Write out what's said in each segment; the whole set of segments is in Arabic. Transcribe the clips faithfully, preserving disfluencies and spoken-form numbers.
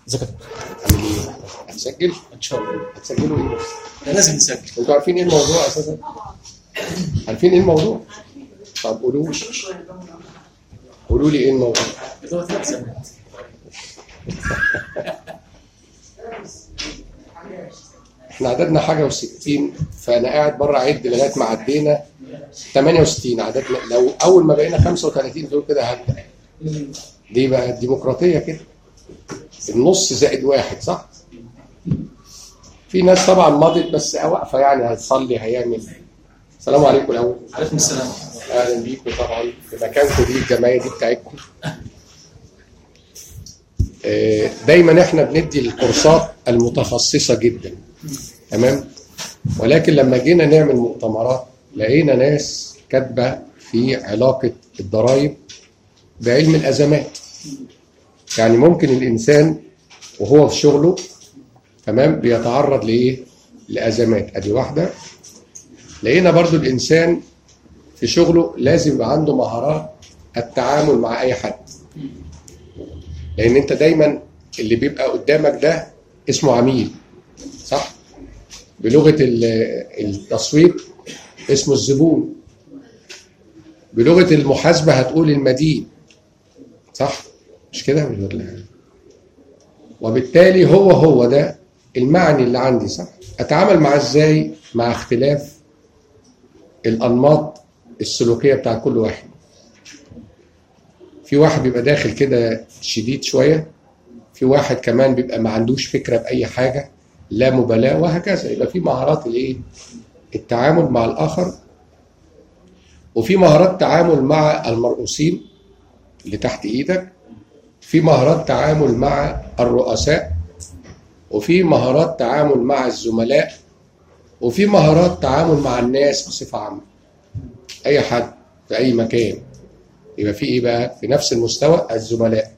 ازيك يا دكتور؟ عامل ايه؟ هتسجل؟ ان شاء الله. هتسجلوا ايه بس؟ ده لازم نسجل. انتوا عارفين ايه الموضوع اساسا؟ عارفين ايه الموضوع؟ طب قولوا لي قولوا لي ايه الموضوع؟ بتوع ثلاث سنوات. احنا عددنا حاجه وستين، فانا قاعد بره اعد لغايه ما عدينا ثمانية وستين عددنا. لو اول ما بقينا خمسة وثلاثين دول كده هبدا. دي بقى الديمقراطيه كده، النص زائد واحد، صح؟ في ناس طبعا مضت بس واقفه، يعني هتصلي هيعمل. السلام عليكم الاول. عليكم السلام. اهلا بيكم طبعا في مكانكم دي، الجمعيه دي بتاعتكم. دايما احنا بندي الكورسات المتخصصه جدا، تمام؟ ولكن لما جينا نعمل مؤتمرات لقينا ناس كاتبه في علاقه الضرائب بعلم الازمات. يعني ممكن الانسان وهو في شغله، تمام، بيتعرض لايه؟ لازمات. ادي واحده. لقينا برضو الانسان في شغله لازم يبقى عنده مهارات التعامل مع اي حد، لان انت دايما اللي بيبقى قدامك ده اسمه عميل، صح؟ بلغه التسويق اسمه الزبون، بلغه المحاسبه هتقول المدين، صح؟ مش كده؟ وبالتالي هو هو ده المعني اللي عندي، صح؟ اتعامل معاه ازاي مع اختلاف الانماط السلوكيه بتاع كل واحد. في واحد بيبقى داخل كده شديد شويه، في واحد كمان بيبقى ما عندوش فكره باي حاجه، لا مبالاه، وهكذا. يبقى في مهارات الايه؟ التعامل مع الاخر، وفي مهارات تعامل مع المرؤوسين اللي تحت ايدك، في مهارات تعامل مع الرؤساء، وفي مهارات تعامل مع الزملاء، وفي مهارات تعامل مع الناس بصفه عامه. اي حد في اي مكان. يبقى في ايه بقى؟ في نفس المستوى الزملاء،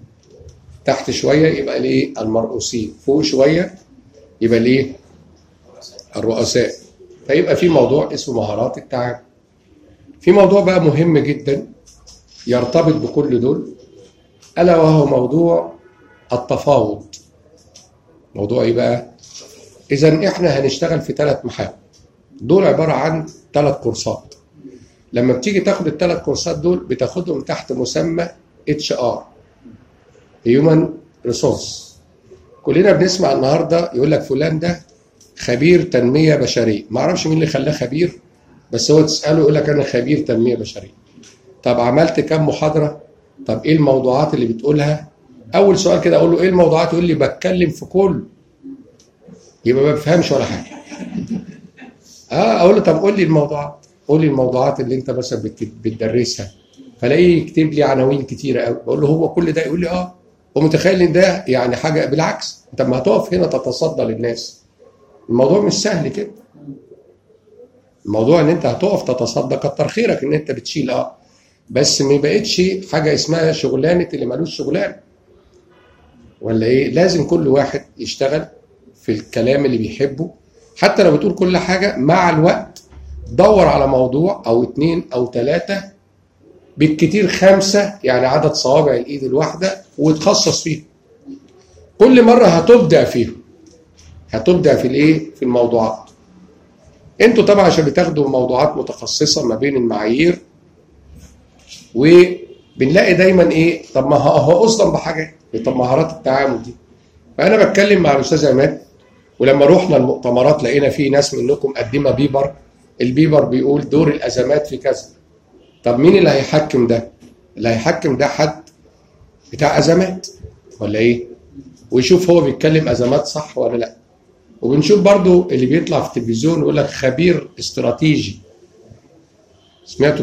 تحت شويه يبقى ليه المرؤوسين، فوق شويه يبقى ليه الرؤساء. فيبقى في موضوع اسمه مهارات التعامل. في موضوع بقى مهم جدا يرتبط بكل دول، الا وهو موضوع التفاوض. موضوع ايه بقى؟ اذا احنا هنشتغل في ثلاث محاور، دول عباره عن ثلاث كورسات. لما بتيجي تاخد الثلاث كورسات دول بتاخدهم تحت مسمى اتش ار، هيومن ريسورس. كلنا بنسمع النهارده يقول لك فلان ده خبير تنميه بشريه، ما اعرفش مين اللي خلاه خبير، بس هو تساله يقول لك انا خبير تنميه بشريه. طب عملت كام محاضره؟ طب ايه الموضوعات اللي بتقولها؟ اول سؤال كده اقول له ايه الموضوعات؟ يقول لي بتكلم في كل، يبقى ما بفهمش ولا حاجه. اه اقول له طب قول لي الموضوعات، قول لي الموضوعات اللي انت مثلا بتدرسها. فلاقيه يكتب لي عناوين كتيره قوي، بقول له هو كل ده؟ يقول لي اه. هو متخيل ان ده يعني حاجه، بالعكس انت لما هتقف هنا تتصدى للناس. الموضوع مش سهل كده. الموضوع ان انت هتقف تتصدى، كتر خيرك ان انت بتشيل، اه، بس ما بقتش حاجه اسمها شغلانه اللي مالوش شغلانه ولا ايه. لازم كل واحد يشتغل في الكلام اللي بيحبه، حتى لو بتقول كل حاجه مع الوقت دور على موضوع او اتنين او تلاته بالكتير خمسه، يعني عدد صوابع الايد الواحده، وتخصص فيهم. كل مره هتبدع فيهم، هتبدع في الايه؟ في الموضوعات. انتوا طبعا عشان بتاخدوا موضوعات متخصصه ما بين المعايير، وبنلاقي دايما ايه؟ طب ما هو اصلا بحاجه، طب مهارات التعامل دي. فانا بتكلم مع الاستاذ عماد، ولما روحنا المؤتمرات لقينا في ناس منكم مقدمه بيبر، البيبر بيقول دور الازمات في كذا. طب مين اللي هيحكم ده؟ اللي هيحكم ده حد بتاع ازمات ولا ايه؟ ويشوف هو بيتكلم ازمات صح ولا لا. وبنشوف برضو اللي بيطلع في التلفزيون يقول لك خبير استراتيجي، سمعتوا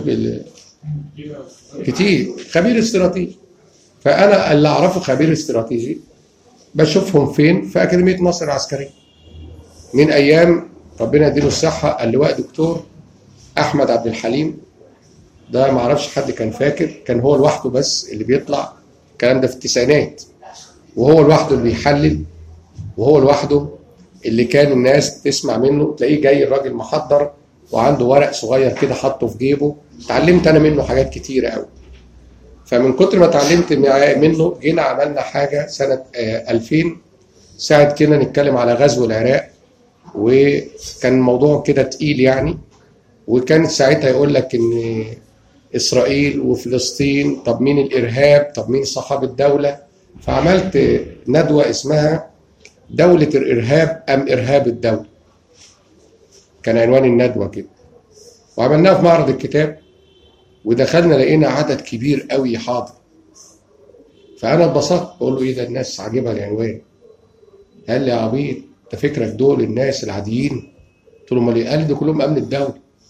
كتير خبير استراتيجي. فانا اللي اعرفه خبير استراتيجي بشوفهم فين؟ في اكاديميه مصر العسكريه، من ايام ربنا يديله الصحه اللواء دكتور احمد عبد الحليم. ده ما اعرفش حد كان فاكر، كان هو لوحده بس اللي بيطلع، الكلام ده في التسعينات، وهو لوحده اللي بيحلل، وهو لوحده اللي كان الناس تسمع منه. تلاقيه جاي الراجل محضر وعنده ورق صغير كده حاطه في جيبه. اتعلمت انا منه حاجات كتيره قوي. فمن كتر ما اتعلمت منه جينا عملنا حاجه سنه ألفين ساعه كده نتكلم على غزو العراق، وكان الموضوع كده تقيل يعني، وكانت ساعتها يقول لك ان اسرائيل وفلسطين، طب مين الارهاب، طب مين صاحب الدوله. فعملت ندوه اسمها دوله الارهاب ام ارهاب الدوله، كان عنوان الندوه كده، وعملناها في معرض الكتاب، ودخلنا لقينا عدد كبير قوي حاضر. فانا اتبسطت، بقول له ايه ده، الناس عاجبها العنوان. قال لي يا عبيط انت فكرك دول الناس العاديين؟ قلت له امال ايه؟ قال لي دول كلهم امن الدوله.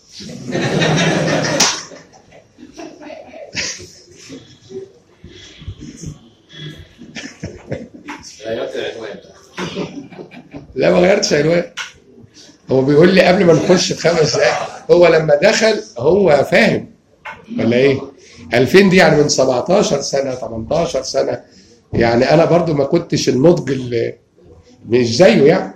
غيرت العنوان؟ لا ما غيرتش عنوان. هو بيقول لي قبل ما نخش بخمس دقايق، هو لما دخل هو فاهم ولا ايه؟ ألفين دي يعني من سبعتاشر سنه تمنتاشر سنه، يعني انا برضو ما كنتش النضج اللي مش زيه يعني.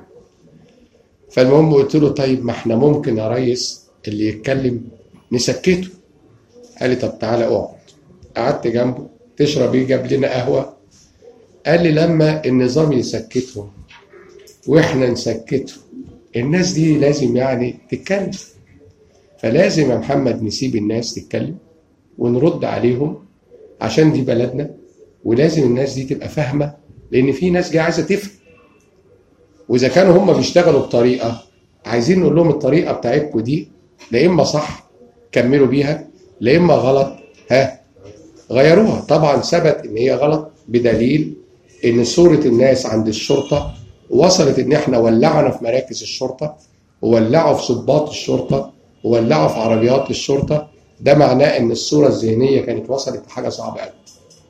فالمهم قلت له طيب ما احنا ممكن يا ريس اللي يتكلم نسكته. قال لي طب تعالى اقعد. قعدت جنبه، تشرب ايه؟ جاب لنا قهوه. قال لي لما النظام يسكتهم واحنا نسكتهم، الناس دي لازم يعني تتكلم، فلازم يا محمد نسيب الناس تتكلم ونرد عليهم عشان دي بلدنا، ولازم الناس دي تبقى فاهمه، لان في ناس جايه عايزه تفهم، واذا كانوا هم بيشتغلوا بطريقه عايزين نقول لهم الطريقه بتاعتكم دي لا اما صح كملوا بيها، لا اما غلط ها غيروها. طبعا ثبت ان هي غلط بدليل ان صوره الناس عند الشرطه وصلت ان احنا ولعنا في مراكز الشرطه، وولعوا في ضباط الشرطه، وولعوا في عربيات الشرطه. ده معناه ان الصوره الذهنيه كانت وصلت لحاجه صعبه قوي.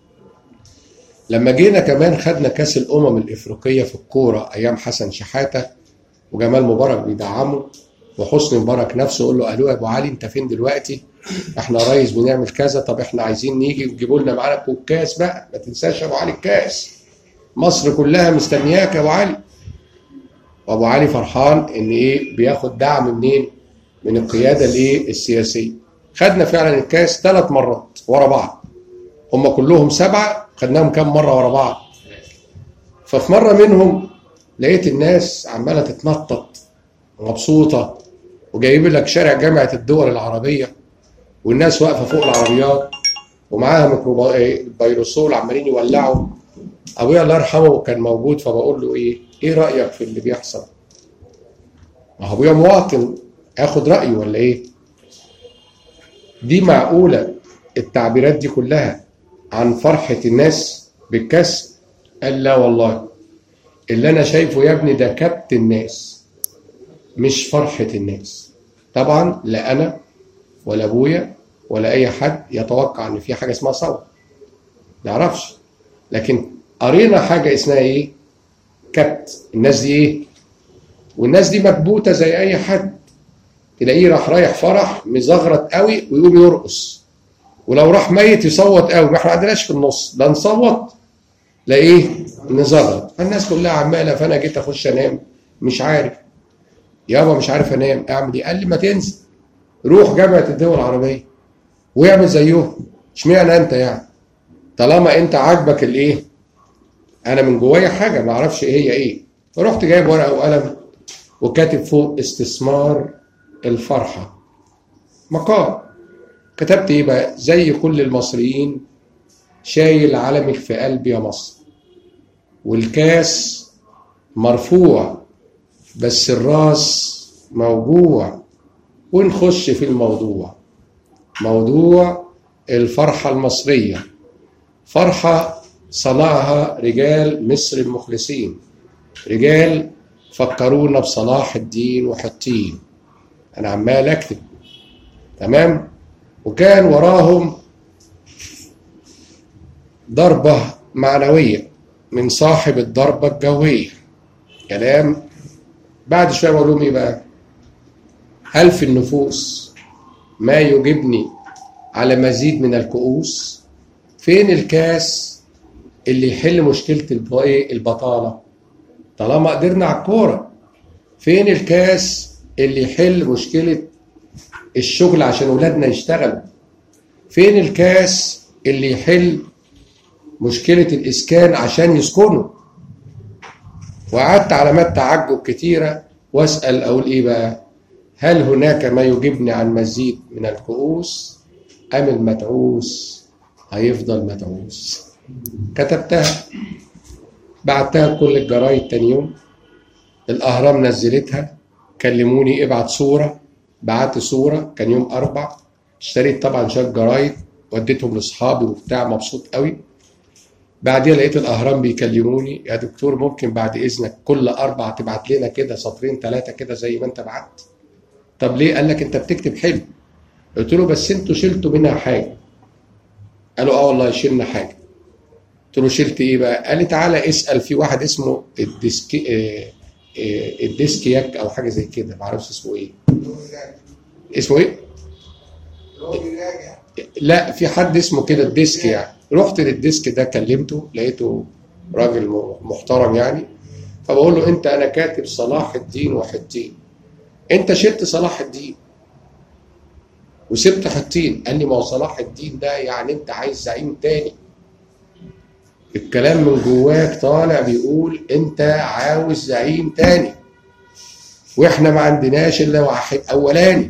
لما جينا كمان خدنا كاس الامم الافريقيه في الكوره ايام حسن شحاته وجمال مبارك بيدعمه، وحسني مبارك نفسه يقول له قالوا يا ابو علي انت فين دلوقتي؟ احنا ريس بنعمل كذا، طب احنا عايزين نيجي وتجيبوا لنا معانا الكاس بقى، ما تنساش يا ابو علي الكاس، مصر كلها مستنياك يا ابو علي. وابو علي فرحان ان ايه بياخد دعم منين؟ من القياده الايه السياسيه. خدنا فعلا الكاس ثلاث مرات ورا بعض، هم كلهم سبعه، خدناهم كام مره ورا بعض. ففي مره منهم لقيت الناس عماله تتنطط مبسوطه، وجايب لك شارع جامعه الدول العربيه والناس واقفه فوق العربيات ومعاها ميكروبايروسول عمالين يولعوا. ابويا الله يرحمه كان موجود، فبقول له ايه ايه رايك في اللي بيحصل؟ ما هو ابويا مواطن اخد رايه ولا ايه؟ دي معقوله التعبيرات دي كلها عن فرحه الناس بالكاس؟ قال لا والله، اللي انا شايفه يا ابني ده كبت الناس مش فرحه الناس. طبعا لا انا ولا ابويا ولا اي حد يتوقع ان في حاجه اسمها ثوره، ما نعرفش، لكن قرينا حاجه اسمها ايه؟ كبت. الناس دي ايه؟ والناس دي مكبوته زي اي حد، تلاقيه راح رايح فرح مزغرط قوي ويقوم يرقص، ولو راح ميت يصوت قوي. ما احنا ما عندناش في النص، لا نصوت لا ايه نزغرط. الناس كلها عماله. فانا جيت اخش انام مش عارف، يابا مش عارف انام، اعمل ايه؟ قال لي ما تنزل روح جامعه الدول العربيه واعمل زيهم. اشمعنى انت يعني؟ طالما انت عاجبك الايه؟ انا من جوايا حاجه ما اعرفش ايه هي ايه. فرحت جايب ورقه وقلم وكاتب فوق استثمار الفرحه مقال. كتبت ايه بقى؟ زي كل المصريين شايل علمك في قلبي يا مصر، والكاس مرفوع بس الراس موجوع. ونخش في الموضوع، موضوع الفرحة المصرية. فرحة صنعها رجال مصر المخلصين، رجال فكرونا بصلاح الدين وحطين. أنا عمال أكتب تمام، وكان وراهم ضربة معنوية من صاحب الضربة الجوية. كلام بعد شوية بقول لهم إيه بقى؟ هل في النفوس ما يجبني على مزيد من الكؤوس؟ فين الكاس اللي يحل مشكلة البطالة طالما قدرنا على الكورة؟ فين الكاس اللي يحل مشكلة الشغل عشان ولادنا يشتغلوا؟ فين الكاس اللي يحل مشكلة الإسكان عشان يسكنوا. وقعدت علامات تعجب كتيرة واسأل أقول إيه بقى؟ هل هناك ما يجيبني عن مزيد من الكؤوس أم المتعوس هيفضل متعوس؟ كتبتها، بعتها لكل الجرايد تاني يوم، الأهرام نزلتها، كلموني ابعت صورة، بعت صورة، كان يوم أربع، اشتريت طبعا شوية جرايد وديتهم لاصحابي وبتاع، مبسوط قوي. بعدين لقيت الأهرام بيكلموني، يا دكتور ممكن بعد إذنك كل أربع تبعت لنا كده سطرين ثلاثة كده زي ما أنت بعت؟ طب ليه؟ قال لك أنت بتكتب حلو. قلت له بس أنتوا شلتوا منها حاجة. قالوا آه والله شلنا حاجة. قلت له شلت إيه بقى؟ قال لي تعالى اسأل في واحد اسمه الديسك اه اه الديسكياك أو حاجة زي كده، معرفش اسمه إيه. اسمه إيه؟ لا في حد اسمه كده الديسك يعني. رحت للديسك ده كلمته، لقيته راجل محترم يعني، فبقول له انت انا كاتب صلاح الدين وحطين، انت شلت صلاح الدين وسبت حطين. قال لي ما هو صلاح الدين ده يعني انت عايز زعيم تاني. الكلام من جواك طالع بيقول انت عاوز زعيم تاني واحنا ما عندناش الا واحد اولاني.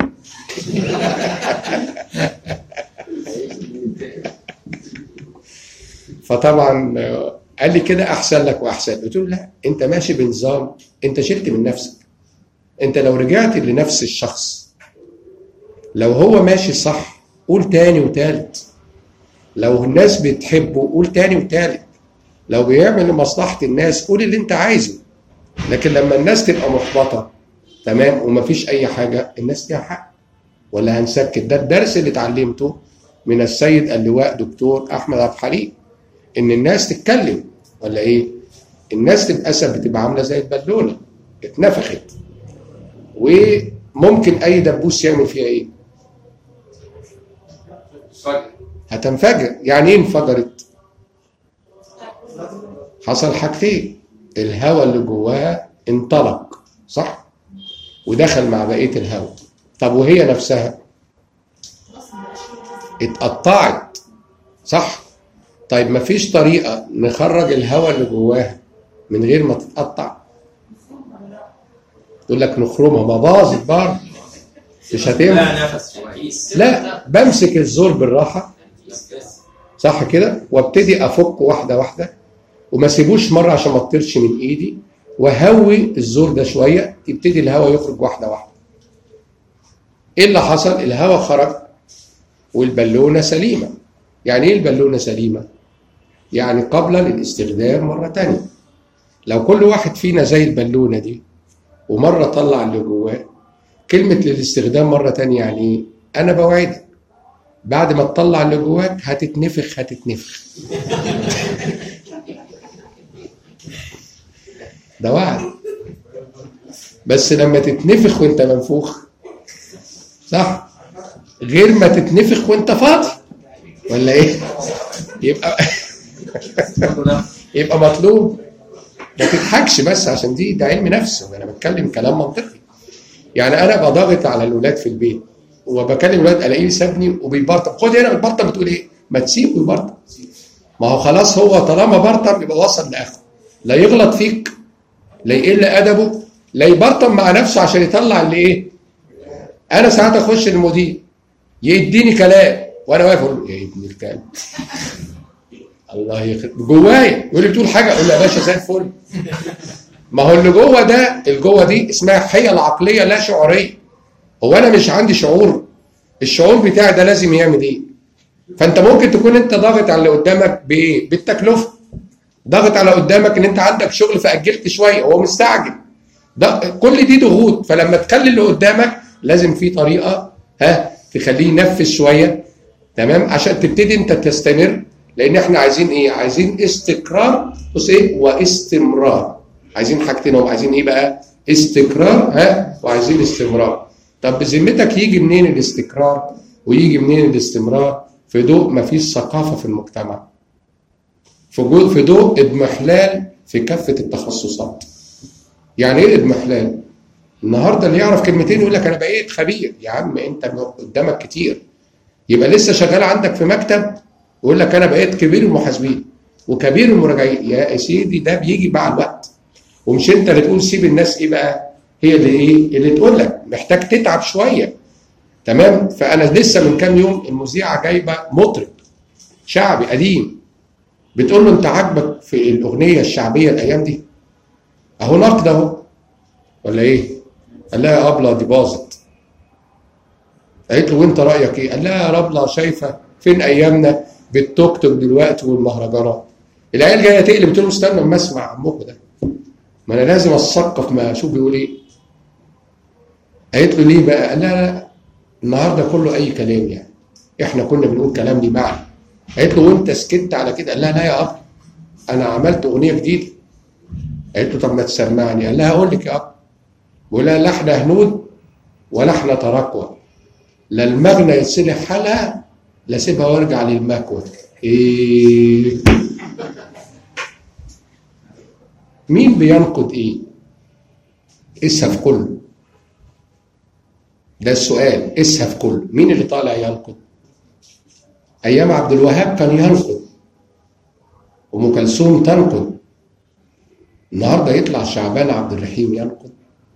فطبعا قال لي كده احسن لك واحسن. قلت له لا، انت ماشي بنظام، انت شلت من نفسك. انت لو رجعت لنفس الشخص، لو هو ماشي صح قول تاني وتالت، لو الناس بتحبه قول تاني وتالت، لو بيعمل لمصلحة الناس قول اللي انت عايزه. لكن لما الناس تبقى محبطة تمام ومفيش اي حاجة، الناس ليها حق ولا هنسكت؟ ده الدرس اللي اتعلمته من السيد اللواء دكتور احمد عبد الحليم، ان الناس تتكلم ولا ايه؟ الناس للاسف بتبقى عامله زي البالونه اتنفخت، وممكن اي دبوس يعمل فيها ايه؟ هتنفجر. يعني ايه انفجرت؟ حصل حاجتين، الهواء اللي جواها انطلق صح ودخل مع بقيه الهواء. طب وهي نفسها اتقطعت صح. طيب مفيش طريقه نخرج الهواء اللي جواها من غير ما تتقطع؟ تقول لك نخرمها، ما باظت برضه مش هتنفع. لا، بمسك الزور بالراحه صح كده وابتدي افك واحده واحده وما سيبوش مره عشان ما تطيرش من ايدي، وهوي الزور ده شويه يبتدي الهواء يخرج واحده واحده. ايه اللي حصل؟ الهواء خرج والبالونه سليمه. يعني ايه البالونه سليمه؟ يعني قابله للاستخدام مره تانيه. لو كل واحد فينا زي البالونه دي ومره طلع اللي جواه، كلمه للاستخدام مره تانيه يعني ايه؟ انا بوعدك بعد ما تطلع اللي جواك هتتنفخ هتتنفخ. ده وعد. بس لما تتنفخ وانت منفوخ صح غير ما تتنفخ وانت فاضي ولا ايه؟ يبقى يبقى مطلوب. ما تضحكش بس عشان دي ده علم نفس، وانا بتكلم كلام منطقي. يعني انا ابقى ضاغط على الاولاد في البيت وبكلم الولاد الاقيه سابني وبيبرطم، خد هنا بتبرطم، بتقول ايه؟ ما تسيبه يبرطم. ما هو خلاص هو طالما برطم يبقى وصل لاخره، لا يغلط فيك لا يقل ادبه لا يبرطم مع نفسه عشان يطلع اللي ايه؟ انا ساعات اخش للمدير يديني كلام وانا واقف اقول له يا ابن الكلب الله يخرب جوايا، يقول لي بتقول حاجه اقول له يا باشا زي الفل. ما هو اللي جوه ده الجوه دي اسمها حيل عقليه لا شعوريه. هو انا مش عندي شعور، الشعور بتاعي ده لازم يعمل ايه؟ فانت ممكن تكون انت ضاغط على اللي قدامك بايه؟ بالتكلفه. ضاغط على قدامك ان انت عندك شغل فاجلت شويه، هو مستعجل. ده كل دي ضغوط، فلما تخلي اللي قدامك لازم في طريقه ها تخليه ينفذ شويه تمام عشان تبتدي انت تستمر. لان احنا عايزين ايه؟ عايزين استقرار بص ايه؟ واستمرار. عايزين حاجتين، هم عايزين ايه بقى؟ استقرار ها وعايزين استمرار. طب بذمتك يجي منين الاستقرار ويجي منين الاستمرار في ضوء مفيش ثقافه في المجتمع، في في ضوء اضمحلال في كافه التخصصات. يعني ايه اضمحلال؟ النهارده اللي يعرف كلمتين يقول لك انا بقيت خبير. يا عم انت قدامك كتير، يبقى لسه شغال عندك في مكتب يقول لك انا بقيت كبير المحاسبين وكبير المراجعين. يا سيدي ده بيجي مع الوقت، ومش انت اللي تقول سيب الناس ايه بقى، هي اللي ايه اللي تقول لك محتاج تتعب شويه. تمام. فانا لسه من كام يوم المذيعه جايبه مطرب شعبي قديم، بتقول له انت عاجبك في الاغنيه الشعبيه الايام دي؟ اهو نقد اهو ولا ايه؟ قال لها يا ابله دي باظت. قالت له وانت رايك ايه؟ قال لها يا ربله شايفه فين ايامنا بالتوك توك دلوقتي والمهرجانات. العيال جايه تقلب، قلت له استنى اما اسمع عمكم ده، ما انا لازم اثقف ما اشوف بيقول ايه. قالت له ليه بقى؟ قال لها لا النهارده كله اي كلام، يعني احنا كنا بنقول كلام ليه معنى. قالت له وانت سكت على كده؟ قال لها لا يا اب انا عملت اغنيه جديده. قالت له طب ما تسمعني. قال لها هقول لك يا اب، بقول لها لا احنا هنود ولا احنا تراكوة، لا المغنى يتصلح حالها لا سيبها وارجع للمكوى. ايه مين بينقد ايه؟ اسهف كله، ده السؤال. اسهف كله، مين اللي طالع ينقد؟ ايام عبد الوهاب كان ينقد، ام كلثوم تنقد، النهارده يطلع شعبان عبد الرحيم ينقد.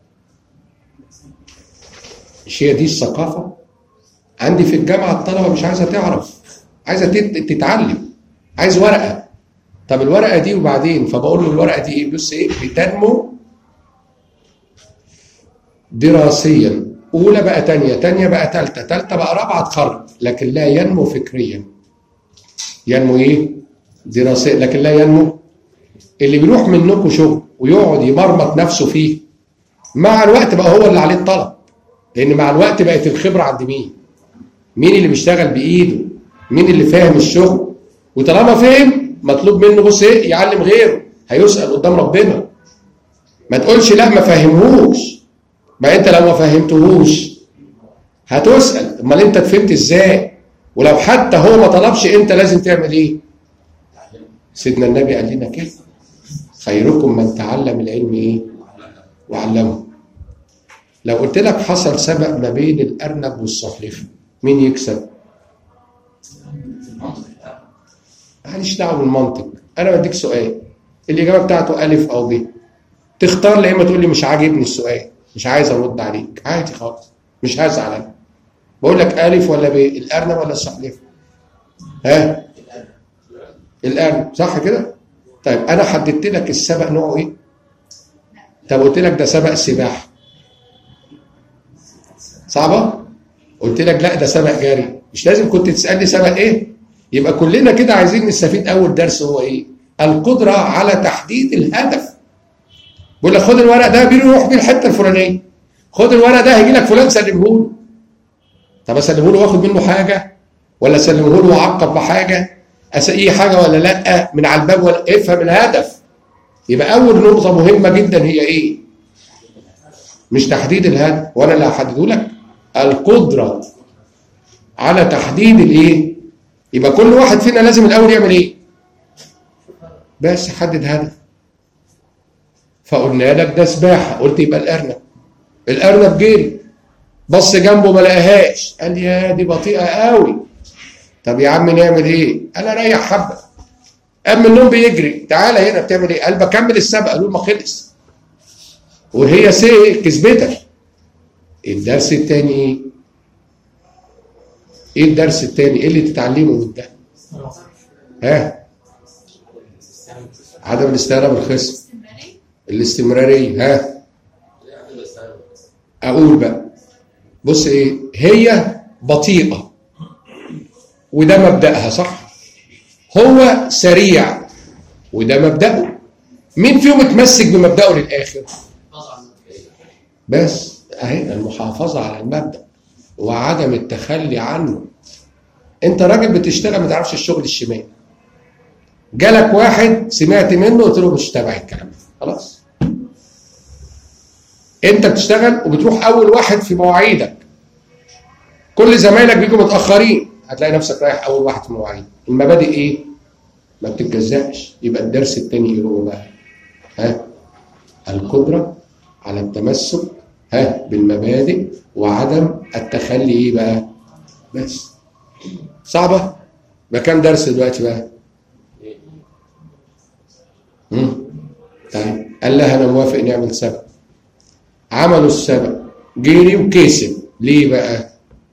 مش هي دي الثقافه؟ عندي في الجامعه الطلبه مش عايزه تعرف، عايزه تتعلم، عايز ورقه. طب الورقه دي وبعدين؟ فبقول له الورقه دي ايه؟ بص ايه، بتنمو دراسيا، اولى بقى تانية، تانية بقى تالتة، تالتة بقى رابعه تخرج، لكن لا ينمو فكريا. ينمو ايه؟ دراسيا، لكن لا ينمو. اللي بيروح منكم شغل ويقعد يمرمط نفسه فيه، مع الوقت بقى هو اللي عليه الطلب، لان مع الوقت بقت الخبره عند مين؟ مين اللي بيشتغل بايده؟ مين اللي فاهم الشغل؟ وطالما فهم مطلوب منه بص ايه؟ يعلم غيره، هيسال قدام ربنا. ما تقولش لا ما فهمهوش، ما انت لو ما فهمتهوش هتسال. امال انت فهمت ازاي؟ ولو حتى هو ما طلبش انت لازم تعمل ايه؟ سيدنا النبي قال لنا كده، خيركم من تعلم العلم ايه؟ وعلمه. لو قلت لك حصل سبق ما بين الارنب والسلحفاه، مين يكسب؟ ماليش دعوه بالمنطق، انا بديك سؤال الاجابه بتاعته الف او ب، تختار. لا اما تقول لي مش عاجبني السؤال مش عايز ارد عليك، عادي خالص مش هزعل انا. بقول لك الف ولا ب؟ الارنب ولا السلحفاه؟ ها؟ الارنب صح كده؟ طيب انا حددت لك السبق نوعه ايه؟ طب قلت لك ده سبق سباحه، صعبه؟ قلت لك لا ده سبق جري، مش لازم كنت تسالني سبق ايه؟ يبقى كلنا كده عايزين نستفيد. اول درس هو ايه؟ القدره على تحديد الهدف. بقول لك خد الورق ده بيروح بيه الحته الفلانيه، خد الورق ده هيجي لك فلان سلمه له. طب اسلمه له واخد منه حاجه ولا اسلمه له واعقب بحاجه؟ اسقيه حاجه ولا لا من على الباب؟ ولا افهم الهدف. يبقى اول نقطه مهمه جدا هي ايه؟ مش تحديد الهدف، وانا اللي هحدده لك، القدره على تحديد الايه؟ يبقى كل واحد فينا لازم الاول يعمل ايه؟ بس يحدد هدف. فقلنا لك ده سباحه، قلت يبقى الارنب. الارنب جري بص جنبه ما لقاهاش، قال يا دي بطيئه قوي. طب يا عم نعمل ايه؟ قال اريح حبه. قام من النوم بيجري، تعالى هنا بتعمل ايه؟ قال بكمل السبق. قالوا ما خلص وهي سي كسبتك. الدرس الثاني ايه؟ ايه الدرس الثاني؟ ايه اللي تتعلمه من ده؟ ها؟ عدم الاستهانه بالخصم، الاستمراريه. ها؟ اقول بقى بص ايه؟ هي بطيئه وده مبدأها صح؟ هو سريع وده مبدأه. مين فيهم اتمسك بمبدأه للآخر؟ بس اهي المحافظة على المبدأ وعدم التخلي عنه. انت راجل بتشتغل ما تعرفش الشغل الشمال، جالك واحد سمعت منه قلت له مش تابع الكلام ده خلاص. انت بتشتغل وبتروح اول واحد في مواعيدك، كل زمايلك بيجوا متاخرين، هتلاقي نفسك رايح اول واحد في مواعيد. المبادئ ايه؟ ما بتتجزأش. يبقى الدرس الثاني ايه هو بقى؟ ها؟ القدره على التمسك ها بالمبادئ وعدم التخلي ايه بقى؟ بس صعبه ما كام درس دلوقتي بقى؟ امم طيب قال لها انا موافق نعمل سبق. عملوا السبق، جري وكسب. ليه بقى؟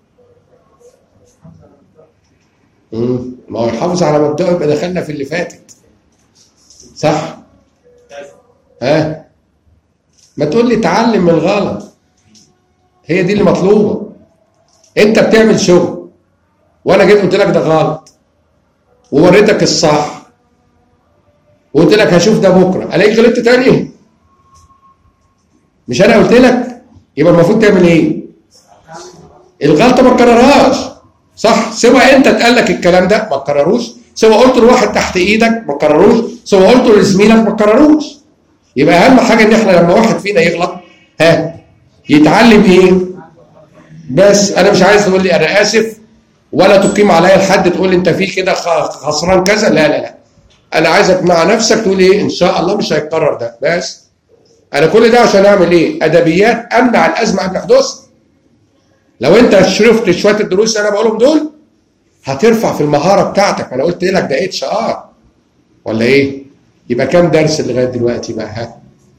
امم ما هو يحافظ على مبدأه، يبقى دخلنا في اللي فاتت. صح؟ ها؟ ما تقول لي اتعلم من الغلط. هي دي اللي مطلوبه. انت بتعمل شغل وانا جيت قلت لك ده غلط ووريتك الصح وقلت لك هشوف ده بكره، الاقيك غلطت تاني. مش انا قلت لك؟ يبقى المفروض تعمل ايه؟ الغلطه ما تكررهاش. صح؟ سواء انت اتقال لك الكلام ده ما تكرروش، سواء قلت لواحد تحت ايدك ما تكرروش، سواء قلت لزميلك ما تكرروش. يبقى اهم حاجه ان احنا لما واحد فينا يغلط ها يتعلم ايه؟ بس انا مش عايز تقول لي انا اسف ولا تقيم عليا الحد تقول لي انت في كده خسران كذا. لا لا لا، انا عايزك مع نفسك تقول ايه؟ ان شاء الله مش هيتكرر ده. بس انا كل ده عشان اعمل ايه؟ ادبيات امنع الازمه قبل حدوثها. لو انت شرفت شويه الدروس اللي انا بقولهم دول هترفع في المهاره بتاعتك. انا قلت لك ده اتش ار ولا ايه؟ يبقى كام درس لغايه دلوقتي بقى؟ ها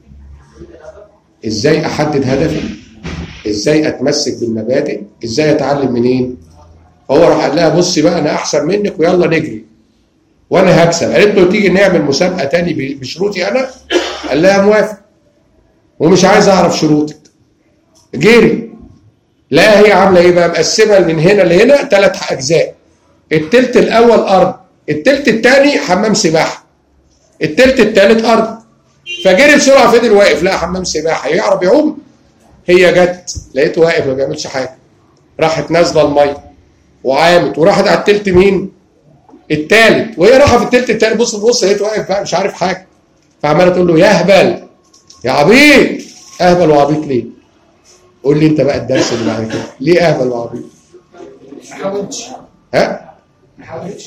ازاي احدد هدفي؟ ازاي اتمسك بالمبادئ؟ ازاي اتعلم منين؟ فهو راح قال لها بصي بقى انا احسن منك ويلا نجري وانا هكسب. قالت له تيجي نعمل مسابقه تاني بشروطي انا؟ قال لها موافق ومش عايز اعرف شروطك. جري لا هي عامله ايه بقى؟ مقسمه من هنا لهنا ثلاث اجزاء. التلت الاول ارض، التلت الثاني حمام سباحه، التلت الثالث ارض. فجري بسرعه، فضل واقف لقى حمام سباحه يعرف يعوم. هي جت لقيته واقف ما بيعملش حاجه، راحت نازله الميه وعامت وراحت على التلت مين؟ الثالث. وهي راحه في التلت الثاني بص بص لقيته واقف بقى مش عارف حاجه. فعماله تقول له يا اهبل يا عبيط. اهبل وعبيط ليه؟ قول لي انت بقى الدرس اللي بعد كده، ليه اهبل وعبيط؟ ما حاولتش. ها؟ ما حاولتش.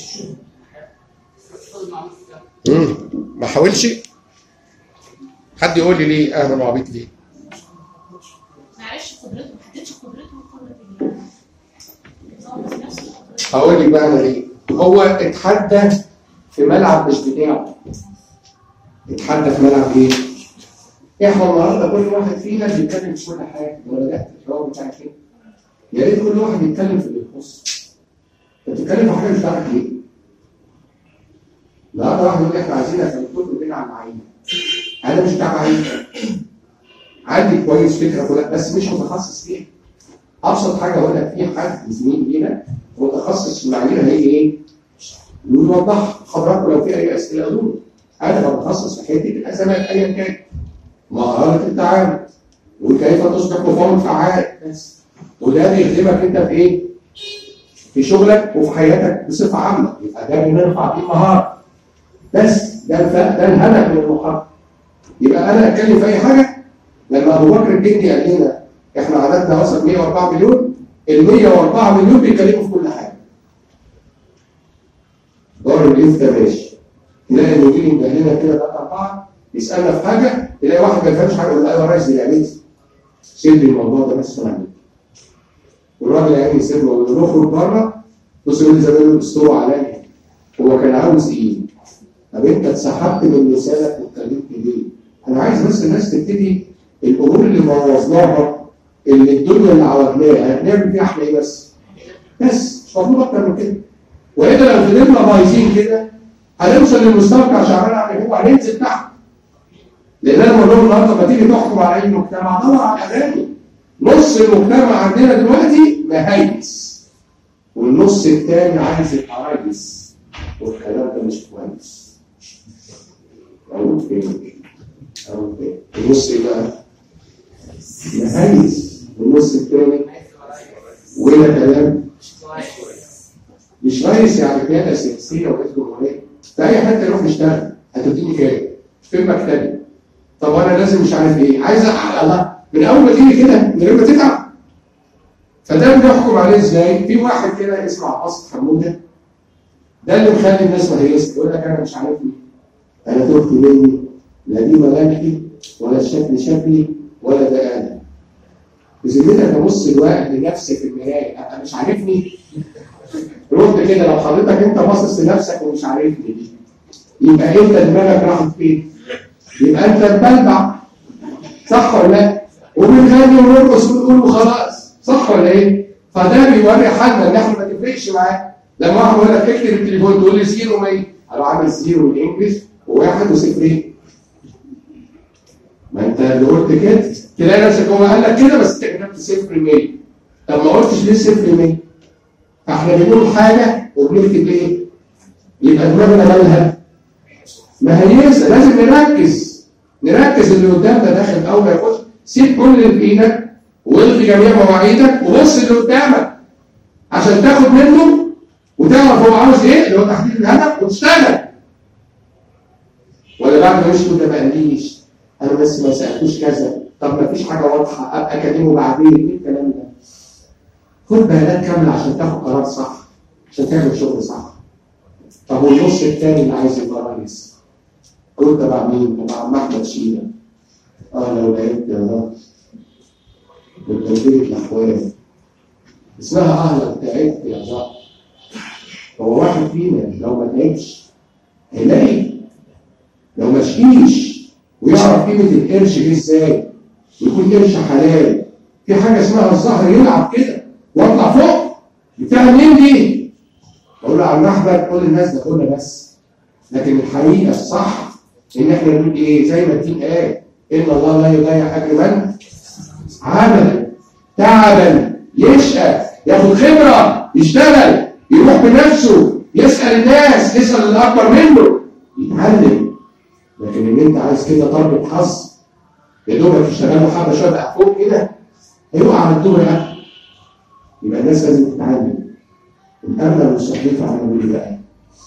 امم ما حاولش؟ حد يقول لي ليه اهبل وعبيط ليه؟ ما عرفش قدرته، ما حددش قدرته وقدرة نفسه. هقول لك بقى انا ليه؟ هو اتحدى في ملعب مش بتاعه. اتحدى في ملعب ايه؟ احنا النهارده كل واحد فينا بيتكلم في كل حاجه. ولا لا الحوار بتاعك ايه؟ يا ريت كل واحد يتكلم في اللي يخصه. انت بتتكلم في حاجه مش بتاعتك ليه؟ النهارده واحد يقول لي احنا عايزينك دكتور بين على المعايير. انا مش بتاع معايير. عندي كويس فكره كلها بس مش متخصص فيها. ابسط حاجه اقول لك في حد زميل لينا متخصص في المعايير هيجي ايه؟ يوضح حضراتكم لو في اي اسئله قولوا. انا بتخصص في حته الازمات ايا كان. مهاره التعامل وكيف تصبح مفاوض فعال بس. وده بيخدمك انت في ايه؟ في شغلك وفي حياتك بصفه عامه. يبقى ده بنرفع فيه مهاره. بس ده ده الهدف من المحاضره. يبقى انا اتكلم في اي حاجه. لما ابو بكر الجندي قال لنا احنا عددنا وصل مئة وأربعة مليون، ال مئة وأربعة مليون بيتكلموا في كل حاجه. دور الافتاء ماشي. تلاقي المدير ينده لنا كده ثلاثة أربعة يسألنا في حاجة، تلاقي واحد ما يفهمش حاجة يقول له أيوه يا ريس دي لعبتي. سيب لي الموضوع ده بس أنا عملته. والراجل يا عيني يسيبنا ويقول له نخرج بره، بص يقول لي زمايله بيستروا عليا. هو كان عاوز إيه؟ طب أنت اتسحبت من لسانك واتكلمت ليه؟ أنا عايز بس الناس تبتدي الأمور اللي بوظناها، اللي الدنيا اللي عوجناها، هنعمل فيها إحنا إيه بس؟ بس مش مطلوب أكتر من كده. وإذا لو فضلنا بايظين كده هنوصل للمستوى بتاع شعرنا على هو هننزل تحت. لان انا بقول لهم النهارده لما تيجي تحكم على اي مجتمع دور على الاغاني. نص المجتمع عندنا دلوقتي مهيس والنص الثاني عايز يبقى رايس والكلام ده مش كويس. اقول فين؟ اقول فين؟ النص ايه بقى؟ مهيس والنص الثاني ولا كلام مش رئيس. يعني قياده سياسيه ورئيس جمهوريه في اي حته يروح يشتغل هتديني كام؟ في مكتبي. طب وانا لازم مش عارف ايه، عايز احقق الله من اول ما تيجي كده من غير ما تتعب. فده بنحكم عليه ازاي؟ في واحد كده اسمه عباس حموده، ده اللي مخلي الناس مهيسه. يقول لك انا مش عارف ايه، انا تهت مني، لا دي ملامحي ولا الشكل شكلي ولا ده انا. بذمتك ابص الوقت لنفسي في المرايه ابقى مش عارفني؟ رد كده لو حضرتك انت باصص لنفسك ومش عارفني دي يبقى انت دماغك راحت فين؟ يبقى انت مبلبع صح ولا لا؟ وبنغني ونرقص ونقول وخلاص صح ولا ايه؟ فده بيوري حالنا ان احنا ما تفرقش معاه. لما واحد يقول لك اكتب التليفون تقول لي زيرو مية اروح عامل زيرو بالانجلش وواحد وصفرين. ما انت اللي قلت كده تلاقي نفسك هو قال لك كده بس انت كتبت صفر مية. طب ما قلتش ليه صفر مية؟ فاحنا بنقول حاجه وبنكتب ايه؟ يبقى دماغنا مالها؟ ما هيسه لازم نركز نركز اللي قدامنا داخل اول ما يخش. سيب كل اللي في ايدك والغي جميع مواعيدك وبص اللي قدامك عشان تاخد منه وتعرف هو عاوز ايه اللي هو تحديد الهدف وتشتغل. ولا بعد ما يمشي ده ما قاليش انا بس ما سالتوش كذا، طب ما فيش حاجه واضحه ابقى اكلمه بعدين. ايه الكلام ده؟ خد بيانات كامله عشان تاخد قرار صح عشان تعمل شغل صح. طب والنص الثاني اللي عايز يبقى رئيس قلت تبع مين؟ تبع احمد شيبه. اه لو لقيت يا رب بالتوفيق الاحوال اسمها اهلا تعبت يا رب. هو واحد فينا لو ما تعبش هيلاقي، لو ما شقيش ويعرف قيمه القرش دي ازاي ويكون قرش حلال. في حاجه اسمها الظهر يلعب كده واطلع فوق بتاع مين دي؟ اقول له على المحبل كل الناس ده كلها بس. لكن الحقيقه الصح ان احنا نقول ايه؟ زي ما الدين قال ان الله لا يضيع اجر من عمل تعبا يشقى ياخد خبره يشتغل يروح بنفسه يسال الناس يسال اللي اكبر منه يتعلم. لكن ان انت عايز كده ضربه حظ يا دوبك تشتغلوا حبه شويه بقى فوق كده هيقع على الدور ده. يبقى الناس لازم تتعلم. الامل والصحيفه عملوا ايه بقى؟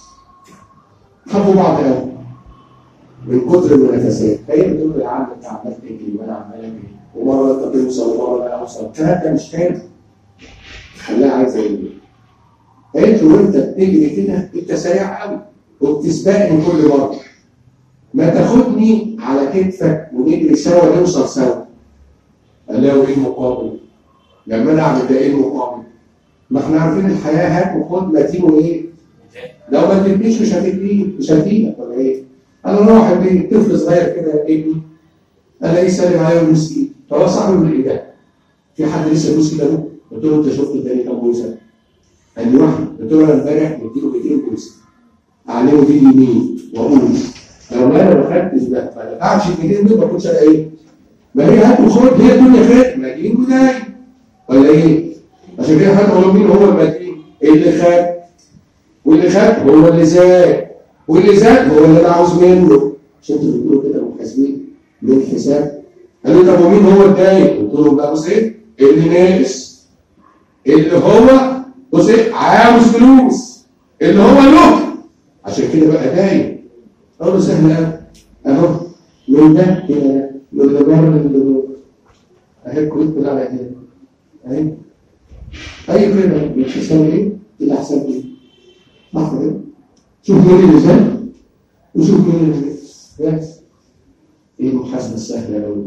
حبوا بعض قوي من كتر المنافسات. هي بتقول يا عم انت عمال تجري وانا عمال اجري ومره انت توصل ومره انا اوصل. الكلام ده مش حلو. خليها عايزه ايه؟ قالت له وانت بتجري كده انت سريع قوي وبتسبقني كل مره. ما تاخدني على كتفك ونجري سوا نوصل سوا. قال له ايه المقابل؟ لما انا اعمل ده ايه المقابل؟ ما احنا عارفين الحياه هات وخد متين وايه؟ لو ما تدينيش مش هتديني مش هدينك ولا ايه؟ انا رايح البيت طفل صغير كده ابني الاقيه سالم عليا ويبوس ايدي. فهو صاحبي من ايه ده؟ في حد لسه يبوس ايده؟ قلت له انت شفت اداني كام بوسه؟ قال لي واحد. قلت له انا امبارح مديله ميتين بوسه اعلمه دي يمين واقول لو انا ما خدتش بقى ما دفعتش الميتين دول ما كنتش انا ايه؟ ما هي هات وخد هي الدنيا خير مدين وداين ولا ايه؟ عشان كده حتى هو مين هو المدين؟ اللي خد واللي خد هو اللي زاد واللي زاد هو اللي انا عاوز منه. عشان انتوا بتقولوا كده محاسبين من حساب. قالوا طب ومين هو الداين؟ قلت لهم بقى بص ايه؟ اللي ناقص اللي هو بص ايه؟ عاوز فلوس اللي هو له عشان كده بقى داين. اقول له سهل قوي اهو من ده الى من الدبار للدبار اهي الكروت كلها على كده اهي اي كده مش هيساوي ايه؟ الى حساب ايه؟ لحظه كده شوف مين اللي زاد وشوف مين اللي زاد. بس ايه المحاسبه السهله قوي؟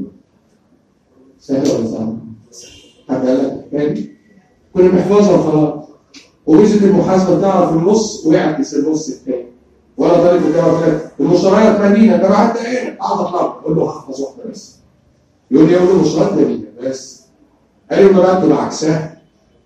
سهله ولا صعبه؟ حد قال لك الحكايه كنا بنحفظها وخلاص وميزه المحاسبه تعرف النص ويعكس النص الثاني. ولا طالب بتعرف كده المشتريات مدينه طب عدى ايه؟ اقعد اطلع اقول له هحفظ واحده بس. يقول لي يقول له مشتريات مدينه بس. قال لي ما بكتب عكسها.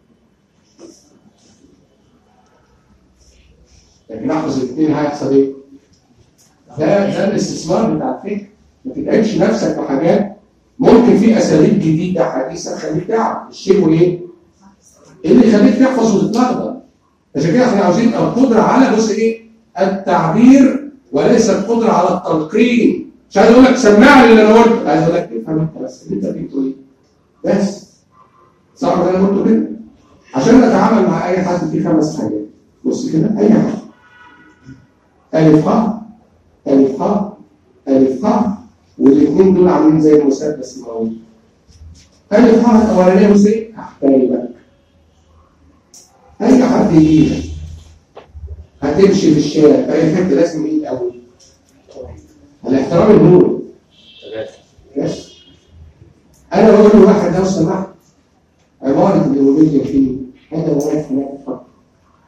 لكن احفظ الاثنين هيحصل ايه؟ ده ده الاستثمار بتاع الفكر. ما تتعبش نفسك في حاجات ممكن في اساليب جديده حديثه تخليك تعرف الشيء وايه؟ ايه اللي يخليك تحفظ وتتلخبط. عشان كده احنا عاوزين القدره على بص ايه؟ التعبير وليس القدره على التلقين. مش عايز اقول لك سمع لي اللي انا قلته، عايز اقول لك افهم انت بس اللي انت بتقول ايه. بس صح ده انا قلته كده؟ عشان نتعامل مع اي حد في خمس حاجات. بص كده اي حاجه ألف ح ألف ح ألف ح والاثنين دول عاملين زي المسدس الموجود. ألف ح الأولانية بص إيه؟ أحترمك. أي حد يجيلك هتمشي في الشارع في أي حتة لازم إيه الأول؟ الاحترام النور. بس أنا بقول لواحد لو سمحت عبارة اللي ولدت فيه هذا هو هناك فقط.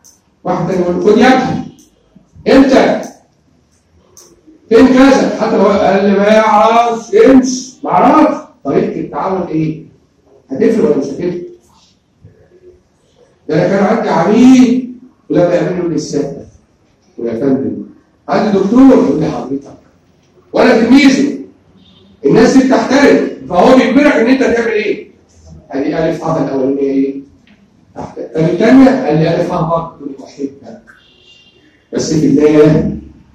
واحد تاني يقول له خد يا ابني انت فين كذا، حتى لو قال لي ما يعرفش يمشي ما اعرفش، طريقه التعامل ايه؟ هتفرق ولا مش هتفرق؟ ده انا كان عندي عميل ولما يعملوا لي السته ويا فندم عندي دكتور يقول لي حضرتك وانا تلميذه الناس دي بتحترم، فهو بيجبرك ان انت تعمل ايه؟ قال لي الف ح الاولانيه ايه؟ تحترم. طب الثانيه قال لي الف ح برضه تقول لي احبك بس في الله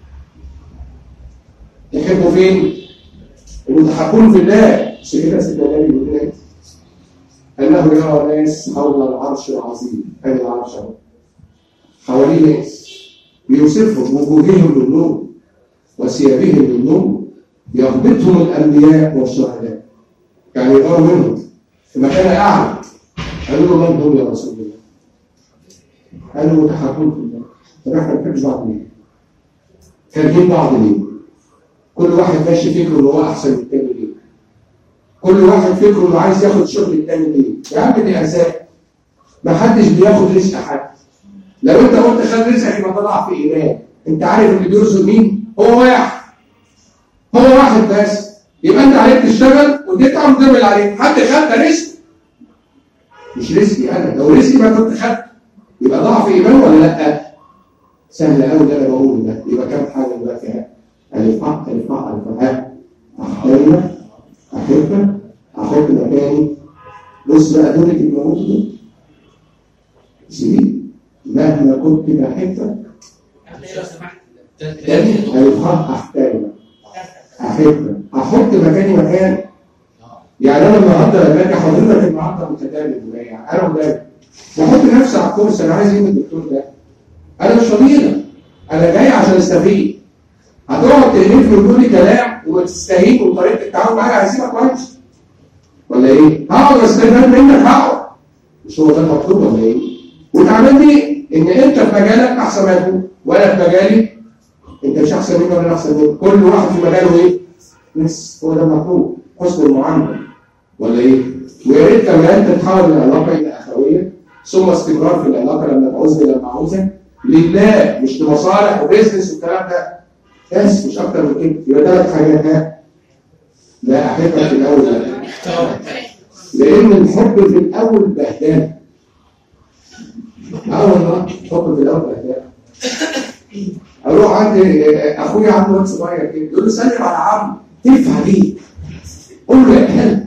يحبوا فين؟ المتحبون في الله. مش كده سيدنا النبي بيقول لنا انه يرى ناس حول العرش العظيم، ادي العرش اهو حواليه ناس بيوصفهم وجوههم بالنور وثيابهم بالنور يغبطهم الانبياء والشهداء، يعني يغاروا منهم في مكان اعلى. قالوا له من هم يا رسول الله؟ قالوا متحبون في الله. طب احنا ما بنحبش بعض ليه؟ كارهين بعض ليه؟ كل واحد ماشي فكره ان هو احسن من الثاني ليه؟ كل واحد فكره انه عايز ياخد شغل الثاني ليه؟ يا عم دي ارزاق، ما حدش بياخد رزق حد. لو انت قلت خد رزقك يبقى طلع في ايمان، انت عارف اللي بيرزق مين؟ هو واحد. هو واحد بس، يبقى انت عليك تشتغل وتتعب وتعمل عليك، حد خد ده رزق. مش رزقي انا، لو رزقي ما كنت خدت، يبقى ضعف ايمان ولا لا؟ سهل قوي اللي انا بقوله ده، يبقى كام حاجه دلوقتي؟ الفحق الفحق الفحق احترمك احبك احط مكاني. بص بقى دول اللي بيموتوا دول سيدي مهما كنت بحبك تاني الفحق احترمك احبك احط مكاني مكان. يعني انا النهارده لما اجي حضرتك النهارده متدرب انا ولادي بحط نفسي على الكرسي، انا عايز ايه من الدكتور ده؟ انا مش فضيله، انا جاي عشان استفيد. هتقعد تهلف لي وتقول لي كلام وما تستهين وطريقه التعامل معايا هسيبك وامشي ولا ايه؟ هقعد استفاد منك هقعد. مش هو ده المطلوب ولا ايه؟ وتعاملني ان انت في مجالك احسن مني وانا في مجالي انت مش احسن مني ولا انا احسن منك، كل واحد في مجاله ايه؟ بس هو ده المطلوب، حسن المعامله ولا ايه؟ ويا ريت كمان تتحول العلاقه الى اخويه ثم استمرار في العلاقه لما تعوزني لما عاوزك لله مش لمصالح وبيزنس والكلام ده بس مش اكتر من كده. يبقى ثلاث حاجات ها لا احبك في الاول لا. لان الحب في الاول بهدان. اول ما الحب في الاول بهدان. اروح عند اخويا عنده واد صغير كده يقول له سلم على عمرو تنفع ليه؟ قول له يا هلا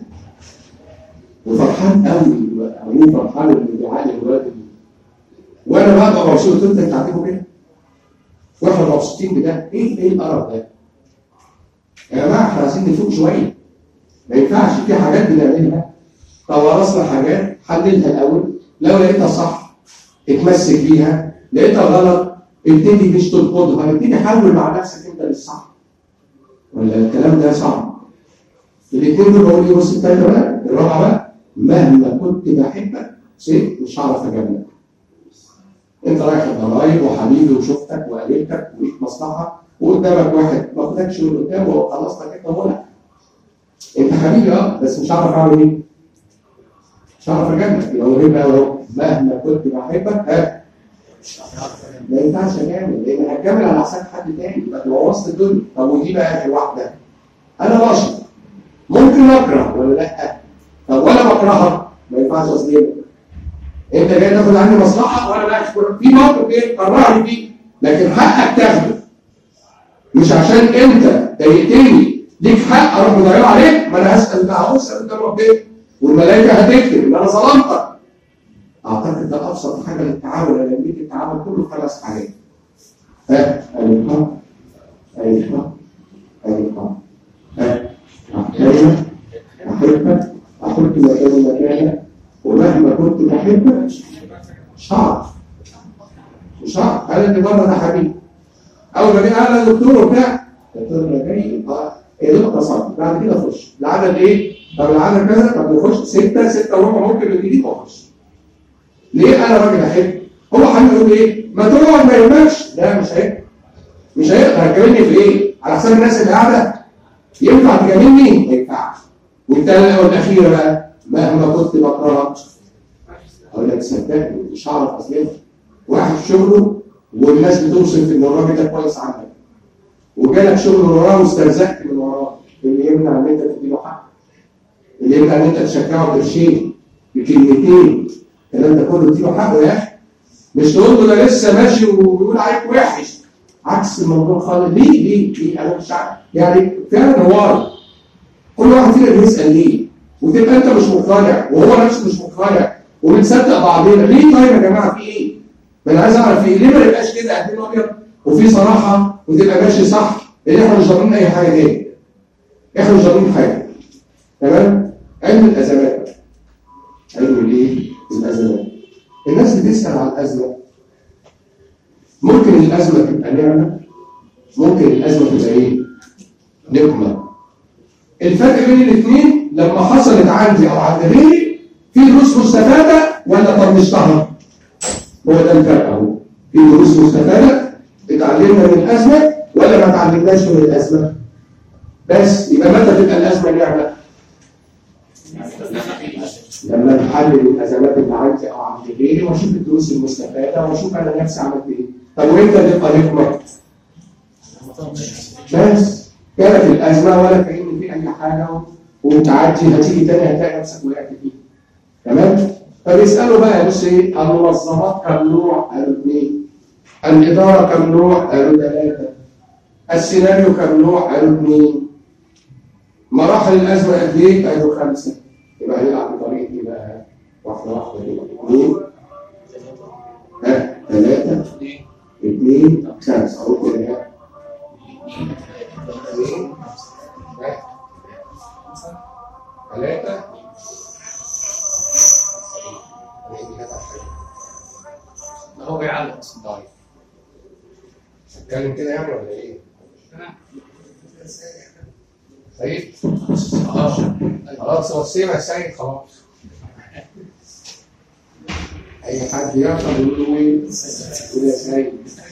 وفرحان قوي ابوه فرحان انه بيعلم الواد وانا بقى مبسوط. انت بتعاتبه كده واحنا مبسوطين بده. ايه ايه القرف ده؟ يا جماعه احنا عايزين نفوق شويه. ما ينفعش في حاجات بنعملها توارثنا حاجات حللها الاول، لو لقيتها صح اتمسك بيها، لقيتها غلط ابتدي مش ترفضها، ابتدي حول مع نفسك انت للصح. ولا الكلام ده صعب؟ الاثنين دول بقول لي بص الثالثه بقى الرابعه بقى مهما كنت بحبك سيب مش هعرف اجاملك. انت رايح الضرايب وحبيبي وشفتك وقابلتك وليك مصلحه وقدامك واحد ما خدكش من قدامه وخلص لك انت مولع. انت حبيبي اه بس مش هعرف اعمل ايه؟ مش هعرف اجاملك. يبقى مهم قوي مهما كنت بحبك ها ما ينفعش اجامل لان هتجامل على حساب حد تاني يبقى بوظت الدنيا. طب ودي بقى اخر واحده انا بشر ممكن اكره ولا لا؟ طب وانا بكرهها ما ينفعش اظلمك. انت جاي تاخد عني مصلحه وانا بقى في موقف ايه كرهني فيه لكن حقك تاخده مش عشان انت ضايقتني ليك حق اروح مضيع عليك. ما انا هسال بقى هسال قدام ربنا والملائكه هتكتب ان انا ظلمتك. اعتقد ده ابسط حاجه للتعامل. انا لقيت التعامل كله خمس حاجات. ها الحق الحق الحق ها احترمك احبك احط مكان مكانك ومهما كنت بحبك مش هعرف مش هعرف. قال لي بره ده حبيبي اول ما جه قال يا دكتور وبتاع الدكتور انا جاي يا دوبك اصلي بعد كده اخش العدد ايه؟ طب العدد كذا طب نخش سته سته وربع ممكن نبتدي واخش. ليه انا راجل احب؟ هو حبيبي يقول ايه؟ ما تقعد ما يهمكش. لا مش هيقدر مش هيقدر. هتجاملني في ايه؟ على حساب الناس اللي قاعده؟ ينفع تجاملني؟ ما ينفعش. والثالثه والاخيره بقى مهما كنت بكرهك اقول لك صدقني مش هعرف اظلمك واحد في شغله والناس بتوصف ان الراجل ده كويس عنك، وجالك شغل من وراه واسترزقت من وراه، اللي يمنع ان انت تديله حق، اللي يمنع ان انت تشجعه بقرشين بكلمتين، الكلام ده كله تديله حقه يا اخي. مش تقول له ده لسه ماشي ويقول عليك وحش، عكس الموضوع خالص. ليه ليه ليه انا مش عارف يعني فعلا. هو كل واحد فينا بيسال ليه، وتبقى انت مش مقتنع وهو نفسه مش مقتنع وبنصدق بعضنا. ليه طيب يا جماعه في ايه؟ ما انا عايز اعرف ايه؟ ليه ما نبقاش كده قدام ابيض وفي صراحه وتبقى ماشي صح؟ لان احنا مش ضامنين اي حاجه تاني. احنا مش ضامنين حاجه. تمام؟ علم الازمات بقى. علم الايه؟ الازمات. الناس بتسال على الازمه. ممكن الازمه تبقى نعمه، ممكن الازمه تبقى ايه؟ نقمه. الفرق بين الاثنين لما حصلت عندي او عند غيري في دروس مستفاده ولا طنشتها؟ هو ده الفرق اهو. في دروس مستفاده اتعلمنا من الازمه ولا ما اتعلمناش من الازمه؟ بس يبقى متى تبقى الازمه نعمه؟ لما نحلل الازمات اللي عندي او عند غيري واشوف الدروس المستفاده واشوف انا نفسي عملت ايه. طب وامتى تبقى نقمه؟ بس كانت الازمه ولا كأن في اي حاجه وتعدي هتيجي تاني هتلاقي نفسك وقعت فيه. تمام؟ فبيسالوا بقى بص ايه؟ المنظمات كم نوع؟ قالوا اثنين. الاداره كم نوع؟ قالوا ثلاثه. السيناريو كم نوع؟ قالوا اثنين. مراحل الازمه قد ايه؟ قالوا خمسه. يبقى هنلعب بطريقه ايه بقى؟ واحده واحده كده. اثنين ها ثلاثه اثنين خمسه. اقول كده ها اثنين ثلاثه هو بيعلق اصلا. طيب اتكلم كده يعني ولا ايه؟ سيد؟ اه خلاص هو السيما سيد خلاص. اي حد يعطل يقول له ايه؟ يقول يا سيد.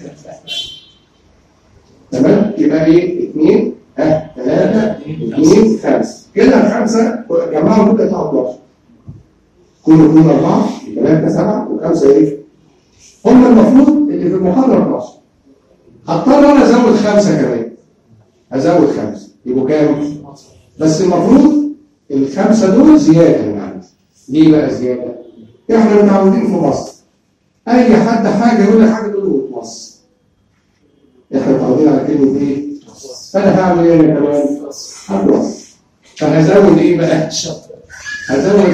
تمام؟ يبقى ايه؟ اثنين ها ثلاثة اثنين خمسة. كده خمسة جمعوا كده يطلعوا اثناشر. كل اثنين أربعة ثلاثة سبعة وخمسة ايه؟ هم المفروض اللي في المحاضرة اثناشر. هضطر انا ازود خمسة كمان. ازود خمسة يبقوا كام؟ بس المفروض الخمسة دول زيادة من عندي. ليه بقى زيادة؟ احنا متعودين في مصر اي حد حاجة يقول لك حاجة تقول له اتوص. احنا متعودين على كلمة ايه؟ فانا هعمل ايه انا كمان؟ هتوص. فهزود ايه بقى؟ هزود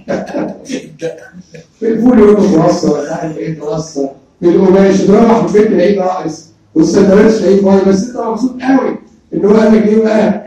في الفول يقول له توصى ولا عارف ايه توصى. في القماش تروح البيت تلاقيه ناقص والسندوتش تلاقيه فاضي بس انت مبسوط قوي ان هو قال لك ايه بقى؟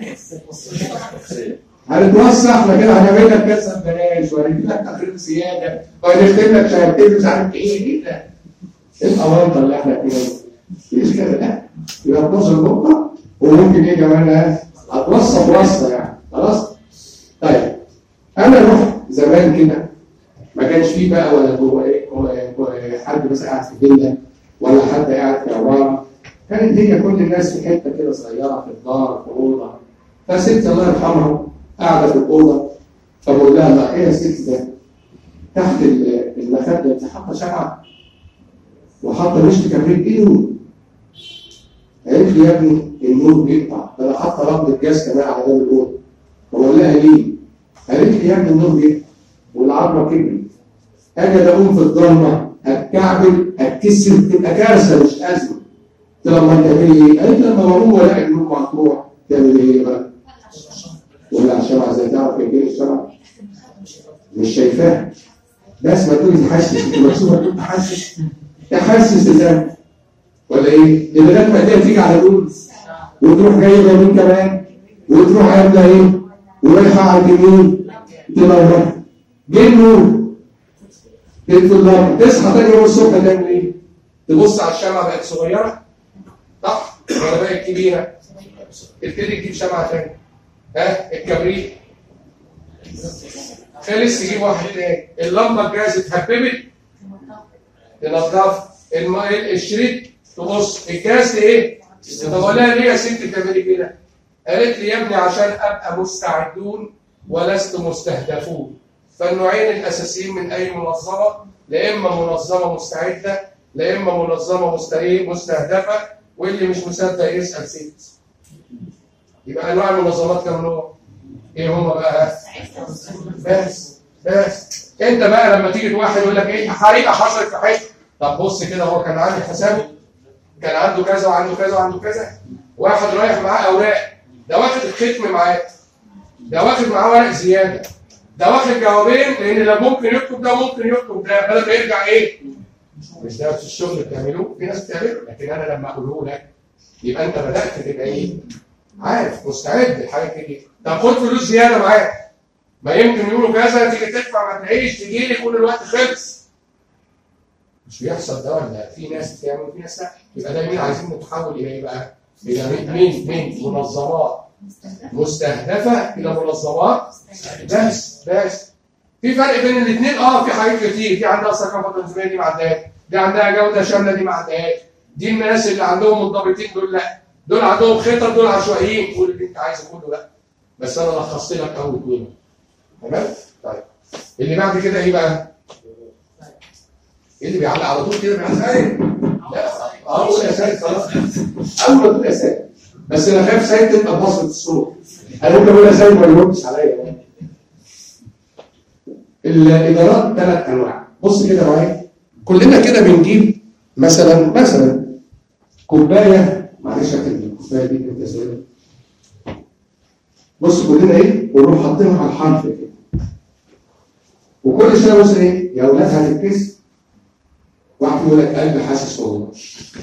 هنتوصى احنا كده هنعمل لك كاسه ببلاش وهندي لك تقرير زياده وهنختم لك شهادتين مش عارف ايه ايه ده؟ ايه الأوانطه اللي احنا فيها دي؟ مش كده لا يبقى اتناشر نقطه وممكن ايه كمان هتوصى توصى يعني خلاص؟ طيب انا رحت زمان كده ما كانش فيه بقى ولا جوه ايه حد مثلا قاعد في فيلا ولا حد قاعد في عماره. كانت هي كل الناس في حته كده صغيره في الدار في اوضه. فست الله يرحمها قاعده في الاوضه فبقول لها ما ايه يا ست ده؟ تحت المخده انت حاطه شمعه وحاطه مش كبريت ايه نور؟ قالت لي يا ابني النور بيقطع ده انا حاطه ربط جاز كمان على باب الاوضه. بقول لها ليه؟ قالت لي يا ابني النور بيقطع والعظمه كبرت. اجي اقوم في الضلمه اتكعبل اتكسر تبقى كارثه مش ازمه. قلت لها امال تعملي ايه؟ قالت لي لما بقوم والاقي النور مقطوع تعمل ايه بقى؟ ولا الشمعة ازاي تعرف ايه الشمعة؟ مش شايفاها. بس ما تقولي تحسس انت مكسوفه تقول تحسس تحسس ازاي؟ ولا ايه؟ لغايه ما ايديها تيجي على دول وتروح جايبه مين كمان؟ وتروح عامله ايه؟ ورايحه على اليمين تنور. جه النور تقفل النار تصحى تاني يوم الصبح تعمل ايه؟ تبص على الشمعة بقت صغيره صح؟ ولا بقت كبيره؟ تبتدي تجيب شمعة تاني. ها الكبريت خلص تجيب واحد تاني. اللمبه الجاز اتهببت تنضف الشريط تبص الجاز ايه؟ طب لها ليه يا ست بتعملي كده؟ قالت لي يا ابني عشان ابقى مستعدون ولست مستهدفون. فالنوعين الاساسيين من اي منظمه لا اما منظمه مستعده لا اما منظمه مستهي- مستهدفه، واللي مش مصدق يسال ست. يبقى انواع المنظمات كام نوع؟ ايه هم بقى؟ بس بس انت بقى لما تيجي واحد يقول لك ايه حريقه حصلت في حته، طب بص كده هو كان عامل حسابه، كان عنده كذا وعنده كذا وعنده كذا. واحد رايح معاه اوراق، ده واخد الختم معاه، ده واخد معاه ورق زياده، ده واخد جوابين، لان ده ممكن يكتب ده ممكن يكتب ده، بدل ما يرجع ايه؟ مش ده في الشغل بتعملوه، في ناس بتعمله، لكن انا لما اقوله لك يبقى انت بدات تبقى ايه؟ عارف مستعد لحاجه كده. طب خد فلوس زياده معاك، ما يمكن يقولوا كذا تيجي تدفع ما تلاقيش، تيجي لي كل الوقت خلص. مش بيحصل ده ولا في ناس بتعمل وفي ناس لا؟ يبقى ده مين عايزين نتحول الى ايه بقى؟ الى مين؟ مين؟ منظمات مستهدفه الى منظمات بس بس. في فرق بين الاثنين اه في حاجات كتير، دي عندها ثقافه تنظيميه دي ما عندهاش، دي عندها جوده شامله دي ما عندهاش، دي الناس اللي عندهم منضبطين دول لا، دول عندهم خطط دول عشوائيين، قول اللي انت عايزه كله لا. بس انا لخصت لك اول اثنين. تمام؟ طيب اللي بعد كده ايه بقى؟ ايه اللي بيعلق على طول كده بيعلق عليه؟ لا اه قول يا سيد خلاص. اول ما تقول يا سيد، بس انا خايف سيد تبقى بصت الصوت. انا ممكن اقول يا سيد ما يردش عليا. الادارات ثلاث انواع، بص كده معايا. كلنا كده بنجيب مثلا مثلا كوبايه، معلش اكتب الكوبايه دي انت سيد. بص كلنا ايه؟ ونروح حاطينها على الحرف كده. وكل شويه بص ايه؟ يا اولاد هتتكسر. واحد يقول لك قلبي حاسس والله.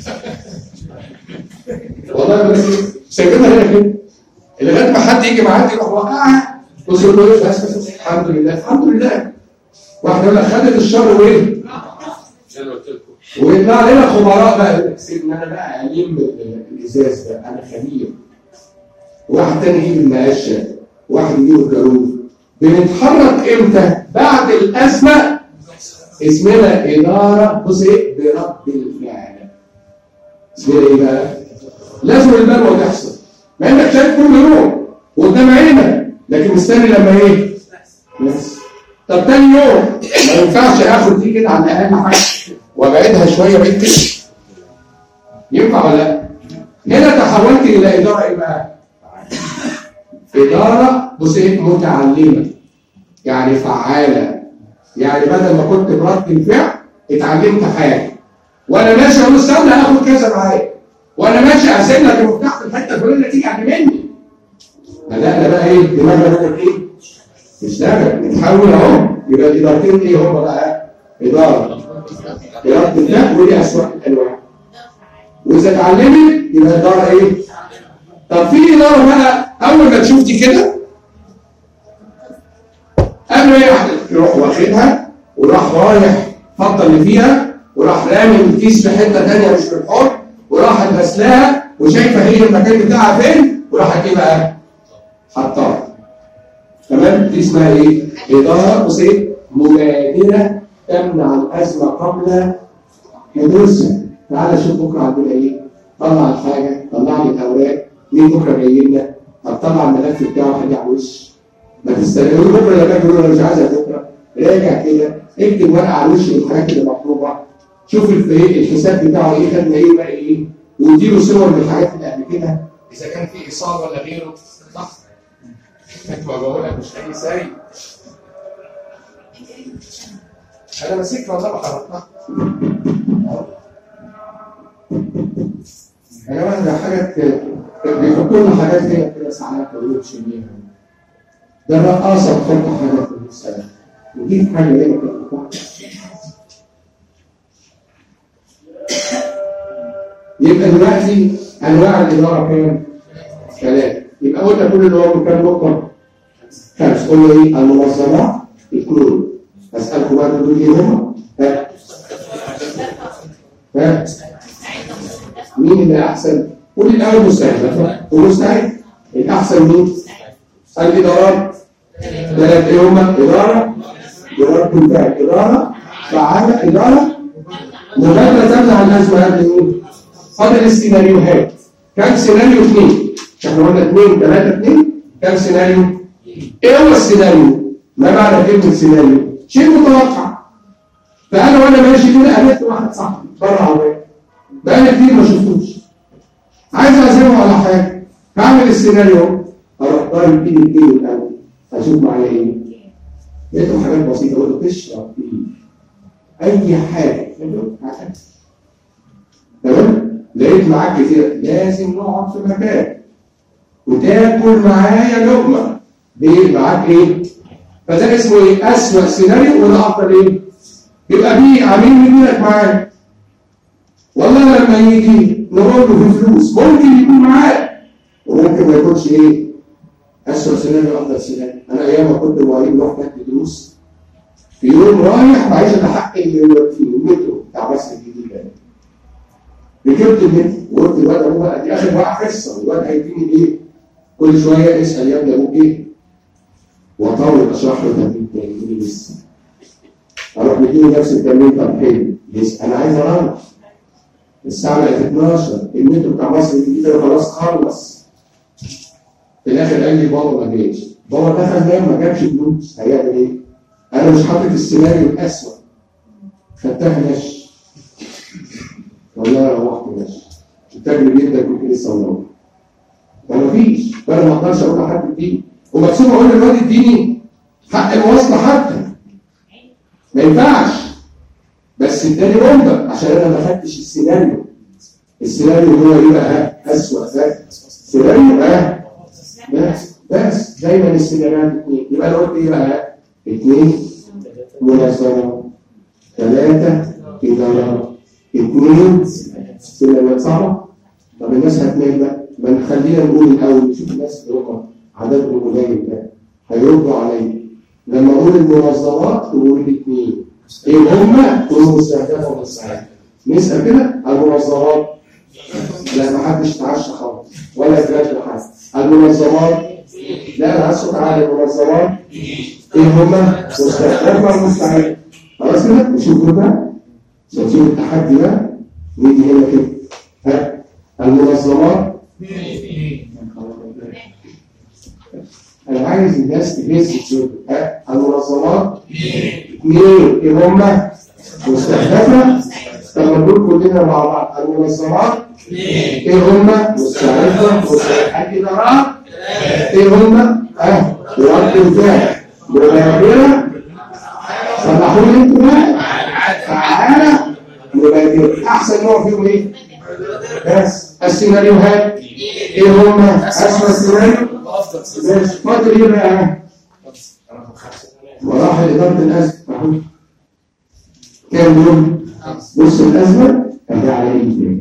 والله بس سايبينها هنا كده. لغايه ما حد يجي معدي يروح وقعها. بص يقول له بس بس الحمد لله الحمد لله. واحد يقول لك خدت الشر وايه؟ ويطلع علينا خبراء بقى يقول لك سيبني انا بقى الم الازاز ده انا خبير. واحد تاني يجيب المقشه، واحد يجيب الجاروف. بنتحرك امتى؟ بعد الازمه. اسمنا اداره بص ايه؟ برد الفعل. اسمنا ايه بقى؟ لازم البلوه تحصل. ما انك شايف كل يوم قدام عينك، لكن مستني لما ايه؟ بس. طب تاني يوم ما ينفعش اخد دي كده على الاقل حاجه وابعدها شويه بعيد كده. ينفع ولا لا؟ هنا تحولت الى اداره ايه بقى؟ اداره بص ايه؟ متعلمه. يعني فعاله. يعني بدل ما كنت برد الفعل اتعلمت حاجه. وانا ماشي اقول استنى هاخد كذا معايا. وانا ماشي اسيب لك المفتاح في الحته الفلانيه تيجي عند مني. بدانا بقى ايه؟ دماغنا بدات ايه؟ تشتغل نتحول اهو. يبقى الادارتين ايه هم بقى؟ اداره اداره الفعل ودي اسوأ الانواع. واذا اتعلمت يبقى اداره ايه؟ طب في اداره بقى اول ما تشوف دي كده قبل ما يروح واخدها وراح رايح فضل اللي فيها وراح رامي الكيس في حته ثانيه مش في الحوض وراحت غسلاها وشايفه هي المكان بتاعها فين وراحت ايه بقى؟ حطها. تمام؟ دي اسمها ايه؟ اداره بص ايه؟ مبادره تمنع الازمه قبل حدوثها. تعالى شوف بكره عندنا ايه؟ طلع الحاجه، طلع لي الاوراق، مين بكره جاي لنا؟ طب طلع الملف بتاعه حاجه على الوش. ما تستنى بكره لما اجي اقول انا مش عايزها بكره. راجع كده، اكتب ورقه على الوش الحاجات اللي مطلوبه. شوف الحساب بتاعه ايه، خدنا ايه بقى ايه؟ واديله صور من الحاجات اللي قبل كده اذا كان في ايصال ولا غيره. صح؟ ما بقول لك مش اي ساي. انا ماسكها والله ما حركتها. انا واخد حاجات بيحطوا لنا حاجات هي كده ساعات ويمشي بيها. ده الرقاصه بتحط حاجات في السلام ودي حاجه هنا كده. يبقى دلوقتي انواع الاداره كام؟ ثلاثه. يبقى قلنا كل اللي هو كام نقطه؟ خمس. قلنا ايه؟ المنظمات الكلور. اسالكم بقى دول ايه هم؟ ها؟ ها؟ مين اللي احسن؟ قول الاول مستعد. ومستعد الاحسن مين؟ الادارات. ثلاث ايه هم؟ اداره، اداره الفعل، اداره فعاله، اداره مبادره تمنع الازمه قبل ايه؟ فاضل السيناريوهات. كم سيناريو؟ اثنين. احنا قلنا اثنين ثلاثه اثنين. كم سيناريو؟ ايه هو السيناريو؟ ما معنى كلمه سيناريو؟ شيء متوقع. فانا وانا ماشي كده قابلت واحد صاحبي بره عوام بقالي كتير ما شفتوش، عايز اعزمه على حاجه، هعمل السيناريو اروح ضارب ايدي بايدي الاول اشوف معايا ايه؟ لقيته حاجات بسيطه، اقول له تشرب ايه؟ اي حاجه حاجه تمام؟ لقيت معاك كتير، لازم نقعد في مكان وتاكل معايا لقمه، ليه؟ معاك ايه؟ فده اسمه ايه؟ اسوأ سيناريو وده افضل ايه؟ يبقى بيه عميل يجيلك معاك. والله لما يجي نقول له في فلوس ممكن يكون معاك وممكن ما يكونش ايه؟ اسوأ سيناريو افضل سيناريو. انا ايام ما كنت معيد رحت ادي دروس في يوم رايح معيش الا حق في المترو بتاع مصر الجديده. ركبت المترو وقلت الواد ابوه بقى دي اخر بقى حصه، الواد هيديني ايه؟ كل شويه اسال يا ابني ابوك ايه؟ واطول اشرح له تمرين تاني لسه. اروح مديني نفس التمرين طب حلو لسه انا عايز اروح. الساعه بقت اتناشر المترو بتاع مصر الجديده خلاص خلص. في الاخر قال لي بابا ما جاش، بابا دخل نام ما جابش فلوس، هيعمل ايه؟ انا مش حاطط السيناريو الاسوء. خدتها ماشي. والله روحت ماشي. التاجر جدا كنت لسه مروح. ما فيش، فانا ما اقدرش اقول لحد اديني، ومكسوف اقول للواد اديني حق المواصله حتى. ما ينفعش. بس اداني بومبا عشان انا ما خدتش السيناريو. السيناريو هو ايه بقى؟ اسوء ذات. سيناريو اه بس بس دايما السيناريوهات اثنين، يبقى انا قلت ايه بقى؟ اثنين منظمات، ثلاثه ادارات، اثنين سيناريوهات صعبه. طب الناس هتنام بقى، ما نخلينا نقول الاول نشوف الناس اللي هم عددهم قليل ده هيردوا عليا. لما اقول المنظمات تقول الاثنين ايه هم؟ كلهم مستهدفه بالسعاده. نسال كده المنظمات لا ما حدش اتعشى خالص ولا اتغدى حد. المنظمات لا انا هسكت على المنظمات ايه هم؟ مستهدفه بالسعاده. خلاص كده نشوف بقى نشوف التحدي بقى. نيجي هنا كده ها المنظمات انا عايز الناس تجهز الشغل. ها المنظمات اثنين ايه هم؟ مستهدفه. طب نقول كلنا مع بعض المنظمات ايه هم؟ مستهدفه مستهدفه. الادارات ايه هم؟ ها رد الفعل مبادره. صلحوا لي انتوا بقى فعاله مبادره. احسن نوع فيهم ايه؟ بس السيناريوهات ايه هم؟ اسوأ سيناريو ماشي. فاضل ايه بقى؟ مراحل اداره الازمه. كام دول؟ بص الازمه هي على ايه؟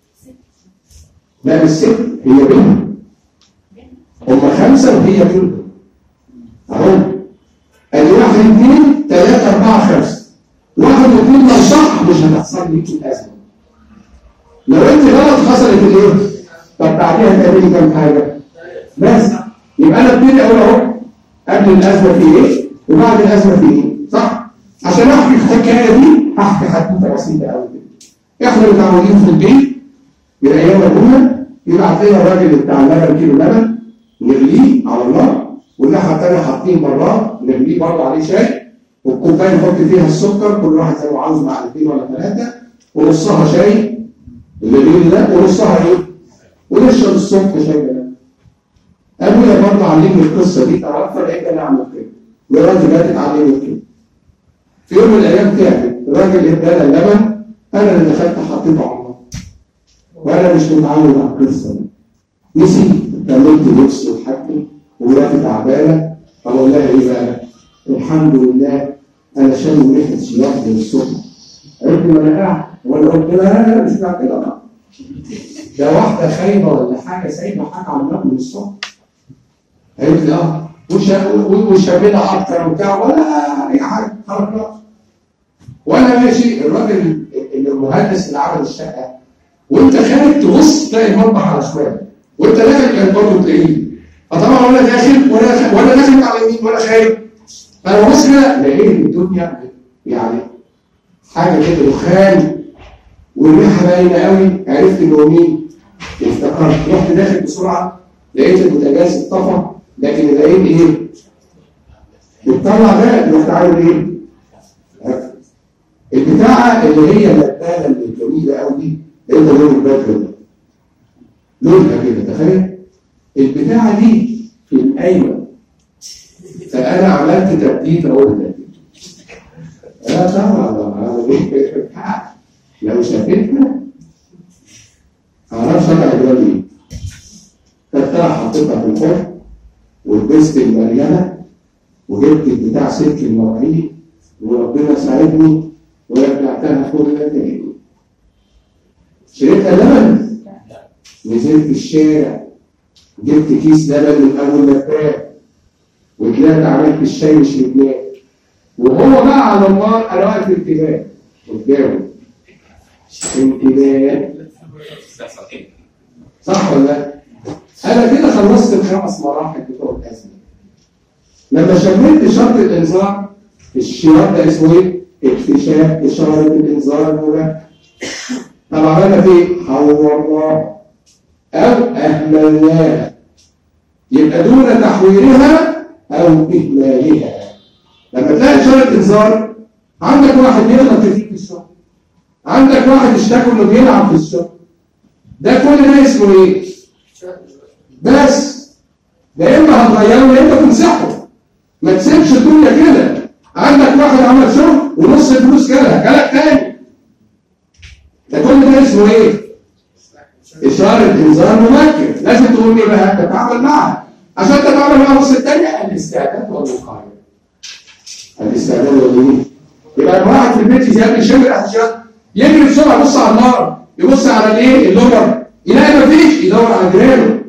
لا الست هي بينهم هم خمسه وهي بينهم اهو. ادي واحد اثنين ثلاثه اربعه خمسه. واحد واثنين لو صح مش هتحصل لك الازمه. لو انت غلط حصلت الايه؟ طب بعديها تعملي كام حاجه؟ بس يبقى انا ابتدي اقول اهو قبل الازمه في ايه؟ وبعد الازمه في ايه؟ صح؟ عشان احكي الحكايه دي هحكي حدوته بسيطه قوي كده. احنا متعودين في البيت من ايام ابونا يبعت لنا الراجل بتاع اللبن كيلو لبن نغليه على النار، والناحيه الثانيه حاطين براد نغليه برضه عليه شاي، والكوبايه نحط فيها السكر كل واحد زي ما عاوز معلقتين ولا ثلاثه، ونصها شاي الليل ده ونصها ايه؟ ونشرب الصبح شاي ده. ابويا برضه علمني القصه دي، توفى لقيت انا اعمل كده. والراجل ده اتعلمت كده. في يوم من الايام تعبت، الراجل ادانا اللبن، انا اللي دخلت حطيته على النار. وانا مش متعود على القصه دي. نسيت، كملت لبس وحاجتي ومراتي تعبانه، فبقول لها ايه بقى؟ الحمد لله انا شامم ريحه سياح من الصبح. قالت لي ما انا قاعد، وانا قلت لها لا مش بعد كده بقى. ده واحده خايبه ولا حاجه سايبه حاجه على النار من الصبح. قالت لي اه وشاملها اكتر وبتاع ولا اي حاجه حركات. وانا ماشي الراجل المهندس اللي عمل الشقه وانت خارج تبص تلاقي المطبخ على شمال وانت داخل كان برضه تلاقيه. فطبعا وانا داخل وانا وانا داخل على اليمين وانا خارج انا ببص كده لقيت الدنيا يعني حاجه كده دخان والريحه باينه قوي. عرفت انه مين؟ افتكرت رحت داخل بسرعه لقيت البوتاجاز اتطفى لكن لقيت ايه؟ بتطلع غاز. رحت عامل ايه؟ البتاعه اللي هي اللبانه اللي الجميله قوي دي هي لون البدله ده، لونها كده تخيل البتاعه دي في الايمن، فانا عملت ترتيب اقول لك لا طبعا لو شافتنا معرفش انا هجرى ايه. خدتها حطيتها في الحوض ولبست المليانه وجبت البتاع سلك المواعيد وربنا ساعدني ورجعتها كل ده تاني. شريتها لبن نزلت الشارع جبت كيس لبن من اول لبان وطلعت عملت الشاي مش لبنان وهو بقى على النار انا واقف انتباه قدامه انتباه صح ولا لا؟ انا كده خلصت الخمس مراحل بتوع الازمه. لما شملت شرط الانذار الشياط ده اسمه ايه؟ اكتشاف اشاره الانذار المبكر. طب عملنا فين؟ حورناها او اهملناها يبقى دون تحويرها او اهمالها. لما تلاقي اشاره انذار عندك واحد بيغلط كتير في الشغل، عندك واحد اشتكى انه بيلعب في الشغل، ده كل ده اسمه ايه؟ بس يا اما هتغيره يا اما تمسحه. ما تسيبش الدنيا كده. عندك واحد عمل شغل ونص الفلوس كده كلك تاني، ده كل ده اسمه ايه؟ اشاره انذار مبكر. لازم تقول لي بقى تتعامل معها. عشان تتعامل مع النص الثانيه الاستعداد والوقايه. الاستعداد والايه؟ يبقى الواحد في البيت يزيد يشم ريحه يجري بسرعه يبص على النار، يبص على الايه؟ اللمر، يلاقي مفيش يدور على جيرانه.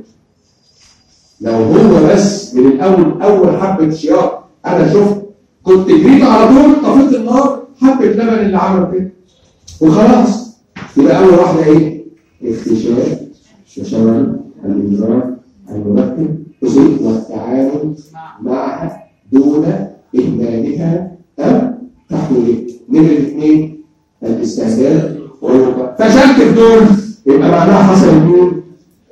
لو هو بس من الاول اول حبه شياط انا شفت كنت جريت على طول طفيت النار حبه لبن اللي عمل كده وخلاص. يبقى اول واحده ايه؟ اكتشاف اشاره الانذار المبكر والتعامل معها دون اهمالها او تحويلها. نمره اثنين الاستعداد والوقايه. فشلت في دول يبقى معناها حصل دول.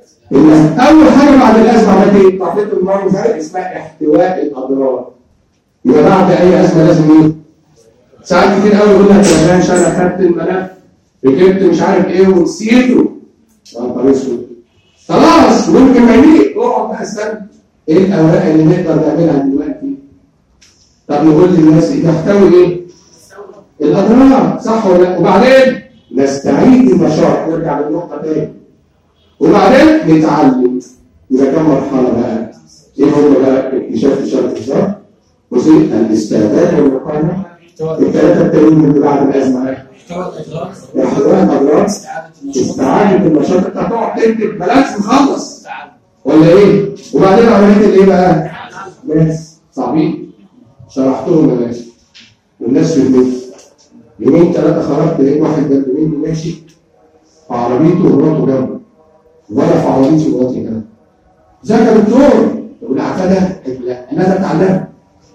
اول حاجه بعد الازمه عملت ايه؟ طفيت النار وزي اسمها احتواء الاضرار. يبقى بعد اي ازمه لازم ايه؟ ساعات كتير قوي يقول لك يا باشا انا خدت الملف ركبت مش عارف ايه ونسيته. يا نهار اسود. خلاص ممكن ما يجيش اقعد بقى استنى. ايه الاوراق اللي نقدر نعملها دلوقتي؟ طب نقول للناس ايه تحتوي ايه؟ الاضرار صح ولا لا؟ وبعدين نستعيد النشاط نرجع للنقطه تاني. وبعدين نتعلم. يبقى كم مرحله بقى؟ ايه هم بقى؟ اكتشاف اشاره الانذار وزي الاستعداد والوقايه. الثلاثه التانيين اللي بعد الازمه احتواء الاضرار احتواء الاضرار استعاده النشاط. انت هتقعد تكتب بلاش نخلص ولا ايه؟ وبعدين عمليه الايه بقى؟ ناس صعبين شرحتهم يا باشا والناس في البيت يومين ثلاثه خرجت لقيت واحد جنب مني ماشي في عربيته ومراته جنبه ولا في عربيتي ومراتي جنبه. ازيك يا دكتور؟ يقول عفاده لا انا اتعلمت.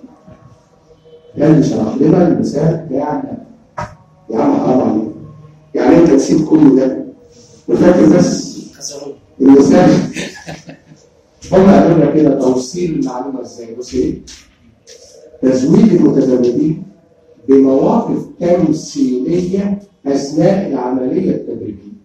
قال لي شرح لنا المثال بتاعنا. يا عم حرام عليك. يعني انت نسيت كل ده وفاكر بس المثال. هم قالوا لنا كده توصيل المعلومه ازاي؟ بص ايه؟ تزويد المتزوجين بمواقف تمثيليه اثناء العمليه التدريبيه.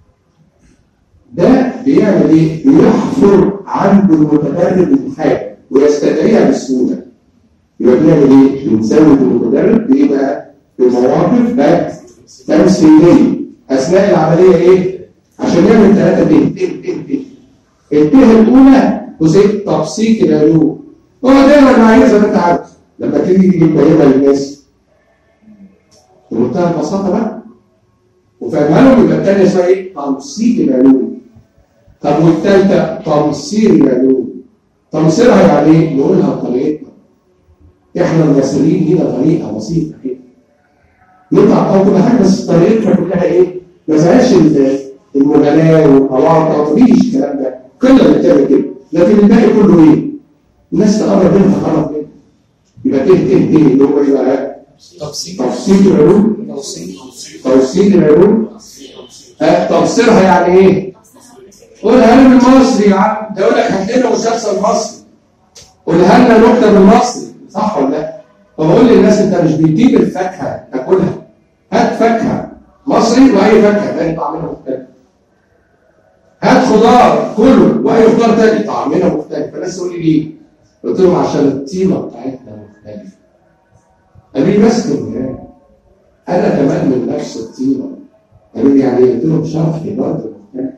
ده بيعمل ايه؟ بيحفر عند المتدرب الحاجه ويستدعيها بسهوله. يبقى بنعمل ايه؟ بنزود المتدرب بايه بقى؟ بمواقف بقى تمثيليه اثناء العمليه ايه؟ عشان يعمل ثلاثه ته ته ته ته. الته الاولى جزء تبسيط العلوم. هو دايما انا عايزها انت عارف لما تيجي تجيب فاهمها للناس بمنتهى البساطه بقى وفاهمها لهم. يبقى الثانيه اسمها ايه؟ تبسيط العلوم. طب والثالثه تمصير العلوم. تمصيرها يعني ايه؟ نقولها بطريقتنا. احنا المصريين لينا طريقه بسيطه كده. نطلع او كل حاجه بس طريقتنا كلها ايه؟ ما فيهاش المغالاه والقواطع مفيش الكلام ده. كلنا بنعمل كده. لكن الباقي كله ايه؟ الناس تقرب منها تقرب منها. يبقى ته ته ته اللي هو ايه بقى؟ تبسيط العلوم. تبسيط العلوم. تبصيرها يعني ايه؟ قولها لنا بالمصري يا عم. ده يقول لك هات لنا مسلسل مصري. قولها لنا نكته بالمصري صح ولا لا؟ فبقول للناس انت مش بتجيب الفاكهه تاكلها هات فاكهه مصري واي فاكهه تاني طعمها مختلف. هات خضار كله واي خضار تاني طعمها مختلف. فالناس تقول لي ليه؟ قلت لهم عشان الطينه بتاعتنا مختلفه. قالوا لي بس كده انا كمان من نفس الطينه. قالوا لي يعني قلت لهم شرحي برضه مختلف.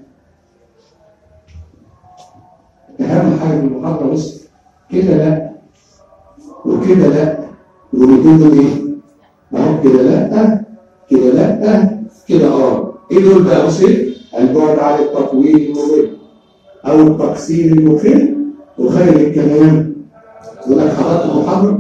اهم حاجه في المحاضره بص كده لا وكده لا والاثنين دول ايه؟ اهو كده لا كده لا كده اه. ايه دول بقى؟ بص ايه؟ البعد عن التطويل الممل او التقصير المخل وخير الكلام. يقول لك حضرتك محاضره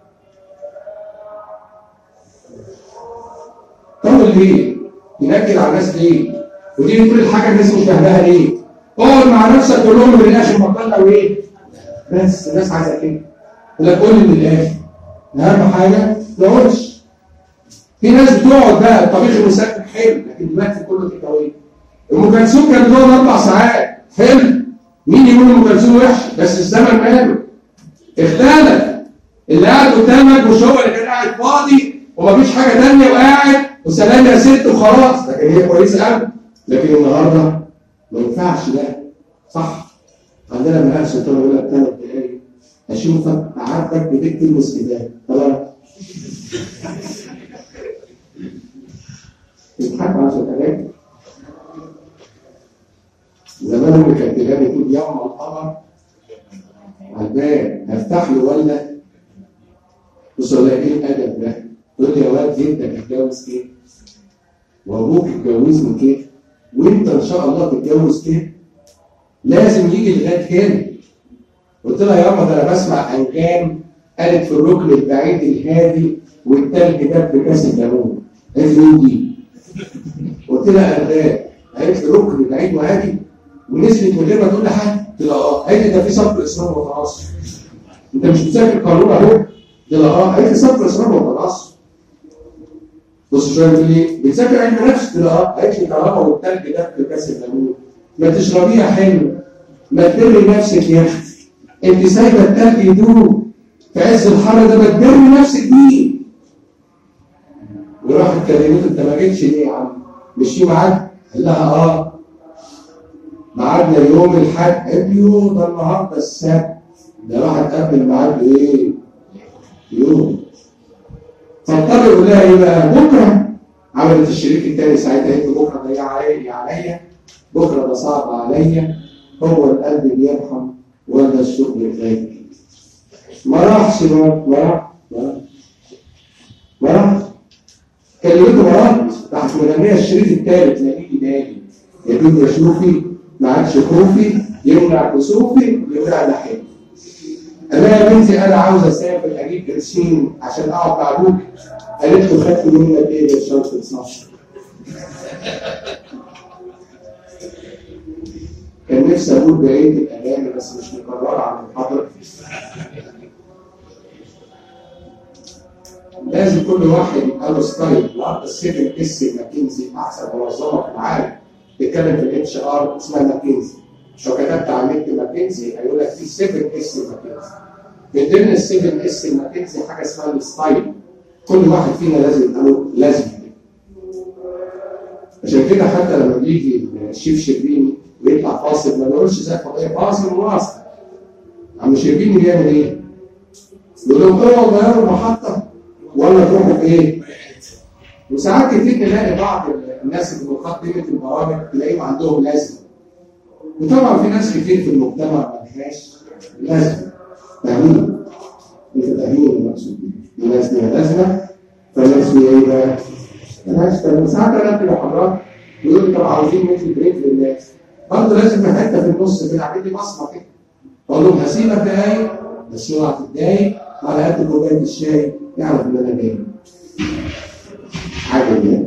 طول ليه؟ ينكد على الناس ليه؟ ودي كل حاجه الناس مش فاهماها ليه؟ اقعد مع نفسك قول لهم من الاخر بطلنا وايه؟ بس الناس عايزه كده. يقول لك قول لي من الاخر. اهم حاجه ما تقولش. في ناس بتقعد بقى الطبيخ المسكر حلو لكن دلوقتي كله كده ايه؟ ام كلثوم كانت بتقعد اربع ساعات حلو. مين يقول ام كلثوم وحش؟ بس الزمن ماله؟ اختلف. اللي قاعد قدامك مش هو اللي كان قاعد فاضي ومفيش حاجه ثانيه وقاعد وسلام يا ست وخلاص، لكن هي كويسه قوي. لكن النهارده ما ينفعش ده صح. عندنا مهاب سلطان يقول لك ثلاث دقايق اشوفك قعدتك بتكتب المسجدات خلاص. تضحكوا عشان كلام. زمان امي كانت تجاري تقول يوم القمر على الباب هفتح له ولا بص ولا ايه الادب ده؟ تقول لي يا واد جدك اتجوز كده وابوك اتجوزني كده وانت ان شاء الله تتجوز كده لازم يجي لغايه هنا. قلت لها يا ده انا بسمع انغام قالت في الركن البعيد الهادي والتلج ده بكاس الليمون. قالت لي مين دي؟ قلت لها انغام. قالت لي ركن بعيد وهادي ونزلت من غير ما تقول لي حاجه. قلت لها اه. قالت لي ده في صبر اصرار وتناصر. انت مش بتذاكر قانون اهو؟ قلت لها اه. قالت لي صبر اصرار وتناصر. بص شويه بتقول لي بتذاكر علم نفس؟ قلت لها اه. قالت لي كهرباء والتلج ده بكاس الليمون. ما تشربيها حلو ما تدري نفسك يا اختي. انت سايبه التلج يدوب في عز الحر ده ما تدري نفسك بيه. وراحت كلمته انت ما جيتش ليه يا عم؟ مش في ميعاد؟ قال لها اه. ميعادنا يوم الاحد. قالت له يوه ده النهارده السبت. ده راحت قبل ميعاد ايه؟ يوم. فاضطر يقول لها ايه بقى؟ بكره. عملت الشريك الثاني ساعتها قالت له بكره ده عليا عليا بكره ده صعب عليا. هو القلب بيرحم ولا الشغل غالي. ما راحش ما راح ما راح كلمته مرات راحت مغنيه الشريط الثالث لاقيه دالي يا دنيا شوفي ما عادش خوفي يمنع كسوفي يمنع لحيتي. قال لها يا بنتي انا عاوز اسافر اجيب قرشين عشان اقعد مع ابوك. قالت له خدت منك ايه يا شرط اتناشر؟ كان نفسي اقول بقيه الاغاني بس مش مكرره عن المحاضره. لازم كل واحد يبقى له ستايل. النهارده السيفن اس ماكنزي احسن منظمه في العالم بتتكلم في الاتش ار اسمها ماكنزي. لو كتبت على النت ماكنزي هيقول لك في سيفن اس ماكنزي. من ضمن السيفن اس ماكنزي حاجه اسمها الستايل. كل واحد فينا لازم يبقى له لازم. عشان كده حتى لما بيجي الشيف شربيني ويطلع فاصل ما بيقولش زي الطبيعي فاصل وواصل. عم شربيني بيعمل ايه؟ يقول لهم اوعوا غيروا المحطه ولا تروحوا في ايه؟ وساعات كتير نلاقي بعض الناس اللي مقدمه البرامج تلاقيهم عندهم لازمه. وطبعا في ناس كتير في المجتمع ما لهاش لازمه. فاهمين؟ انت فاهمين المقصود ايه؟ الناس ليها لازمه فالناس ليها ايه بقى؟ ملهاش لازمه. ساعات انا في محاضرات يقولوا لي طب عاوزين ندي بريك للناس. برضه لازم في حته في النص كده عامل لي بصمه كده. اقول لهم هسيبك دقايق بس اوعى تتضايق على قد كوبايه الشاي يعرف ان انا جاي. حاجه يعني.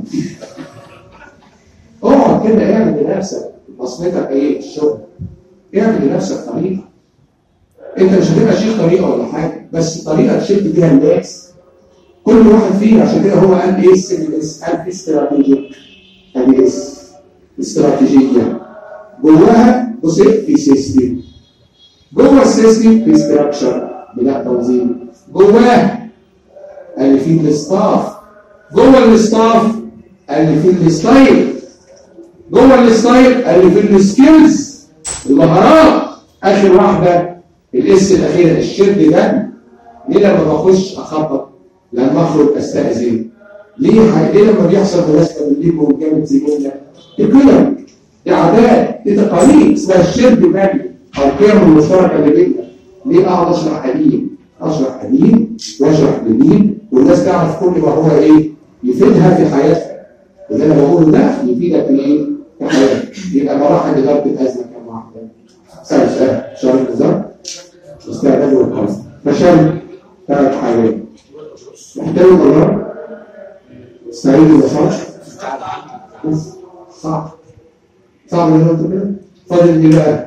اقعد كده اعمل لنفسك بصمتك ايه؟ الشغل. اعمل لنفسك طريقه. انت مش هتبقى شيخ طريقه ولا حاجه بس طريقه تشد بيها الناس. كل واحد فينا عشان كده هو قال ايه السيستم؟ قال استراتيجيه. قال ايه؟ استراتيجيه. جواها بص في سيستم. جوه السيستم في ستراكشر بناء تنظيم. جواه قال في الاستاف جوه الستاف قال لي في الستايل، جوه الستايل قال لي في السكيلز المهارات. اخر واحده الاس الاخيره الشد ده. ليه لما بخش اخبط لما اخرج استاذن؟ ليه ليه لما بيحصل مناسبه بالليل وجامد زميلنا؟ دي قيم، دي عادات، دي تقاليد اسمها الشد بالي او القيم المشتركه اللي بيننا. ليه اقعد اشرح قديم؟ اشرح قديم واشرح جديد والناس تعرف كل ما هو ايه يفيدها في حياتها. اللي انا بقوله ده يفيدك في ايه؟ في حياتك. يبقى مراحل اداره الازمه كام واحده؟ سهل سهل شهر النظام استعداد والخلاص. فشل ثلاث حاجات. محتاج قرار سعيد وصعب صعب صعب اللي قلت كده. فاضل ايه بقى؟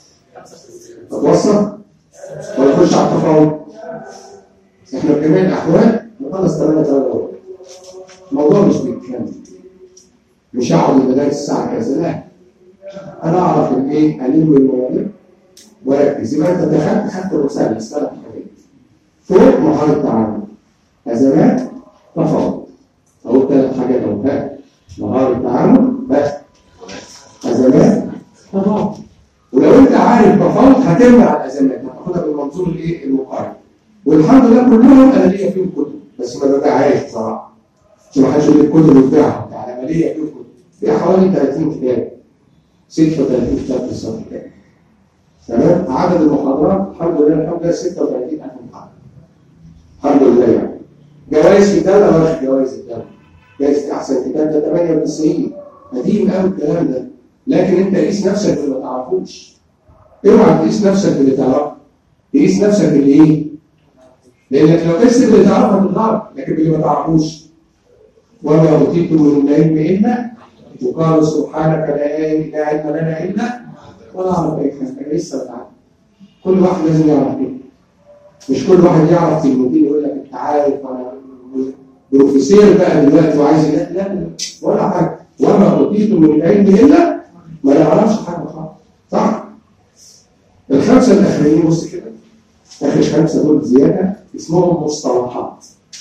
اتوصل ولا اخش على التفاوض؟ احنا بجميع الاحوال نخلص ثمانية ثلاثة. الموضوع مش بيتكلم، مش هقعد المدارس الساعه كذا، لا انا اعرف الايه الم المواضيع وركز. يبقى انت دخلت خدت الرساله ثلاث حاجات فوق مرحله التعامل، ازمات، تفاوض. اقول ثلاث حاجات اهو. مهاره التعامل بس، ازمات، تفاوض. ولو انت عارف تفاوض هترمي على الازمات، هتاخدها بالمنظور الايه المقارن. والحمد لله كلهم انا ليا فيهم كتب بس ما ببيعهاش بصراحه عشان ما حدش يقول لي الكتب وبتاعها. يعني انا ليا فيهم كتب فيها حوالي ثلاثين كتاب، ستة وثلاثين كتاب في الصف كتاب. تمام. عدد المحاضرات الحمد لله الحمد لله ستة وثلاثين ألف محاضره الحمد لله. يعني جوائز كتاب انا واخد جوائز الدوله، جائزه احسن كتاب ده ثمانية وتسعين، قديم قوي الكلام ده. لكن انت قيس نفسك باللي ما تعرفوش. اوعى تقيس نفسك باللي تعرفه، تقيس نفسك باللي ايه؟ لانك لو قست باللي تعرفه هتتغرب، لكن باللي ما تعرفوش. وما اوتيتم من العلم الا وقالوا سبحانك لا علم لنا الا ولا اعرف اي حاجه. انا لسه بتعلم. كل واحد لازم يعرف كده. مش كل واحد يعرف كلمتين يقول لك انت عارف انا بروفيسور بقى دلوقتي وعايز لا لا ولا حاجه. وما اوتيتم من العلم الا ما يعرفش حاجه خالص. صح؟ الخمسه الاخرين بص كده، اخر خمسه دول زياده اسمهم مصطلحات.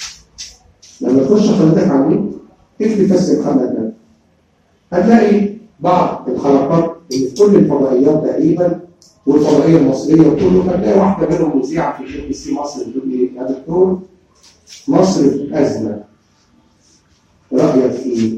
لما تخش حضرتك على النت اكتب بس محمد ده هتلاقي بعض الحلقات اللي في كل الفضائيات تقريبا والفضائيه المصريه وكله، هتلاقي واحده منهم مذيعه في ام بي سي مصر بتقول ايه؟ يا دكتور مصر في ازمه رايك في ايه؟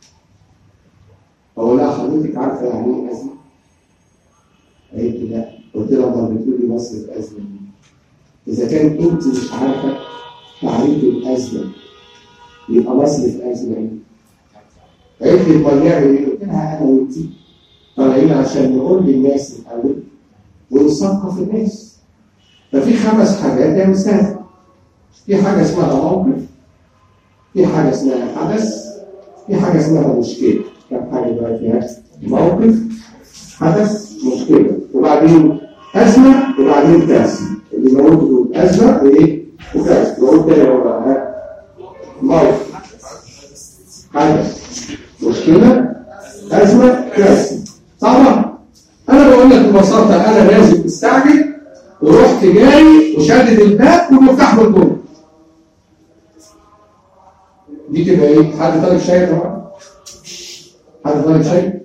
اقول لها حضرتك عارفه يعني ايه ازمه؟ قالت لي لا. قلت لها طب بتقولي مصر في ازمه، اذا كان انت مش عارفه تعريف الازمه يبقى مصر في ازمه ايه؟ قالت لي امال نعمل ايه؟ قلت لها انا وانت طالعين عشان نقول للناس الاول ونثقف الناس. ففي خمس حاجات يا مثال. في حاجه اسمها موقف، في حاجه اسمها حدث، في حاجه اسمها مشكله. كم حاجه دلوقتي فيها؟ موقف، حدث، مشكله، وبعدين ازمه، وبعدين كارثه. اللي موجود دول ازمه وايه؟ وكارثه. وقلت تاني اهو بقى موقف، حدث، مشكله، ازمه، كارثه. صعبه؟ انا بقول لك ببساطه انا لازم مستعجل ورحت جاي وشدد الباب والمفتاح بالجوه. دي تبقى ايه؟ حد طالب شاي طبعا؟ حد طالب شاي؟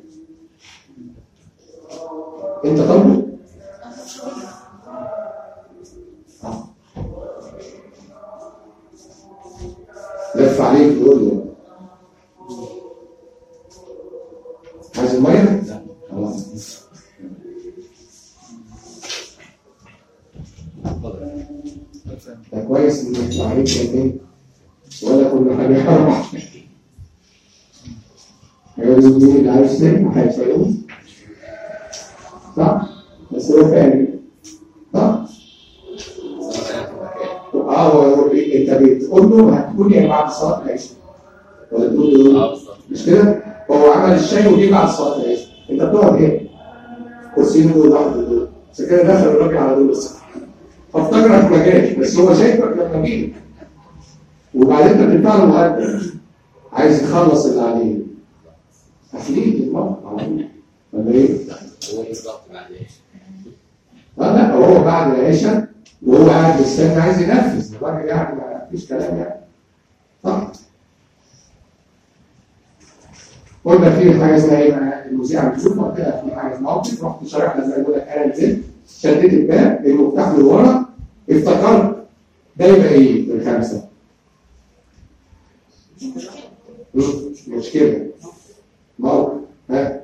انت طالبه؟ اه لف عليك تقول له عايز الميه؟ خلاص ده كويس انك يطلع عليك شايفين ولا كل حاجه حرام. هيقول مين اللي عايز تاني؟ هيسألوه صح؟ بس هو فاهم صح؟ اه هو انت بتقول له هتقول لي بعد صلاه العشاء ولا تقول له مش كده؟ هو عمل الشاي وجي بعد صلاه العشاء، انت بتقعد ايه؟ كرسيين دول لوحده دول، عشان كده دخل الراجل على دول بس فافتكرك ما جاش، بس هو شايفك لما جيت. وبعدين انت بتدفع له مقدم عايز يخلص اللي عليه. تحليل الموقف على طول ولا ايه؟ هو بالظبط بعد العشاء. لا لا هو بعد العشاء وهو قاعد مستني عايز ينفذ، الراجل يعني ما فيش كلام يعني. صح؟ قلنا في حاجه اسمها ايه بقى؟ المذيع بتشوف قلت لها في حاجه موقف، رحت شارح لما يقول لك انا نزلت شديت الباب المفتاح من ورا افتكرت ده يبقى ايه؟ الخمسه. مشكله موقف ها؟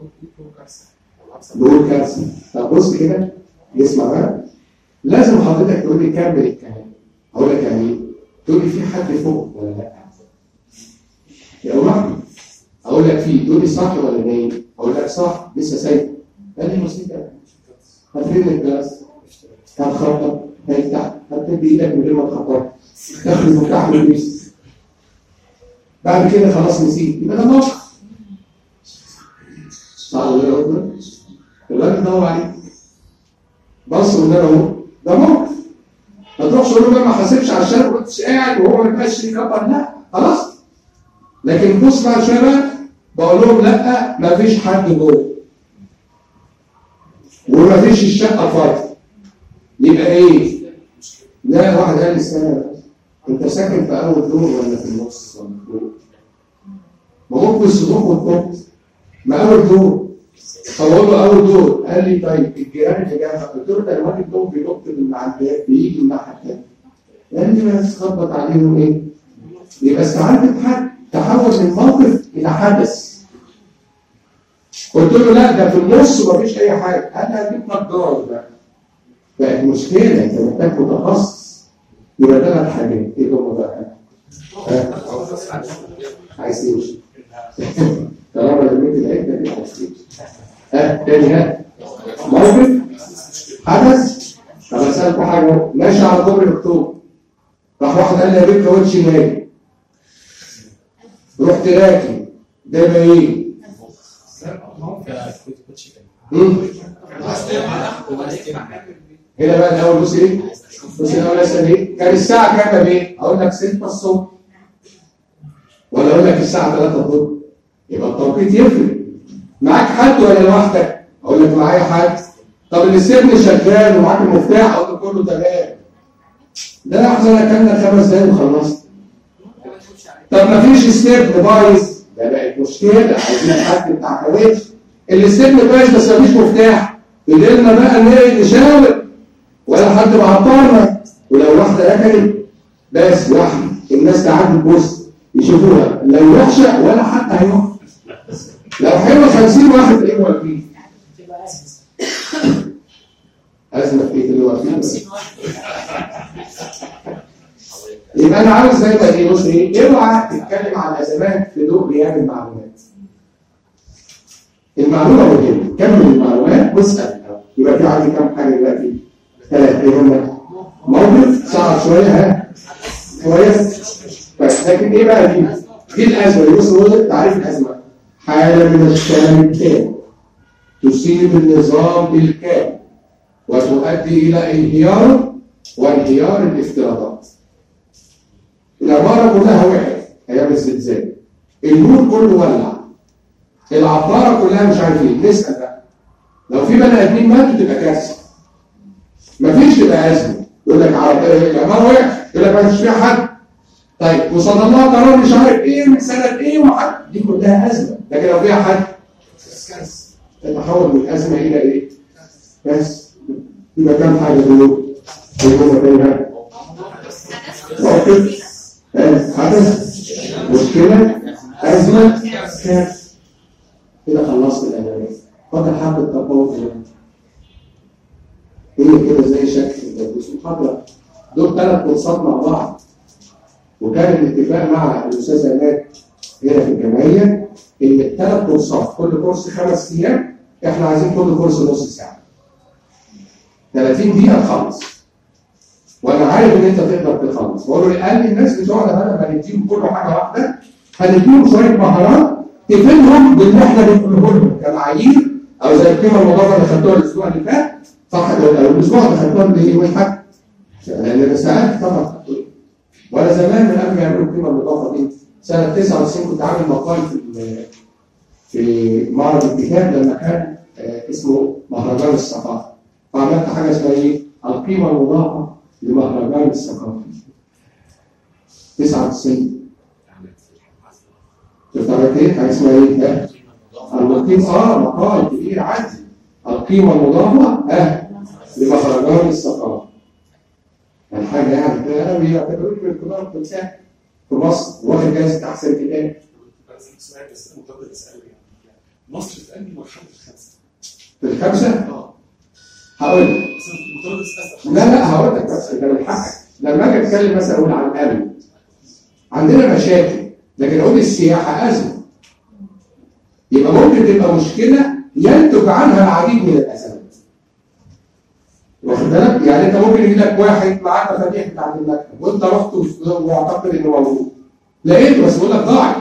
دول كارثه. طب بص كده اسمع بقى، لازم حضرتك تقول لي كمل الكلام. اقول لك يعني ايه؟ تقول لي في حد فوق ولا لا؟ يا واحد اقول لك فيه، تقول لي صح ولا نايم؟ اقول لك صح لسه سايب. قال لي بسيطه، هترن الجرس، هتخبط، هيفتح، هتدي ايدك من غير ما تخبط، تاخد المفتاح من الكيس. بعد كده خلاص نسيت، يبقى ده موقف. صح ولا لا؟ قلت الراجل دور عليك بص قدام اهو، ده موقف. ما تروحش تقول له بقى ما حاسبش عشان ما كنتش قاعد وهو ما يبقاش يكبر، لا خلاص. لكن بص بعد شويه بقى بقول لهم لا ما فيش حد جوه وما فيش الشقه فاضيه. يبقى ايه؟ لا واحد قال لي استنى انت ساكن في اول دور ولا في النص ولا في الدور؟ ما هو في السطوح والطوط ما اول دور. فبقول له اول دور، قال لي طيب الجيران اللي جنبك، قلت له ده الواد الدور بينط من على الباب بيجي من الناحيه الثانيه. قال لي بس خبط عليهم ايه؟ يبقى استعانت بحد تحول من موقف الى حدث. قلت له لا ده في النص ومفيش اي حاجه. قال لي هجيب نجار بقى. بقت مشكله، انت محتاج متخصص. يبقى ثلاث حاجات ايه هم بقى؟ عايز يمشي. طالما لميت العده دي عايز يمشي. ها تاني ها موقف حدث. طب اسالكم حاجه، ماشي على كوبري اكتوبر راح واحد قال لي يا بنت كاوتش نايم، رحت راكب ده يبقى ايه؟ هنا بقى الاول بص ايه؟ بص الاول اسال ايه؟ كان الساعه كام يا بيه؟ اقول لك ستة الصبح ولا اقول لك الساعه ثلاثة الظهر؟ يبقى التوقيت يفرق. معاك حد ولا لوحدك؟ اقول لك معايا حد. طب اللي السجن شغال ومعاك المفتاح اقول له كله تمام. ده احسن اكلنا خمس دقايق وخلصت. طب مفيش استبن بايظ، ده بقت مشكله، عايزين حد بتاع كويس. الاستبن بايظ بس مفيش مفتاح، قدرنا بقى نلاقي نشاور ولا حد معطرنا. ولو واحده اكلت بس واحده الناس تعدي تبص يشوفوها، لو وحشه ولا حد هيقف. لو حلوه خمسين واحد تلاقيهم واقفين. ازمه في ايه اللي واقفين؟ يبقى انا عاوز زي ما ايه بص ايه؟ اوعى تتكلم عن ازمات في ضوء غياب المعلومات. المعلومه مهمه، كمل المعلومات واسال. يبقى في عندي كام حاجه دلوقتي؟ ثلاث ايه هم؟ موقف صعب شويه ها؟ كويس؟ طيب لكن ايه بقى دي؟ دي الازمه. بص بص تعريف الازمه: حاله من الشام الكامل تصيب النظام بالكامل وتؤدي الى انهيار وانهيار الافتراضات. العماره كلها وقعت ايام الزلزال، النور كله ولع، العباره كلها مش عارف ايه. نسال بقى لو في بني ادمين ماتوا تبقى كارثه. مفيش تبقى ازمه. يقول لك العماره وقعت، يقول لك ما فيش فيها حد. طيب وصل الله قرار مش عارف ايه من سنه ايه وحد، دي كلها ازمه. لكن لو فيها حد تتحول من ازمه الى ايه؟ بس يبقى كام حاجه دول؟ هم بينها موقف حدث مشكله ازمه كارثه. كده خلصت الانانيه. فاضل حبه التطور هي كده زي شكل المحاضره. دول ثلاث كورسات مع بعض، وكان الاتفاق مع الاستاذ عماد هنا في الجمعيه ان الثلاث كورسات كل كورس خمس ايام، احنا عايزين كل كورس نص ساعه. ثلاثين دقيقه تخلص. وانا عارف ان انت تقدر تخلص. بقول له قال لي الناس بتوعنا بدل ما نديهم كل حاجه واحده هنديهم شويه مهارات تفيدهم باللي احنا بنقوله لهم كمعايير، او زي القيمه المضافه اللي خدتوها الاسبوع اللي فات. صح ولا الاسبوع اللي خدتوها اللي هي يوم حد؟ لان انا سالت طبعا. وانا زمان من قبل ما يعملوا القيمه المضافه دي سنه تسعة وتسعين كنت عامل مقال في في معرض الكتاب لما كان اسمه مهرجان الثقافه. فعملت حاجه اسمها ايه؟ القيمه المضافه لمهرجان الثقافه. تسعة وتسعين. تفتكر قالت ايه؟ حاجه اسمها ايه؟ القيمه اه مقال كبير عندي. القيمه المضافه اه لمخرجات الثقافه. الحاجه يعني كده قوي يعتبروه من كبار الفلسفه في مصر، واخد جائزه احسن كتاب. بس سؤال بس مجرد اساله يعني مصر في انهي مرحله الخمسه؟ في الخمسه؟ اه هقول لك. بس مجرد اسال. لا لا هقول لك بس انت من حقك لما اجي اتكلم مثلا اقول عن الامن عندنا مشاكل، لكن اقول السياحه ازمه. يبقى ممكن تبقى مشكله ينتج عنها العديد من الازمات. واخد بالك؟ يعني انت ممكن يجي لك واحد معاه مفاتيح بتاعت المكتب وانت رحت واعتقد انه موجود. لقيته بس بيقول لك ضاعت.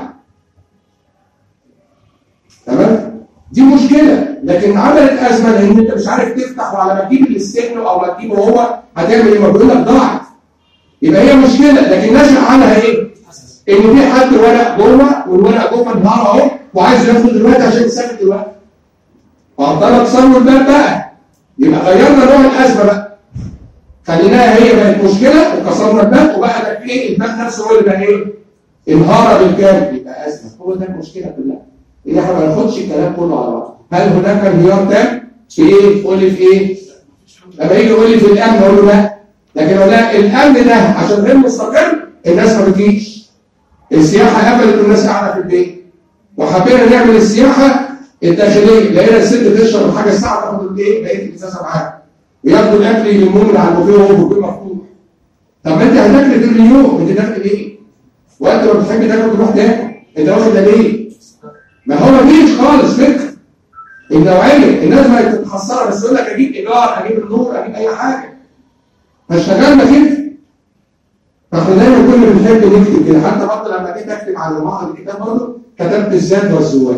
تمام؟ دي مشكله، لكن عملت ازمه لان انت مش عارف تفتح، وعلى ما تجيب الاستثناء او ما تجيبه هو هتعمل ايه؟ ما بيقول لك ضاعت. يبقى هي مشكله، لكن نشأ عنها ايه؟ ان في حد ورق جوه والورق جوه انهار اهو وعايز ياخد دلوقتي عشان يسافر دلوقتي. فعطلك صنوا الباب بقى. يبقى غيرنا نوع الازمه بقى. خليناها هي بقت مشكله وكسرنا الباب وبقى ده ايه؟ الباب نفسه هو اللي بقى ايه؟ انهار بالكامل يبقى ازمه. هو ده المشكله كلها. ان احنا ما ناخدش الكلام كله على بعض. هل هناك انهيار تام؟ في ايه؟ تقول لي في ايه؟ لما يجي يقول لي في الامن اقول له لا. لكن اقول لا الامن ده عشان غير مستقر الناس ما بتجيش. السياحه قبلت والناس قاعده في البيت. وحبينا نعمل السياحه الداخليه، لقينا الست تشرب حاجه الساعه تاخد ايه؟ بقيه الازازه معاها. وياخدوا الاكل يلموه من على البوفيه وهو البوفيه مفتوح. طب ما انت هتاكل طول اليوم، انت داخل ايه؟ وانت لو بتحب تاكل تروح تاكل، انت واخد ده ليه؟ ما هو ما فيش خالص فكر. النوعيه الناس بقت متحصره بس يقول لك اجيب ايجار، اجيب النور، اجيب اي حاجه. فاشتغلنا كده. فاحنا دايما كنا بنحب نكتب كده، حتى برضه لما جيت اكتب عن معرض الكتاب برضه كتبت الزاد والزواد.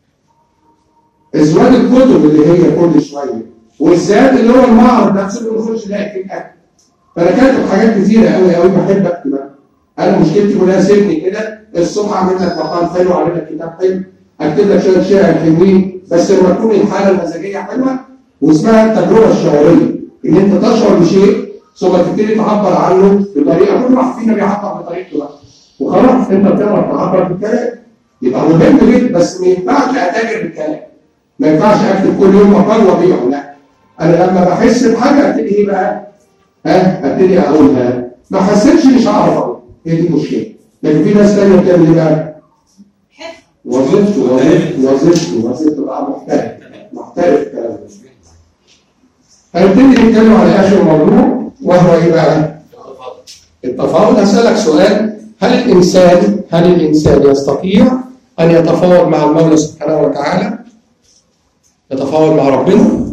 الزواد الكتب اللي هي كل شويه، والزاد اللي هو المعرض نفسه اللي بنخش نلاقي فيه الاكل. فانا كاتب حاجات كتيره قوي قوي بحب اكتبها. انا مشكلتي كلها سيبني كده الصبح اعمل لك مقال حلو، اعمل لك كتاب حلو، اكتب لك شويه شعر حلوين، بس لما تكون الحاله المزاجيه حلوه واسمها التجربه الشعوريه، ان انت تشعر بشيء ثم تبتدي تعبر عنه بطريقه. كل واحد فينا بيعبر بطريقته بقى. وخلاص انت بتعرف تعبر بالكلام. يبقى مهم جدا، بس ما ينفعش اتاجر بالكلام. ما ينفعش اكتب كل يوم مقال وابيعه، لا. انا لما بحس بحاجه ابتدي ايه بقى؟ ها؟ ابتدي اقولها. ما حسيتش مش هعرف اقول. هي دي المشكله. لكن في ناس ثانيه بتعمل ايه بقى؟ وظيفته وظيفته وظيفته وظيفته بقى محترف. محترف الكلام ده. هنبتدي نتكلم على اخر موضوع وهو ايه بقى؟ التفاوض. هسألك سؤال، هل الانسان هل الانسان يستطيع ان يتفاوض مع المولى سبحانه وتعالى؟ يتفاوض مع ربنا؟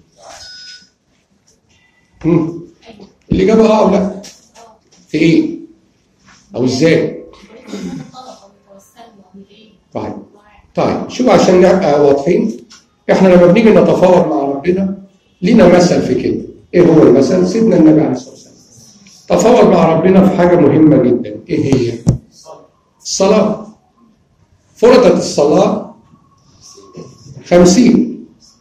امم الإجابة اه او لا. في ايه؟ او ازاي؟ طيب طيب شوف عشان نبقى واضحين، احنا لما بنيجي نتفاوض مع ربنا لينا مثل في كده. ايه هو المثل؟ سيدنا النبي عليه الصلاه والسلام تفاوض مع ربنا في حاجه مهمه جدا. ايه هي؟ الصلاه. فرضت الصلاه خمسين.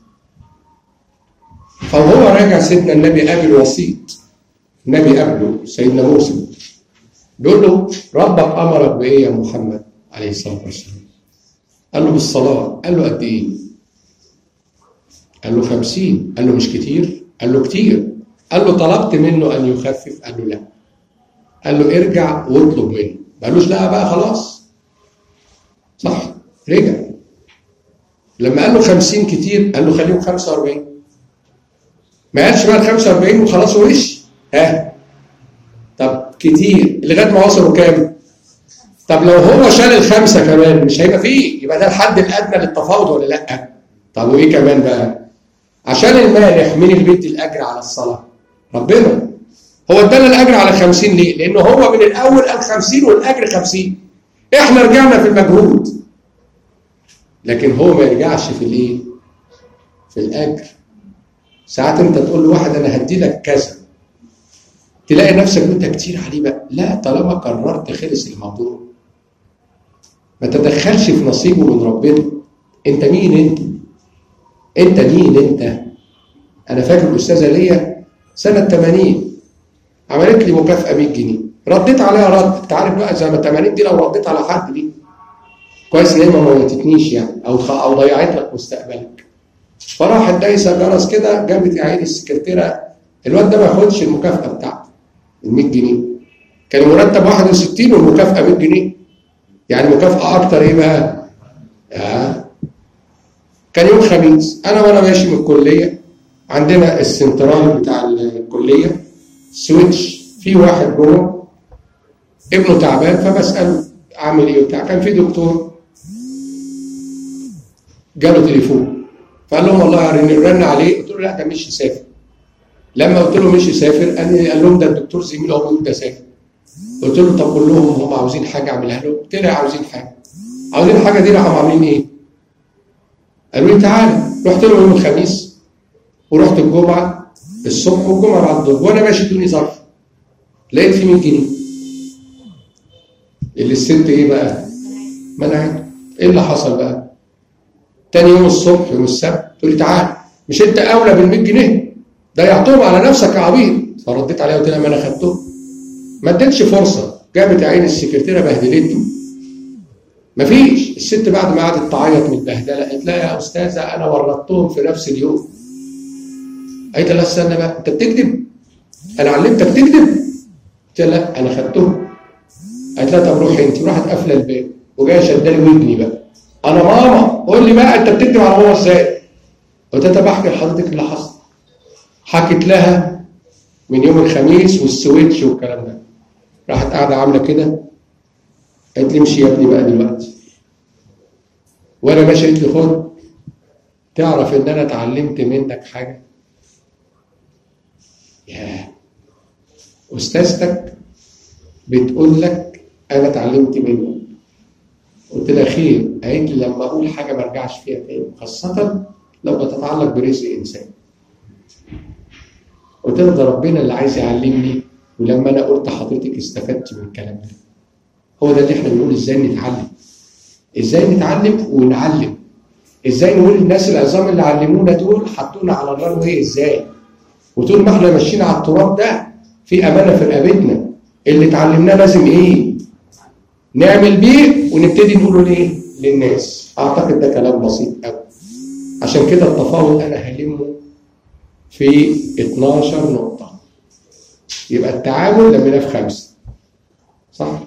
فهو راجع سيدنا النبي قابل وسيط. النبي قابله سيدنا موسى بيقول له ربك امرك بايه يا محمد عليه الصلاه والسلام؟ قال له بالصلاه. قال له قد ايه؟ قال له خمسين. قال له مش كتير؟ قال له كتير. قال له طلبت منه ان يخفف؟ قال له لا. قال له ارجع واطلب منه. ما قالوش لا بقى خلاص. صح؟ رجع. لما قال له خمسين كتير قال له خليهم خمسة وأربعين. ما قالش بقى خمسة وأربعين وخلاص وش؟ ها؟ طب كتير لغايه ما وصلوا كام؟ طب لو هو شال الخمسه كمان مش هيبقى فيه، يبقى ده الحد الادنى للتفاوض ولا لا؟ طب وايه كمان بقى؟ عشان المانح مين اللي بيدي الاجر على الصلاه؟ ربنا. هو ادانا الاجر على خمسين ليه؟ لانه هو من الاول قال خمسين والاجر خمسين. احنا رجعنا في المجهود. لكن هو ما يرجعش في الايه؟ في الاجر. ساعات انت تقول لواحد انا هدي لك كذا، تلاقي نفسك انت كتير عليه بقى. لا، طالما قررت خلص الموضوع. ما تدخلش في نصيبه من ربنا. انت مين انت؟ انت مين انت؟ انا فاكر الاستاذه ليا سنه ثمانين عملت لي مكافاه مية جنيه، رديت عليها رد. انت عارف بقى زي ما ثمانين دي لو رديت على حد دي كويس ان هي ما موتتنيش يعني او او ضيعت لك مستقبلك. فراحت دايسه جرس كده، جابت يا عيني السكرتيره، الواد ده ما ياخدش المكافاه بتاعته ال مية جنيه، كان المرتب واحد وستين والمكافاه مية جنيه، يعني مكافاه اكتر ايه بقى؟ آه. كان يوم خميس، انا وانا ماشي من الكليه، عندنا السنترال بتاع الكليه سويتش، في واحد جوه ابنه تعبان، فبساله اعمل ايه وبتاع. كان في دكتور جاله تليفون، فقال لهم والله رن عليه، قلت له لا ده مش يسافر. لما قلت له مش يسافر قال لي، قال لهم ده الدكتور زميله هو بيقول ده سافر. قلت له طب قول لهم هم عاوزين حاجه اعملها لهم. طلع عاوزين حاجه، عاوزين حاجه دي راحوا عاملين ايه؟ قالوا لي تعالى. رحت له يوم الخميس ورحت الجمعه الصبح والجمعه بعد الظهر، وانا ماشي ادوني ظرف لقيت فيه مية جنيه. اللي الست ايه بقى؟ منعت. ايه اللي حصل بقى؟ تاني يوم الصبح يوم السبت تقول لي تعالى، مش انت اولى بال مية جنيه؟ ضيعتهم على نفسك يا عبيط. فرديت عليها قلت لها ما انا خدتهم. ما اديتش فرصه، جابت عين السكرتيره بهدلته. مفيش. الست بعد ما قعدت تعيط من البهدله قالت لها يا استاذه انا ورطتهم في نفس اليوم. قالت لها استنى بقى، انت بتكذب؟ انا علمتك تكذب؟ قلت لها لا انا خدتهم. قالت لها طب روحي انت. راحت قافله الباب وجايه شدالي ودني بقى، انا ماما قول لي بقى انت بتكذب على ماما ازاي؟ قلت لها طب احكي لحضرتك اللي حصل. حكت لها من يوم الخميس والسويتش والكلام ده. راحت قاعده عامله كده، قالت لي امشي يا ابني بقى دلوقتي. وانا ماشي قالت لي خد، تعرف ان انا اتعلمت منك حاجه؟ ياه، استاذتك بتقول لك انا اتعلمت منك. قلت لها خير. قالت لي لما اقول حاجه ما ارجعش فيها تاني، خاصه لو بتتعلق برزق انسان. قلت لها ده ربنا اللي عايز يعلمني، ولما انا قلت حضرتك استفدت من الكلام ده. هو ده اللي احنا بنقول ازاي نتعلم، ازاي نتعلم ونعلم، ازاي نقول الناس العظام اللي علمونا دول حطونا على النار وايه ازاي، وطول ما احنا ماشيين على التراب ده في امانه في رقبتنا، اللي اتعلمناه لازم ايه؟ نعمل بيه ونبتدي نقوله ليه؟ للناس. اعتقد ده كلام بسيط قوي. عشان كده التفاوض انا هلمه في اتناشر نقطه. يبقى التعامل لميناه في خمسه، صح؟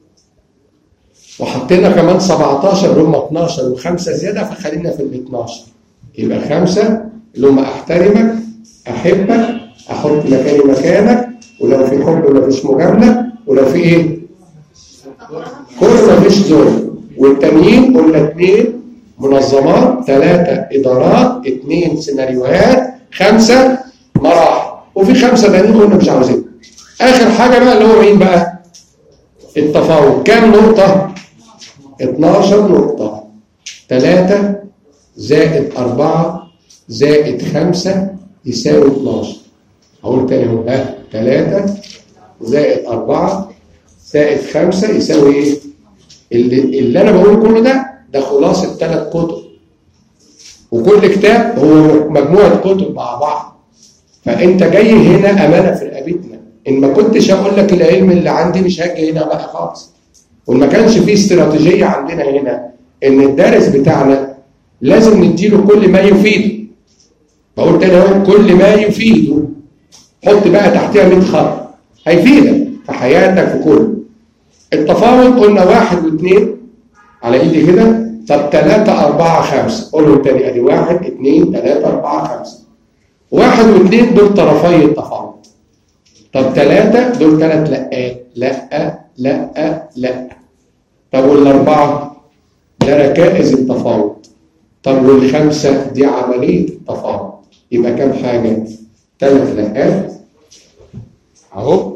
وحطينا كمان سبعتاشر اللي هم اتناشر وخمسه زياده، فخلينا في ال اتناشر. يبقى خمسه اللي هم احترمك، احبك، احط مكاني مكانك، ولو في حب ولا فيش مجامله، ولو في ايه؟ كل ما فيش ظلم. والتانيين قلنا اثنين منظمات، ثلاثه ادارات، اثنين سيناريوهات، خمسه مراحل، وفي خمسه تانيين قلنا مش عاوزين. اخر حاجه بقى اللي هو مين بقى؟ التفاوض. كام نقطه؟ اتناشر نقطه. ثلاثه زائد اربعه زائد خمسه يساوي اتناشر. هقول تاني اهو، ها، ثلاثه زائد اربعه زائد خمسه يساوي ايه؟ اللي, اللي انا بقول كله ده ده خلاصه ثلاث كتب، وكل كتاب هو مجموعه كتب مع بعض. فانت جاي هنا امانه في رقبتنا. ان ما كنتش هقول لك العلم اللي عندي مش هاجي هنا بقى خالص. وما كانش فيه استراتيجيه عندنا هنا ان الدارس بتاعنا لازم نديله كل ما يفيده. بقول تاني اهو، كل ما يفيده. حط بقى تحتها مية خط هيفيدك في حياتك في كله. التفاوض قلنا واحد واثنين على ايدي كده. طب ثلاثة أربعة خمسة، قولهم تاني، ادي واحد اثنين ثلاثة أربعة خمسة. واحد واثنين دول طرفي التفاوض. طب ثلاثة دول ثلاث لقات، لا لا لا. طب والأربعة ده ركائز التفاوض. طب والخمسة دي عملية التفاوض. يبقى كام حاجة؟ ثلاث لقات اهو،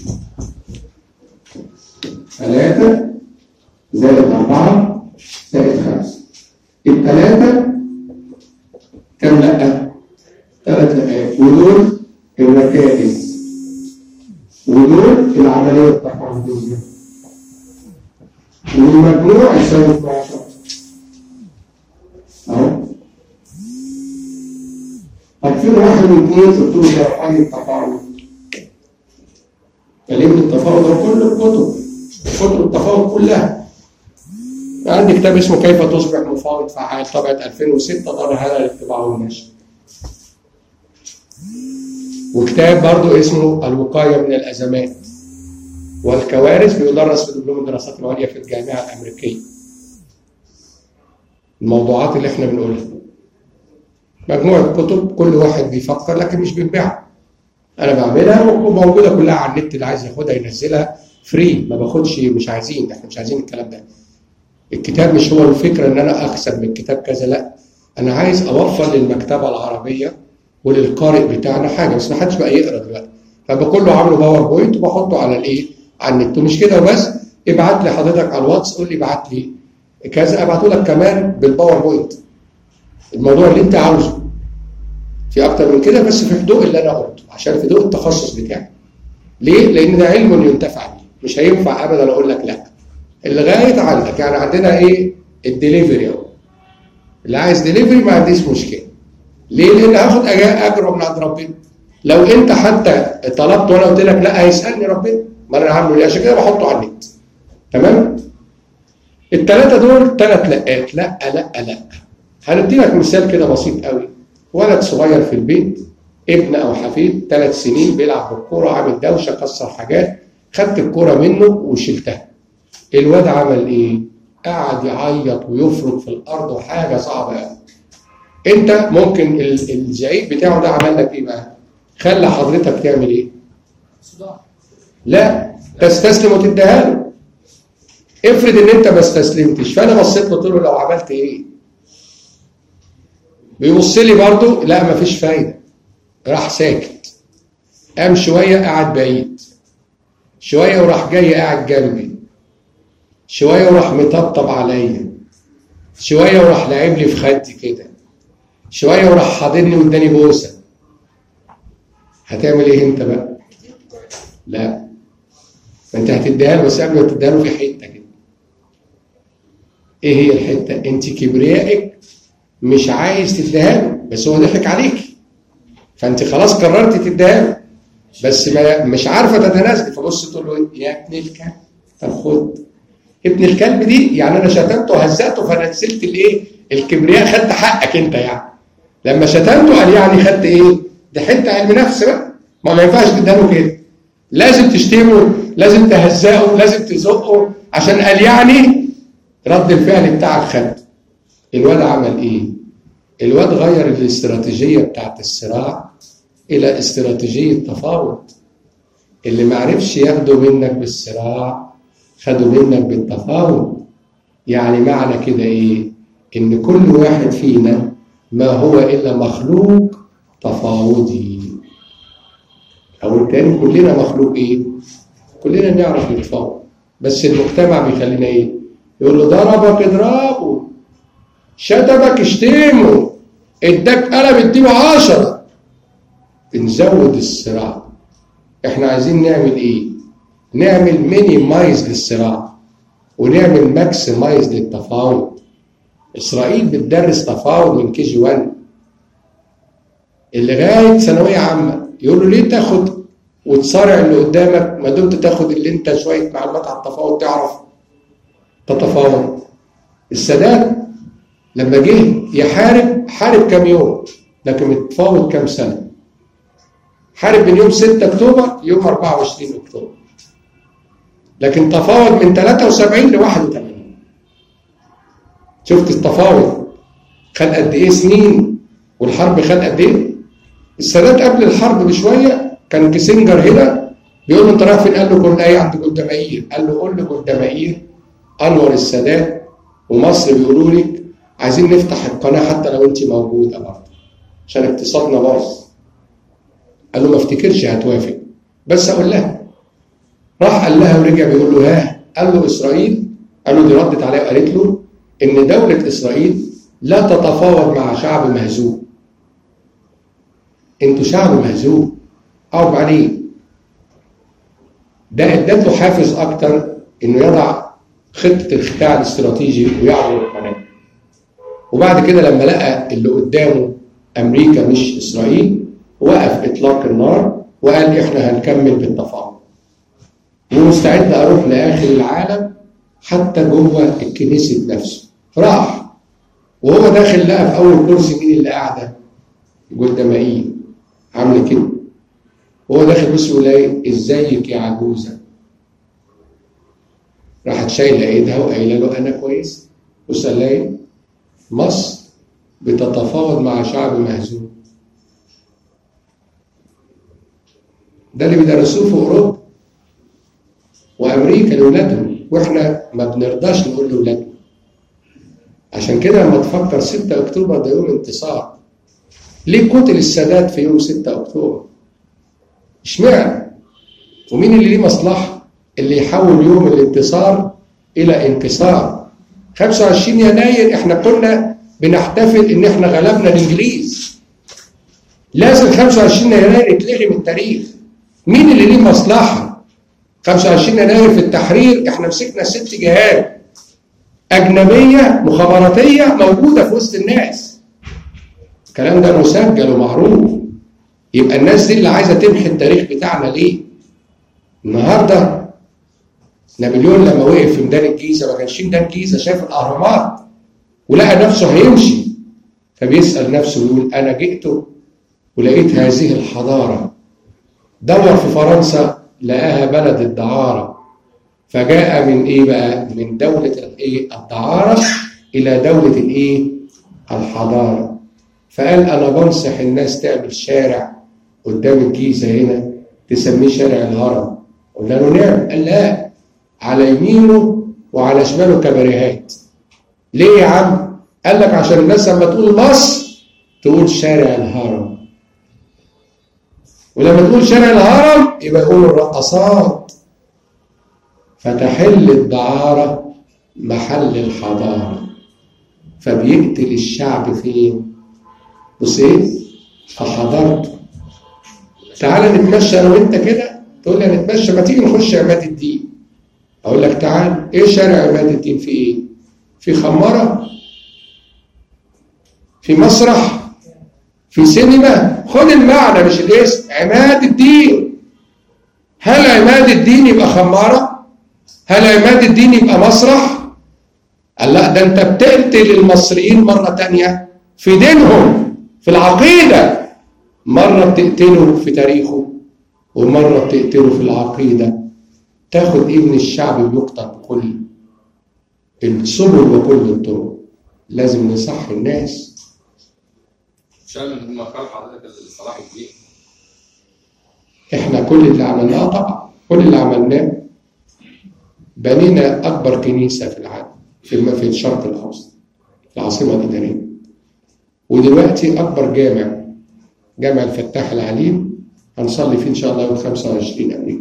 ثلاثة زائد أربعة زائد خمسة. الثلاثة كم لقة؟ ثلاث لقات، ودول الركائز، ودول العملية التفاوضية، والمجموع يساوي اتناشر اهو. طب فين واحد واثنين؟ قلت له ده حاجة التفاوض. كلمة التفاوض هو كل الكتب، كتب التفاوض كلها. عندي كتاب اسمه كيف تصبح مفاوض فعال طبعة ألفين وستة دار هذا الطباعة والنشر. وكتاب برضو اسمه الوقاية من الأزمات والكوارث بيدرس في دبلوم الدراسات العليا في الجامعة الأمريكية. الموضوعات اللي احنا بنقولها مجموعة كتب كل واحد بيفكر لكن مش بنبيعها. أنا بعملها وموجودة كلها على النت، اللي عايز ياخدها ينزلها فري، ما باخدش، مش عايزين، احنا مش عايزين الكلام ده. الكتاب مش هو الفكرة إن أنا أكسب من الكتاب كذا، لا، أنا عايز أوفر للمكتبة العربية وللقارئ بتاعنا حاجة، بس ما حدش بقى يقرا دلوقتي، فبكله عامله باوربوينت وبحطه على الإيه؟ على النت. ومش كده وبس، ابعت لي حضرتك على الواتس، قول لي ابعت لي كذا، ابعته لك كمان بالباوربوينت. الموضوع اللي أنت عاوزه. في أكتر من كده بس في حدود اللي أنا قلته، عشان في ضوء التخصص بتاعي. ليه؟ لأن ده علم ينتفع به، مش هينفع أبدا أقول لك لا. لغاية عندك، يعني عندنا إيه؟ الدليفري أهو. اللي عايز دليفري ما عنديش مشكلة. ليه؟ لأن هاخد أجر من عند ربنا. لو أنت حتى طلبت وأنا قلت لك لا، هيسألني ربنا، ما أنا عامله ليه؟ عشان كده بحطه على النت. تمام؟ الثلاثة دول ثلاث لقات، لا لا لا. هندي لك مثال كده بسيط قوي. ولد صغير في البيت، ابن أو حفيد، ثلاث سنين بيلعب بالكورة، عامل دوشة، كسر حاجات، خدت الكورة منه وشلتها. الواد عمل إيه؟ قعد يعيط ويفرك في الأرض وحاجة صعبة قوي. أنت ممكن الزعيق بتاعه ده عمل لك إيه بقى؟ خلى حضرتك تعمل إيه؟ صداع. لا، تستسلم وتديها له. افرض إن أنت ما استسلمتش، فأنا بصيت له قلت له لو عملت إيه؟ بيبص لي برضه، لا مفيش فايدة. راح ساكت. قام شوية قعد بعيد. شوية وراح جاي قاعد جنبي. شوية وراح مطبطب عليا. شوية وراح لاعب لي في خدي كده. شوية وراح حاضني واداني بوسة. هتعمل ايه انت بقى؟ لا. فانت هتديها له، بس قبل ما تديها له في حتة كده. ايه هي الحتة؟ انت كبريائك مش عايز تديها له، بس هو ضحك عليك. فانت خلاص قررت تديها له. بس ما مش عارفة تتنازل، فبص تقول له يا ابن الكلب، طب خد. ابن الكلب دي يعني انا شتمته وهزقته فنزلت الايه؟ الكبرياء، خدت حقك انت يعني. لما شتمته قال يعني خدت ايه؟ ده حته علم نفس بقى. ما ما ينفعش تديله كده. لازم تشتمه، لازم تهزقه، لازم تزقه، عشان قال يعني رد الفعل بتاعك خدته. الواد عمل ايه؟ الواد غير الاستراتيجيه بتاعت الصراع الى استراتيجيه تفاوض. اللي ما عرفش ياخده منك بالصراع خدوا منك بالتفاوض. يعني معنى كده ايه؟ ان كل واحد فينا ما هو الا مخلوق تفاوضي. او التاني كلنا مخلوق ايه؟ كلنا نعرف نتفاوض، بس المجتمع بيخلينا ايه؟ يقول له ضربك اضربه، شتمك اشتمه، اداك قلم اديله عشرة. بنزود الصراع. احنا عايزين نعمل ايه؟ نعمل مينيمايز للصراع ونعمل ماكسمايز للتفاوض. اسرائيل بتدرس تفاوض من كي جي واحد لغايه ثانويه عامه. يقول له ليه تاخد وتصارع اللي قدامك ما دمت تاخد اللي انت شويه معلومات على التفاوض تعرف تتفاوض. السادات لما جه يحارب، حارب كام يوم لكن متفاوض كام سنه. حارب من يوم ستة اكتوبر يوم أربعة وعشرين اكتوبر، لكن تفاوض من ثلاثة وسبعين ل واحد وثمانين. شفت التفاوض خد قد ايه سنين، والحرب خد قد ايه؟ السادات قبل الحرب بشويه كان كيسنجر هنا بيقول له انت رايح فين؟ قال له كنا ايه عند جولدا مائير. قال له قول لجولدا مائير انور السادات ومصر بيقولوا لك عايزين نفتح القناه حتى لو انت موجوده برضه عشان اقتصادنا باظ. قال له ما افتكرش هتوافق، بس اقول لها. راح قال لها ورجع بيقول له ها. قال له اسرائيل، قال له دي ردت عليه وقالت له ان دوله اسرائيل لا تتفاوض مع شعب مهزوم. انتوا شعب مهزوم، او بعدين ده ادت له حافز اكتر انه يضع خطه الخداع الاستراتيجي ويعبر القناه. وبعد كده لما لقى اللي قدامه امريكا مش اسرائيل، وقف اطلاق النار وقال احنا هنكمل بالتفاوض ومستعد اروح لاخر العالم حتى جوه الكنيسة نفسه. راح وهو داخل لقى في أول كرسي مين اللي قاعدة؟ جدمائيل عاملة كده. وهو داخل بس يقول ايه؟ ازيك يا عجوزة؟ راحت شايلة ايدها وقايلة له أنا كويس. بص قال لها ايه؟ مصر بتتفاوض مع شعب مهزوم. ده اللي بيدرسوه في أوروبا وأمريكا لأولادهم، وإحنا ما بنرضاش نقول لأولادنا. عشان كده لما تفكر ستة أكتوبر ده يوم انتصار. ليه قتل السادات في يوم ستة أكتوبر؟ اشمعنى؟ ومين اللي ليه مصلحة؟ اللي يحول يوم الانتصار إلى انكسار. خمسة وعشرين يناير إحنا كنا بنحتفل إن إحنا غلبنا الإنجليز. لازم خمسة وعشرين يناير يتلغي من التاريخ. مين اللي ليه مصلحة؟ خمسة وعشرين يناير في التحرير إحنا مسكنا ست جهات أجنبية مخابراتية موجودة في وسط الناس. الكلام ده مسجل ومعروف. يبقى الناس دي اللي عايزة تمحي التاريخ بتاعنا ليه؟ النهاردة نابليون لما وقف في ميدان الجيزة ما كانش ميدان الجيزة، شاف الأهرامات ولقى نفسه هيمشي، فبيسأل نفسه ويقول أنا جئت ولقيت هذه الحضارة. دور في فرنسا لقاها بلد الدعارة، فجاء من إيه بقى؟ من دولة الإيه؟ الدعارة إلى دولة الإيه؟ الحضارة. فقال أنا بنصح الناس تعمل شارع قدام الجيزة هنا تسميه شارع الهرم. قلنا له نعم. قال لا، على يمينه وعلى شماله كباريهات. ليه يا عم؟ قال لك عشان الناس لما تقول مصر تقول شارع الهرم، ولما تقول شارع الهرم يبقى يقولوا الرقصات، فتحل الدعارة محل الحضارة. فبيقتل الشعب فين؟ بص ايه؟ في حضارته. تعال نتمشى انا وانت كده، تقول لي نتمشى، ما تيجي نخش عماد الدين. اقول لك تعال. ايه شارع عماد الدين؟ في ايه؟ في خمارة؟ في مسرح؟ في سينما؟ خد المعنى مش الاسم. عماد الدين. هل عماد الدين يبقى خمارة؟ هل عماد الدين يبقى مسرح؟ قال لا، ده انت بتقتل المصريين مرة تانية في دينهم، في العقيدة. مرة بتقتله في تاريخه ومرة بتقتله في العقيدة. تاخد ايه من الشعب بيقتل بكل السبل وكل الطرق؟ لازم نصحي الناس. شامل هم قال حضرتك صلاح الدين. احنا كل اللي عملناه طبعا كل اللي عملناه بنينا اكبر كنيسه في العالم في في الشرق الاوسط، العاصمه الاداريه. ودلوقتي اكبر جامع جامع الفتاح العليم هنصلي فيه ان شاء الله يوم خمسة وعشرين ابريل.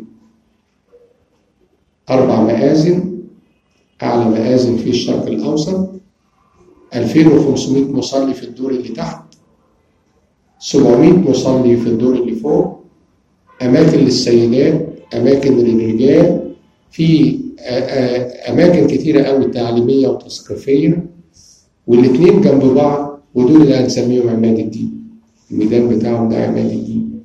اربع مآذن، اعلى مآذن في الشرق الاوسط، ألفين وخمسمائة مصلي في الدور اللي تحت، سبعمائة مصلي في الدور اللي فوق، اماكن للسيدات، اماكن للرجال، في اماكن كتيره قوي تعليميه وتثقيفيه، والاثنين جنب بعض. ودول اللي هنسميهم عماد الدين. الميدان بتاعهم ده عماد الدين.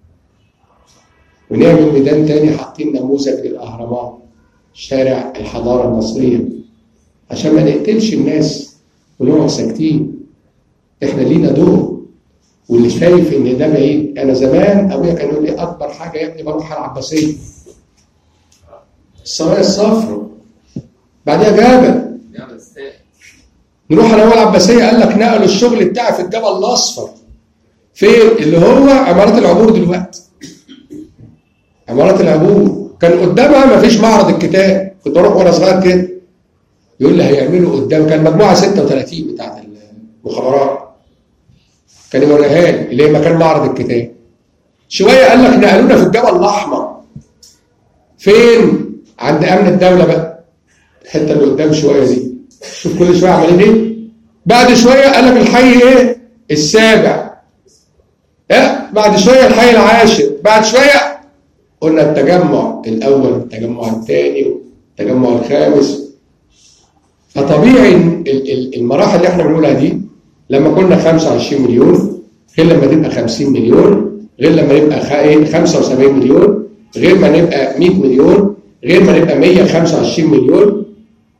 ونعمل ميدان تاني حاطين نموذج للاهرامات، شارع الحضاره المصريه، عشان ما نقتلش الناس ونقعد ساكتين. احنا لينا دور. واللي شايف ان ده بعيد، انا زمان ابويا كان يقول لي اكبر حاجه يا ابني بروح على العباسيه، السرايا الصفراء، بعدها جبل، نروح على اول العباسيه. قال لك نقلوا الشغل بتاعي في الجبل الاصفر، فين؟ اللي هو عمارات العبور دلوقتي. عمارات العبور كان قدامها ما فيش معرض الكتاب، كنت اروح وانا صغير كده يقول لي هيعملوا قدام، كان مجموعه ستة وثلاثين بتاعت المخابرات، كان يوريها لي اللي هي مكان معرض الكتاب. شويه قال لك نقلونا في الجبل الاحمر، فين؟ عند امن الدوله بقى، الحته اللي قدام شويه دي. شوف كل شويه عمالين ايه. بعد شويه قال لك الحي ايه؟ السابع. اه بعد شويه الحي العاشر. بعد شويه قلنا التجمع الاول، التجمع الثاني، التجمع الخامس. فطبيعي المراحل اللي احنا بنقولها دي لما كنا خمسة وعشرين مليون غير لما نبقى خمسين مليون، غير لما نبقى خمسة وسبعين مليون، غير ما نبقى مئة مليون، غير ما نبقى مئة وخمسة وعشرين مليون.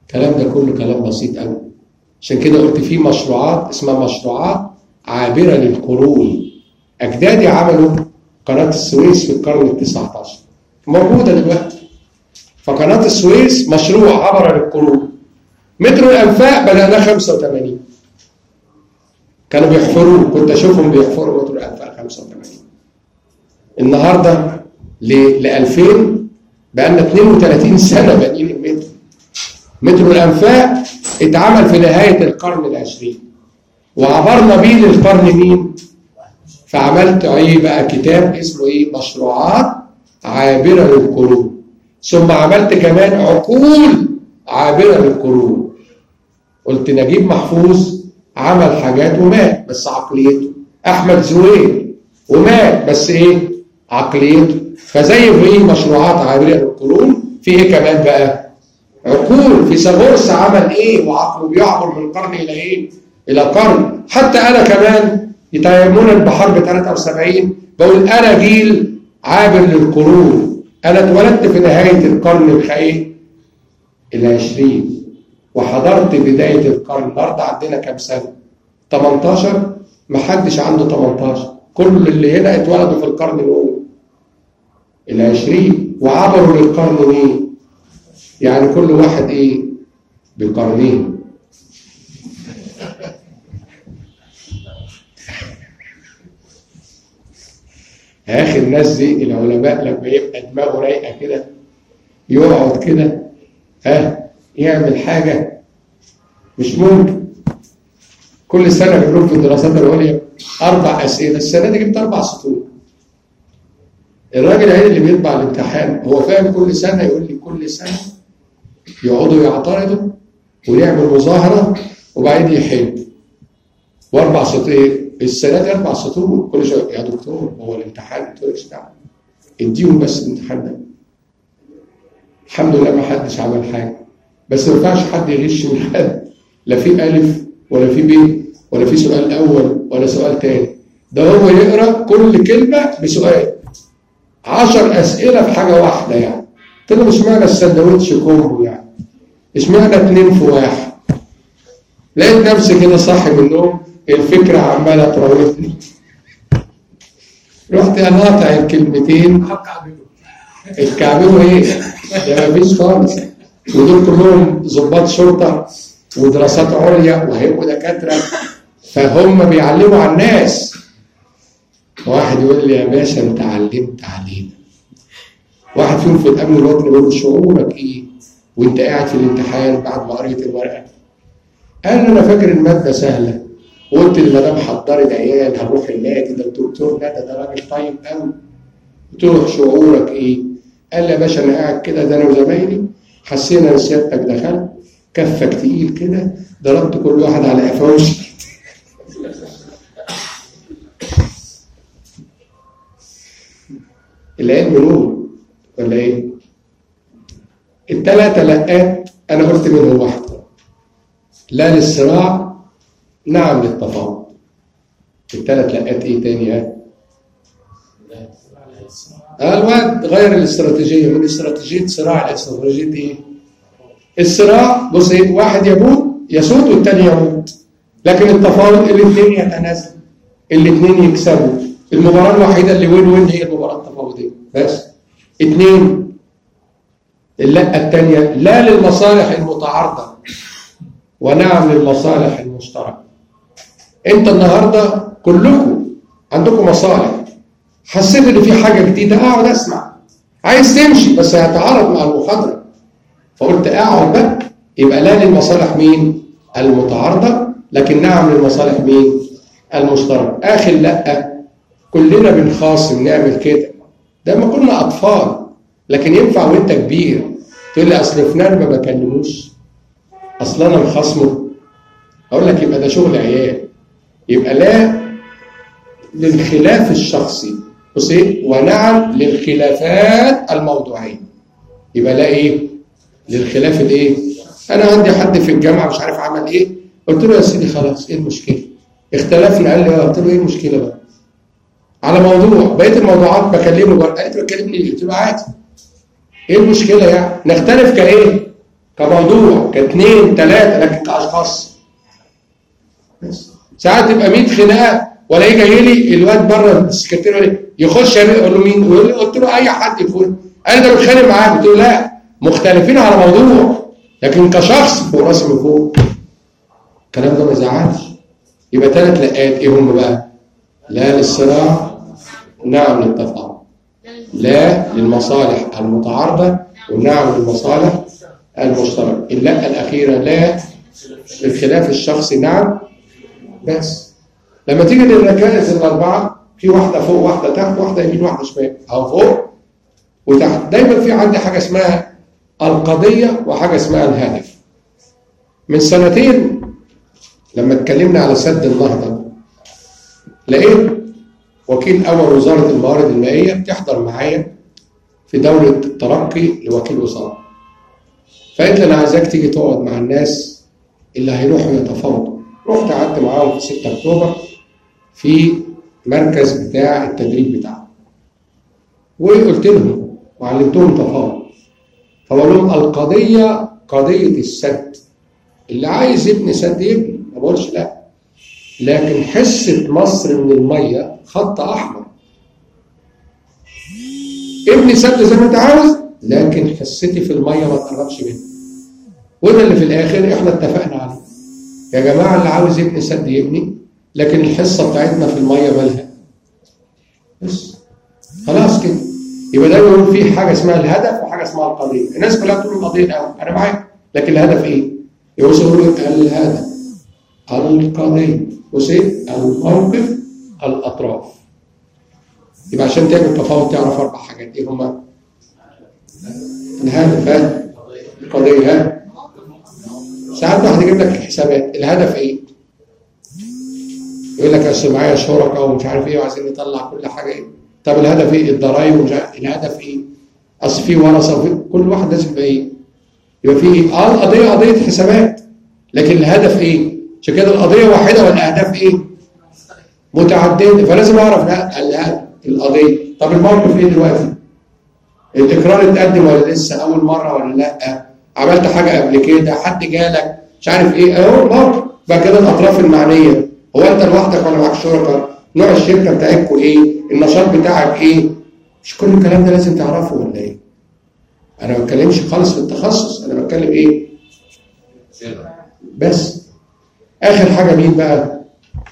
الكلام ده كله كلام بسيط قوي. عشان كده قلت في مشروعات اسمها مشروعات عابرة للقرون. أجدادي عملوا قناة السويس في القرن التسعة عشر، موجودة دلوقتي. فقناة السويس مشروع عبر للقرون. مترو الأنفاق بدأناه خمسة وثمانين، كانوا بيحفروه، كنت أشوفهم بيحفروا مترو الأنفاق خمسة وثمانين. النهارده ل ألفين بقالنا اثنين وثلاثين سنة بانيين المترو. مترو الأنفاق اتعمل في نهاية القرن العشرين وعبرنا بيه للقرن مين؟ فعملت ايه بقى؟ كتاب اسمه ايه؟ مشروعات عابرة للقرون. ثم عملت كمان عقول عابرة للقرون. قلت نجيب محفوظ عمل حاجات ومات بس عقليته، احمد زويل ومات بس ايه؟ عقليته. فزي في ايه؟ مشروعات عابرة للقرون، في ايه كمان بقى؟ عقول. فيثاغورس عمل ايه وعقله بيعبر من قرن الى ايه؟ الى قرن. حتى انا كمان يتيمون بحرب ثلاثة وسبعين بقول انا جيل عابر للقرون. انا اتولدت في نهايه القرن الخير العشرين وحضرت بدايه القرن. النهارده عندنا كام سنه؟ تمنتاشر. محدش عنده تمنتاشر، كل اللي هنا اتولدوا في القرن الاول العشرين وعبروا للقرن مين؟ يعني كل واحد ايه؟ بقرنين. يا اخي الناس دي العلماء لما يبقى دماغه رايقه كده يقعد كده ها يعمل حاجه مش ممكن. كل سنه بيجيب لهم في الدراسات العليا اربع اسئله، السنه دي جبت اربع سطور. الراجل العيل اللي بيطبع الامتحان هو فاهم كل سنه يقول لي كل سنه يقعدوا يعترضوا ونعمل مظاهره وبعدين يحل. واربع سطور السنه دي اربع سطور كل شويه يا دكتور هو الامتحان قلت له اشتغل اديهم بس الامتحان ده. الحمد لله ما حدش عمل حاجه، بس ما ينفعش حد يغش من حد، لا في الف ولا في ب ولا في سؤال اول ولا سؤال تاني. ده هو يقرا كل كلمه بسؤال. عشر اسئله في حاجه واحده يعني. قلت له مش معنى السندوتش كومبو يعني، اشمعنى اتنين في واحد؟ لقيت نفسي كده صاحي من النوم الفكره عماله تراودني. رحت قاطع الكلمتين. الكعبين ايه؟ ده مفيش خالص. ودول كلهم ضباط شرطه ودراسات عليا وهيبقوا دكاتره فهم بيعلموا على الناس. واحد يقول لي يا باشا انت علمت علينا. واحد فيهم في الامن الوطني بيقول له شعورك ايه وانت قاعد في الامتحان بعد ما قريت الورقه؟ قال لي انا فاكر الماده سهله وقلت للمدام حضري العيال هنروح النادي. ده الدكتور ندى ده راجل طيب قوي. قلت له شعورك ايه؟ قال لي يا باشا انا قاعد كده ده انا وزمايلي حسينا ان سيادتك دخلت كفك تقيل كده ضربت كل واحد على قفاه. العلم نور ولا ايه؟ الثلاثة لقات انا قلت منهم واحدة. لا للصراع، نعم للتفاوض. الثلاث لقات ايه تاني ها؟ اه الواد غير الاستراتيجية من استراتيجية صراع الى استراتيجية ايه؟ الصراع بص ايه؟ واحد يموت يسود والثاني يموت. لكن التفاوض الاثنين يتنازلوا، الاثنين يكسبوا. المباراة الوحيدة اللي وين وين هي المباراة التفاوضية بس. اثنين. اللقة الثانية لا للمصالح المتعارضة ونعم للمصالح المشتركة. انت النهارده كلكم عندكم مصالح. حسيت ان في حاجة جديدة اقعد اسمع. عايز تمشي بس هتعارض مع المحاضرة. فقلت اقعد بقى. يبقى لا للمصالح مين؟ المتعارضة، لكن نعم للمصالح مين؟ المشتركة. اخر لقة كلنا بنخاصم نعمل كده. ده ما كنا اطفال، لكن ينفع وانت كبير تقول لي اصل فلان ما بكلموش اصل انا مخاصمه. اقول لك يبقى ده شغل عيال. يبقى لا للخلاف الشخصي بص ايه؟ ونعم للخلافات الموضوعيه. يبقى لا ايه؟ للخلاف الايه؟ انا عندي حد في الجامعه مش عارف عمل ايه، قلت له يا سيدي خلاص ايه المشكله؟ اختلفنا. قال لي قلت له ايه المشكله بقى؟ على موضوع بقيه الموضوعات بكلمه بقى. قالت بتكلمني قلت له عادي. ايه المشكله يعني؟ نختلف كايه؟ كموضوع كاثنين ثلاثه، لكن كاشخاص بس. ساعات تبقى مية خناقه ولا يجي جاي لي الواد بره السكرتير يخش يقول له مين؟ يقول لي قلت له اي حد يدخل. انا ده بتخانق معاك، قلت له لا، مختلفين على موضوع لكن كشخص فوق راسي من فوق. الكلام ده ما يزعلش. يبقى ثلاث لقات ايه هم بقى؟ لا للصراع، نعم للتفاهم. لا للمصالح المتعارضه، ونعم للمصالح المشتركه. اللقه الاخيره لا للخلاف الشخصي، نعم. بس لما تيجي للركائز الاربعه، في واحده فوق واحده تحت، واحده يمين واحده شمال، او فوق وتحت. دايما في عندي حاجه اسمها القضيه وحاجه اسمها الهدف. من سنتين لما اتكلمنا على سد النهضه، لقيت وكيل اول وزاره الموارد المائيه بتحضر معايا في دوله ترقي لوكيل وزاره. فقالت لي انا عايزاك تيجي تقعد مع الناس اللي هيروحوا يتفاوضوا. رحت قعدت معاهم في ستة أكتوبر في مركز بتاع التدريب بتاعهم، وقلت لهم وعلمتهم تفاوض. فبقول لهم القضيه قضيه السد، اللي عايز يبني سد يبني، ما بقولش لا، لكن حصه مصر من الميه خط احمر. ابني سد زي ما انت عاوز، لكن حصتي في الميه ما تقربش منها. وده اللي في الاخر احنا اتفقنا عليه. يا جماعه اللي عاوز يبني سد يبني، لكن الحصه بتاعتنا في الميه مالها. بس خلاص كده. يبقى دايما يقول في حاجه اسمها الهدف وحاجه اسمها القضيه. الناس كلها بتقول القضيه الاول، انا معاك، لكن الهدف ايه؟ يوصلوا لك الهدف القضيه، وسيب الموقف الاطراف. يبقى عشان تعمل تفاوض تعرف اربع حاجات. ايه هما؟ الهدف، ها؟ القضيه، ها؟ ساعات واحد يجيب لك حسابات، الهدف ايه؟ يقول لك اصل معايا شركاء ومش عارف ايه وعايزين نطلع كل حاجه ايه. طب الهدف ايه؟ الضرايب ومش عارف. الهدف ايه؟ اصل في ورثه وفي كل واحد لازم يبقى ايه؟ يبقى في ايه؟ اه القضيه قضيه حسابات، لكن الهدف ايه؟ عشان كده القضيه واحده والاهداف ايه؟ متعدده. فلازم اعرف لا القضيه. طب الموقف ايه دلوقتي؟ الاقرار اتقدم ولا لسه؟ اول مره ولا لا؟ عملت حاجه قبل كده؟ حد جالك؟ مش عارف ايه؟ اهو الموقف. بقى كده الاطراف المعنيه، هو انت لوحدك ولا معاك شركاء؟ نوع الشركه بتاعتكم ايه؟ النشاط بتاعك ايه؟ مش كل الكلام ده لازم تعرفه ولا ايه؟ انا ما بتكلمش خالص في التخصص، انا بتكلم ايه؟ بس اخر حاجه مين بقى؟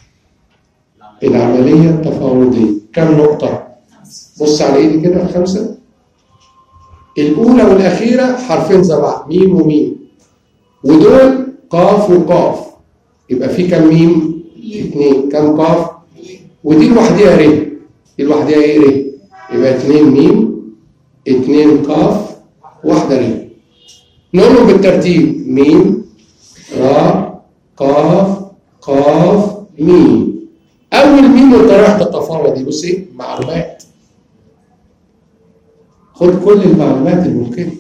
العمليه التفاوضيه. كم نقطه؟ بص على ايدي كده، خمسه. الاولى والاخيره حرفين زي بعض، ميم وميم، ودول قاف وقاف. يبقى في كم ميم؟ اثنين. كم قاف؟ ودي لوحديها ر. دي لوحديها ايه؟ ر. يبقى اثنين ميم، اثنين قاف، واحده ر. نقولهم بالترتيب: ميم، را، قاف، قاف، ميم. اول ميم وانت رايح تتفاوض دي بصي معلومات. خد كل المعلومات الممكنه،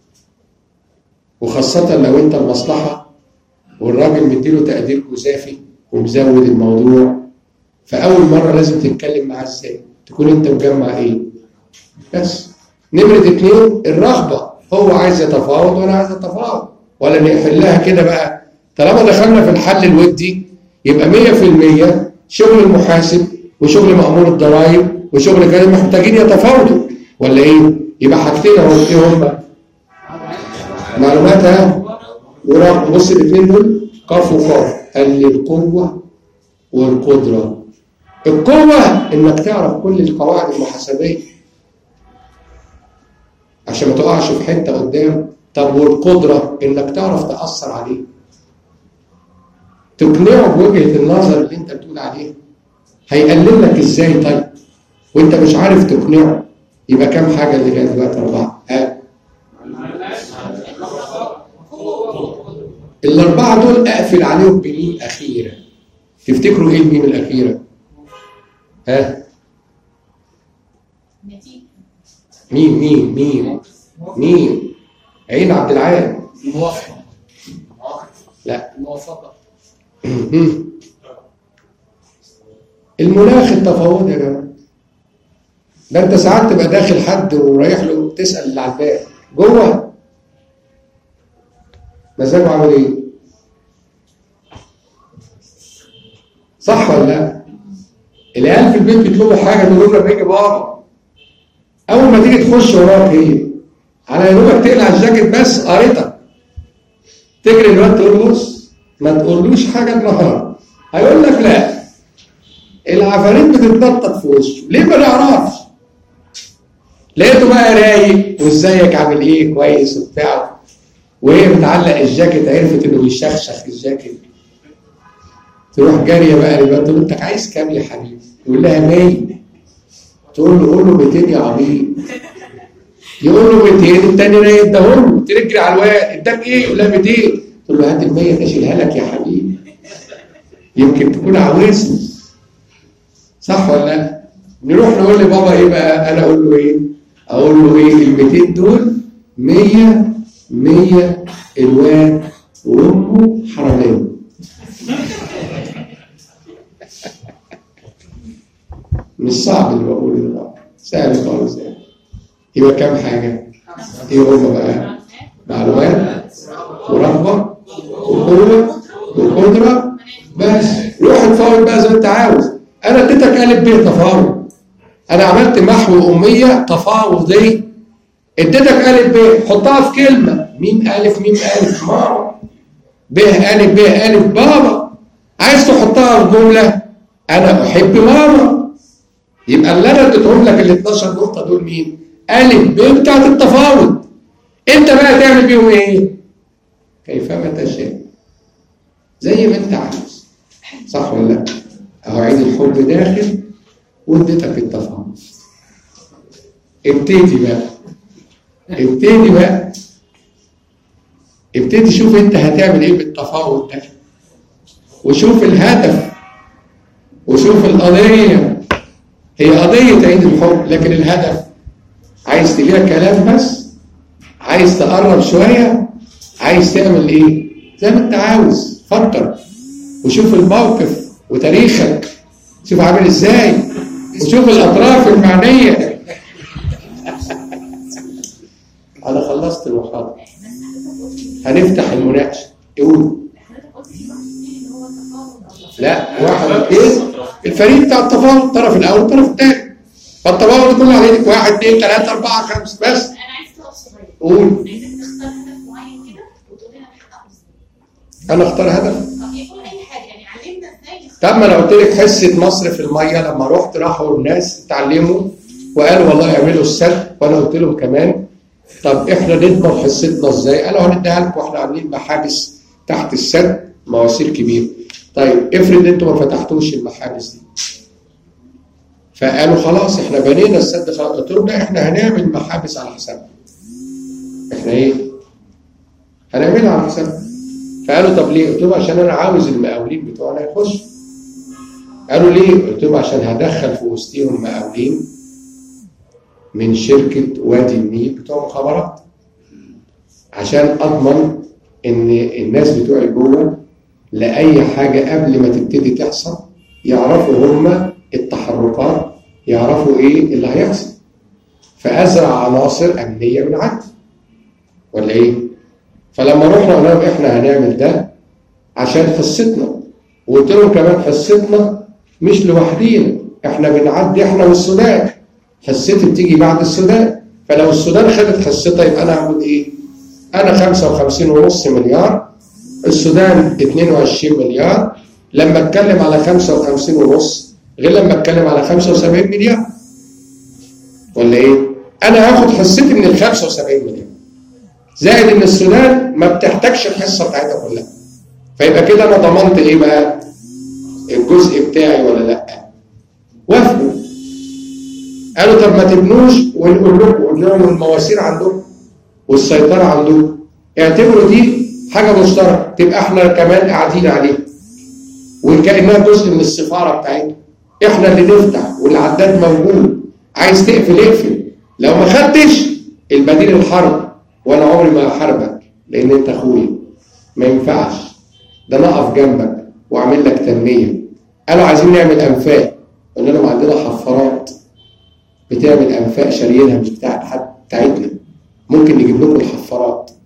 وخاصه لو انت المصلحه والراجل مديله تقدير جزافي ومزود الموضوع، فاول مره لازم تتكلم معاه ازاي، تكون انت مجمع ايه. بس نمره اثنين الرغبه، هو عايز يتفاوض وانا عايز اتفاوض، ولا نحلها كده بقى. طالما دخلنا في الحل الودي يبقى مية في المية شغل المحاسب وشغل مأمور الضرائب وشغل كده محتاجين يتفاوضوا ولا ايه؟ يبقى حاجتين اهو. ايه هما؟ معلوماتها ورغبه. بص الاثنين دول قاف وقاف. قال لي القوه والقدره. القوه انك تعرف كل القواعد المحاسبيه عشان ما تقعش في حته قدام. طب والقدره انك تعرف تاثر عليه، تقنعه بوجهه النظر اللي انت بتقول عليها. هيقلل لك ازاي طيب وانت مش عارف تقنعه؟ يبقى كام حاجه اللي جايه دلوقتي؟ اربعه. ها الاربعه دول اقفل عليهم بميم اخيره. تفتكروا ايه الميم الاخيره؟ ها ميم ميم ميم ميم عين عبد العال. موافقه. لا موافقه. المناخ التفاوضي يا جماعه. ده انت ساعات تبقى داخل حد ورايح له تسال اللي على الباب جوه، مزاجه عامل ايه؟ صح ولا لا؟ العيال في البيت بيطلبوا حاجه تقول لهم بيجي بابا. اول ما تيجي تخش وراك هي على يومك تقلع الجاكيت بس قريتك. تجري الواد تقول له بص ما تقولوش حاجه النهارده. هيقول لك لا. العفاريت بتتنطط في وشه، ليه ما نعرفش؟ لقيته بقى رايق وازيك عامل ايه كويس وبتاع، وهي بتعلق الجاكيت عرفت انه بيشخشخ الجاكيت. تروح جاريه بقى للواد تقول له انت عايز كام يا حبيبي؟ يقول لها مية. تقول له قول له ميتين يا عبيط. يقول له ميتين، التاني رايق اداهم له، تجري على الواد اداك ايه؟ يقول لها ميتين. تقول له هات ال مية اشيلها لك يا حبيبي. يمكن تكون عاوزني. صح ولا لا؟ نروح نقول لبابا ايه بقى؟ انا اقول له ايه؟ اقول له ايه؟ ال ميتين دول مية مية الواد وامه حراميه. مش صعب اللي بقوله ده بقى، سهل خالص يعني. يبقى كام حاجه؟ ايه هم بقى؟ معلومات ورغبه وقوه وقدره. بس روح اتفاوض بقى زي ما انت عاوز. انا اديتك الف ب تفاوض. انا عملت محو اميه تفاوضي. اديتك الف ب حطها في كلمه، ميم الف ميم الف ماما، ب الف ب الف بابا. عايز تحطها في جمله انا احب ماما. يبقى اللي انا اديتهم لك ال اتناشر نقطه دول مين؟ الف ب بتاعت التفاوض. انت بقى تعمل بيهم ايه؟ كيفما تشاء زي ما انت عايز. صح ولا لا؟ اهو عيد الحب داخل واديتك التفاوض. ابتدي بقى ابتدي بقى ابتدي شوف انت هتعمل ايه بالتفاوض ده، وشوف الهدف، وشوف القضيه. هي قضيه عيد الحب، لكن الهدف عايز تبيع كلام بس، عايز تقرب شويه، عايز تعمل ايه؟ زي ما انت عاوز. فكر وشوف الموقف وتاريخك شوف عامل ازاي، وشوف الاطراف المعنيه. انا خلصت المحاضره، هنفتح المناقشه. قول. لا واحد اثنين الفريق بتاع التفاوض، الطرف الاول والطرف الثاني. فالتفاوض كله عليك واحد اثنين ثلاثه اربعه خمسه بس. انا عايز طلب صغير. قول. عايزك تختار هدف معين كده وتقول لنا نحققه ازاي. انا اختار هدف. طب يكون اي حاجه، يعني علمنا ازاي نختار. طب ما انا قلت لك حصه مصر في الميه لما رحت راحوا الناس اتعلموا وقالوا والله اعملوا السد، وانا قلت لهم كمان طب احنا نضمن حصتنا ازاي؟ قالوا هنديها لكم واحنا عاملين محابس تحت السد مواسير كبيره. طيب افرض انتوا ما فتحتوش المحابس دي. فقالوا خلاص احنا بنينا السد خلاص. قلت لهم لا احنا هنعمل محابس على حسابنا. احنا ايه؟ هنعملها على حسابنا. فقالوا طب ليه؟ قلت لهم عشان انا عاوز المقاولين بتوعنا يخشوا. قالوا ليه؟ قلت لهم عشان هدخل في وسطهم مقاولين من شركه وادي النيل بتوع مخابرات. عشان اضمن ان الناس بتوعي جوه لاي حاجه قبل ما تبتدي تحصل يعرفوا هم التحركات، يعرفوا ايه اللي هيحصل. فازرع عناصر امنيه من عندي. ولا ايه؟ فلما رحنا قلنا لهم احنا هنعمل ده عشان حصتنا، وقلت لهم كمان حصتنا مش لوحدينا، احنا بنعدي احنا والسودان. حصتي بتيجي بعد السودان، فلو السودان خدت حصتها يبقى انا هاخد ايه؟ انا خمسة وخمسين ونص مليار، السودان اثنين وعشرين مليار. لما اتكلم على خمسة وخمسين ونص غير لما اتكلم على خمسة وسبعين مليار. ولا ايه؟ انا هاخد حصتي من ال خمسة وسبعين مليار. زائد ان السودان ما بتحتاجش الحصه بتاعتها كلها. فيبقى كده انا ضمنت ايه بقى؟ الجزء بتاعي ولا لا؟ وافقوا. قالوا طب ما تبنوش ونقول لكم، قول لهم المواسير عندكم والسيطره عندكم. اعتبروا دي حاجه مشتركه، تبقى احنا كمان قاعدين عليها. وكانها جزء من السفاره بتاعتنا. احنا اللي نفتح والعداد موجود. عايز تقفل اقفل. لو ما خدتش البديل الحرب، وانا عمري ما احاربك لان انت اخويا. ما ينفعش. ده انا اقف جنبك واعمل لك تنميه. قالوا عايزين نعمل انفاق. قلنا لهم عندنا حفارات بتعمل انفاق شاريينها مش بتاعت حد، بتاعتنا. ممكن نجيب لكم الحفارات. عايزين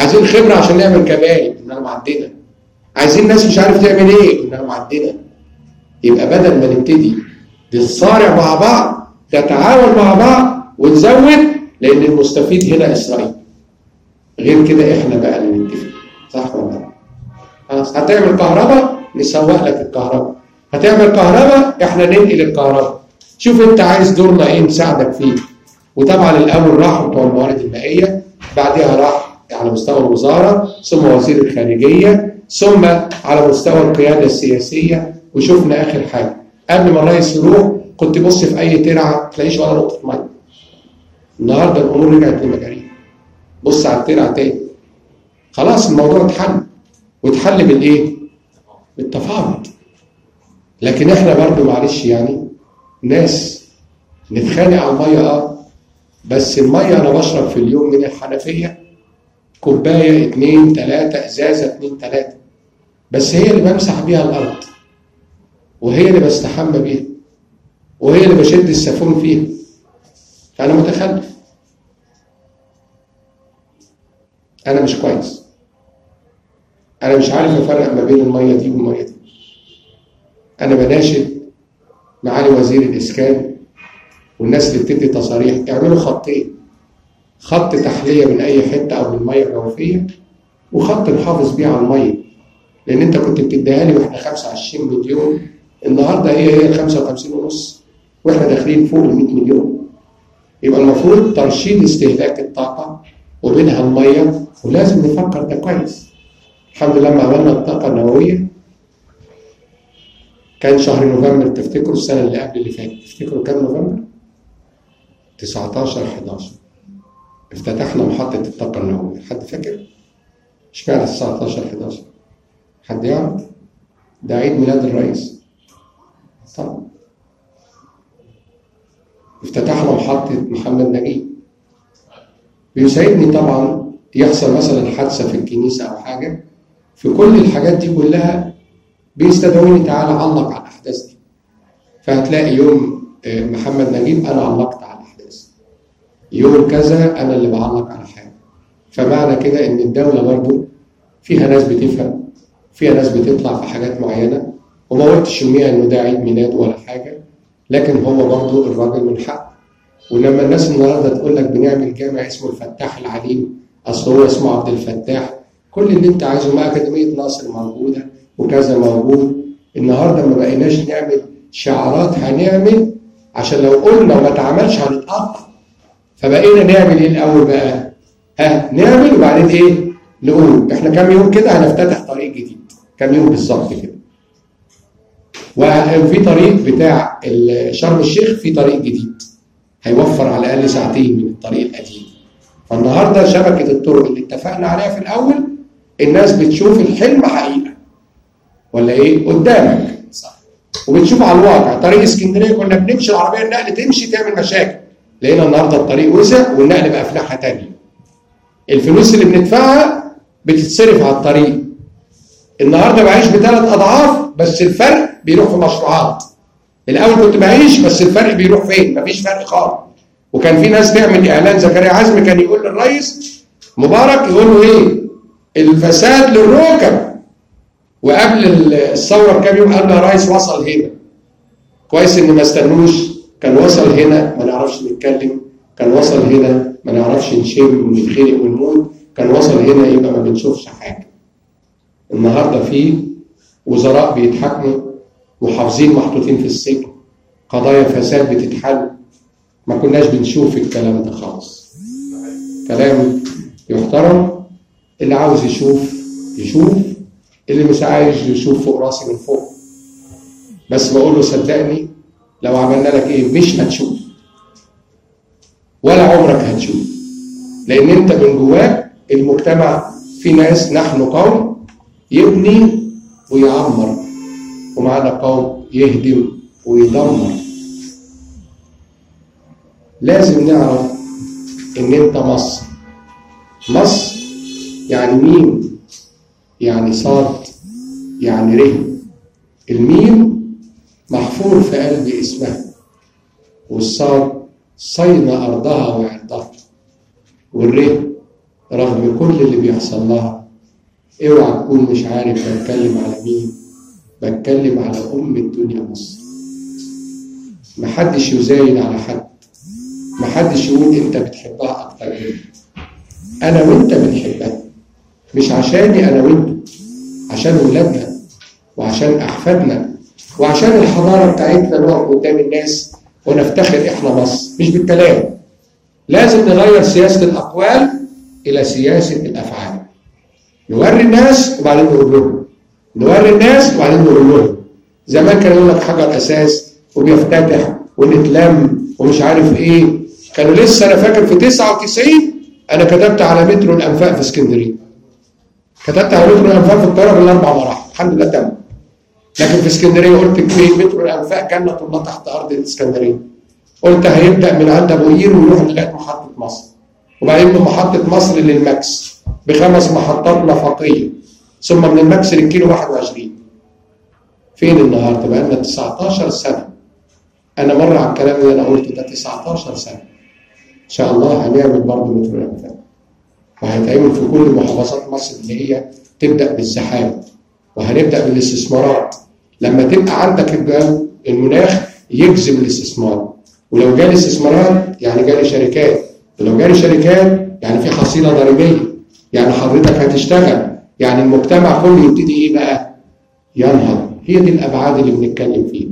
عايزين خبره عشان نعمل كباري، قلنا لهم عندنا. عايزين ناس مش عارف تعمل ايه، قلنا لهم عندنا. يبقى بدل ما نبتدي نتصارع مع بعض، نتعاون مع بعض ونزود، لان المستفيد هنا اسرائيل. غير كده احنا بقى اللي نتفق، صح ولا لا؟ خلاص، هتعمل كهرباء نسوق لك الكهرباء، هتعمل كهرباء احنا ننقل الكهرباء. شوف انت عايز دورنا ايه نساعدك فيه. وطبعا الاول راحوا بتوع الموارد المائيه، بعدها راح على مستوى الوزاره، ثم وزير الخارجيه، ثم على مستوى القياده السياسيه. وشفنا اخر حاجه قبل ما الرئيس يروح كنت بص في اي ترعه تلاقيش ولا نقطه ميه. النهارده الامور رجعت لمجاريها. بص على الترعه تاني. خلاص الموضوع اتحل. واتحل بالايه؟ بالتفاوض. لكن احنا برضه معلش يعني ناس نتخانق على الميه اه بس الميه انا بشرب في اليوم من الحنفيه كوبايه اتنين تلاته ازازه اتنين تلاته، بس هي اللي بمسح بيها الارض، وهي اللي بستحمى بيها، وهي اللي بشد السافون فيها. فانا متخلف، انا مش كويس، انا مش عارف افرق ما بين الميه دي والميه دي. انا بناشد معالي وزير الاسكان والناس اللي بتدي تصاريح يعملوا خطين، خط تحليه من اي حته او من الميه الجوفيه، وخط نحافظ بيه على الميه. لان انت كنت بتديها لي واحنا خمسة وعشرين مليون، النهارده هي هي ال خمسة وخمسين ونص واحنا داخلين فوق ال مية مليون. يبقى المفروض ترشيد استهلاك الطاقه وبينها الميه، ولازم نفكر ده كويس. الحمد لله لما عملنا الطاقه النوويه كان شهر نوفمبر، تفتكروا السنه اللي قبل اللي فاتت، تفتكروا كام نوفمبر؟ تسعتاشر حداشر افتتحنا محطه الطاقه النوويه. حد فاكر؟ اشمعنى تسعتاشر حداشر؟ حد يعرف؟ ده عيد ميلاد الرئيس. طبعا افتتحنا محطه محمد نجيب. بيسعدني طبعا يحصل مثلا حادثه في الكنيسه او حاجه، في كل الحاجات دي كلها بيستدعوني تعالى علق على الاحداث دي. فهتلاقي يوم محمد نجيب انا علقت على الاحداث، يوم كذا انا اللي بعلق على حاجه. فمعنى كده ان الدوله برضو فيها ناس بتفهم، فيها ناس بتطلع في حاجات معينه، وما قلتش يوميها انه ده عيد ميلاد ولا حاجه، لكن هو برضو الراجل من حقه. ولما الناس النهارده تقول لك بنعمل جامع اسمه الفتاح العليم، اصل هو اسمه عبد الفتاح، كل اللي انت عايزه، ما اكاديميه ناصر موجوده وكذا موجود. النهارده ما بقيناش نعمل شعارات، هنعمل عشان لو قلنا وما اتعملش هنتقطع. فبقينا نعمل ايه الاول بقى؟ ها نعمل وبعدين ايه؟ نقول احنا كام يوم كده هنفتتح طريق جديد، كام يوم بالظبط كده. وفي طريق بتاع شرم الشيخ، في طريق جديد هيوفر على الاقل ساعتين من الطريق القديم. فالنهارده شبكه الطرق اللي اتفقنا عليها في الاول الناس بتشوف الحلم حقيقه ولا ايه؟ قدامك. صح. وبتشوف على الواقع. طريق اسكندريه كنا بنمشي العربيه النقل تمشي تعمل مشاكل، لقينا النهارده الطريق وسع والنقل بقى في ناحيه ثانيه. الفلوس اللي بندفعها بتتصرف على الطريق. النهارده بعيش بثلاث اضعاف، بس الفرق بيروح في مشروعات. الاول كنت بعيش بس الفرق بيروح فين؟ مفيش فرق خالص. وكان في ناس تعمل اعلان، زكريا عزمي كان يقول للرئيس مبارك، يقول له ايه؟ الفساد للركب. وقبل الثوره بكام يوم قال له يا ريس وصل هنا. كويس ان ما استنوش، كان وصل هنا ما نعرفش نتكلم، كان وصل هنا ما نعرفش نشم ونتخنق ونموت، كان وصل هنا يبقى ما بنشوفش حاجه. النهارده في وزراء بيتحاكموا، محافظين محطوطين في السجن، قضايا فساد بتتحل. ما كناش بنشوف الكلام ده خالص. كلام يحترم، اللي عاوز يشوف يشوف، اللي مش عايز يشوف فوق راسي من فوق. بس بقول له صدقني لو عملنا لك ايه مش هتشوف ولا عمرك هتشوف، لان انت من جواك المجتمع في ناس، نحن قوم يبني ويعمر، ومعنا قوم يهدم ويدمر. لازم نعرف ان انت مصر. مصر يعني مين؟ يعني صاد، يعني ره. الميم محفور في قلب اسمها، والصاد صين ارضها وعرضها، والره رغم كل اللي بيحصل لها. اوعى تكون مش عارف بتكلم على مين. بتكلم على ام الدنيا مصر. محدش يزايد على حد، محدش يقول انت بتحبها اكتر مني. انا وانت بنحبها، مش عشاني انا وانت، عشان ولادنا وعشان احفادنا وعشان الحضاره بتاعتنا نقف قدام الناس ونفتخر احنا مصر، مش بالكلام. لازم نغير سياسه الاقوال الى سياسه الافعال. نوري الناس وبعدين نقول لهم، نوري الناس وبعدين نقول لهم. زمان كان يقول لك حجر اساس وبيفتتح ونتلم ومش عارف ايه. كانوا لسه انا فاكر في تسعة وتسعين انا كتبت على مترو الانفاق في اسكندريه. كتبت على مترو الانفاق في القاهره بالاربع مراحل، الحمد لله تم. لكن في اسكندريه قلت ايه؟ مترو الانفاق جنه الله تحت ارض اسكندريه. قلت هيبدا من عند ابو قير ويروح لغايه محطه مصر. وبعدين من محطه مصر للماكس بخمس محطات نفقيه. ثم من الماكس للكيلو واحد وعشرين. فين النهارده؟ بقى لنا تسعتاشر سنه. انا مر على الكلام اللي انا قلته ده تسعتاشر سنه. ان شاء الله هنعمل برضه مترو الانفاق. وهيتعمل في كل محافظات مصر اللي هي تبدا بالزحام. وهنبدا بالاستثمارات. لما تبقى عندك الجو المناخ يجذب الاستثمار. ولو جالي استثمارات يعني جالي شركات. ولو جالي شركات يعني في حصيله ضريبيه. يعني حضرتك هتشتغل. يعني المجتمع كله يبتدي ايه بقى؟ ينهض. هي دي الابعاد اللي بنتكلم فيها.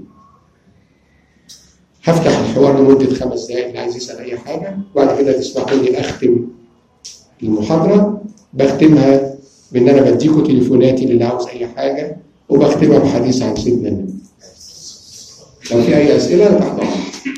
هفتح الحوار لمده خمس دقائق اللي عايز يسال اي حاجه، وبعد كده تسمحوا لي اختم المحاضره. بختمها بان انا بديكم تليفوناتي اللي عاوز اي حاجه، وبختمها بحديث عن سيدنا النبي. لو في اي اسئله انا تحت امرك.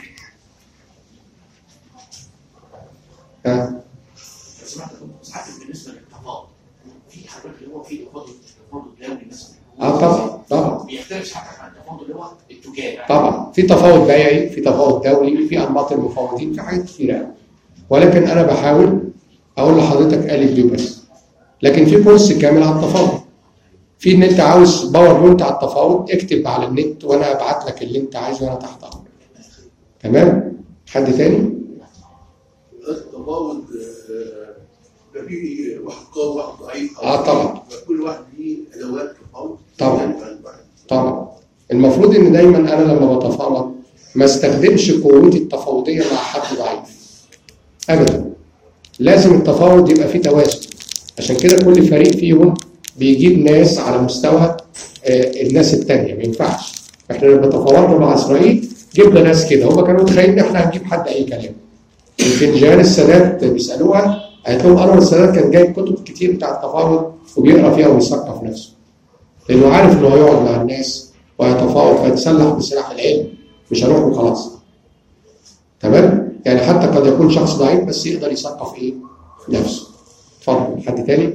ها؟ سمعت ساعات بالنسبه للتفاوض في حاجات اللي هو في تفاوض تفاوض دولي الناس اه طبعا طبعا بيختلف حتى عن التفاوض اللي هو التجاري. طبعا في تفاوض بيعي، في تفاوض دولي، في انماط المفاوضين، في حاجات كتيره قوي. ولكن انا بحاول اقول لحضرتك الف ب بس. لكن في كورس كامل على التفاوض. في ان انت عاوز باور بوينت على التفاوض، اكتب على النت وانا ابعت لك اللي انت عايزه وانا تحت امرك. تمام؟ حد تاني؟ التفاوض ده في واحد قوي وواحد ضعيف. اه طبعا. كل واحد ليه ادوات تفاوض. طبعا طبعا. المفروض ان دايما انا لما بتفاوض ما استخدمش قوتي التفاوضيه مع حد ضعيف. ابدا. لازم التفاوض يبقى فيه توازن. عشان كده كل فريق فيهم بيجيب ناس على مستوى آه الناس الثانيه، ما ينفعش. احنا لما تفاوضنا مع اسرائيل جبنا ناس كده، هم كانوا متخيلين ان احنا هنجيب حد اي كلام. يمكن جيهان السادات بيسالوها قالت لهم انور السادات كان جايب كتب كتير بتاع التفاوض وبيقرا فيها ويثقف نفسه. لانه عارف انه هيقعد مع الناس ويتفاوض فيتسلح بسلاح العلم، مش هروح وخلاص. تمام؟ يعني حتى قد يكون شخص ضعيف بس يقدر يثقف ايه؟ نفسه. اتفضل. حد تاني؟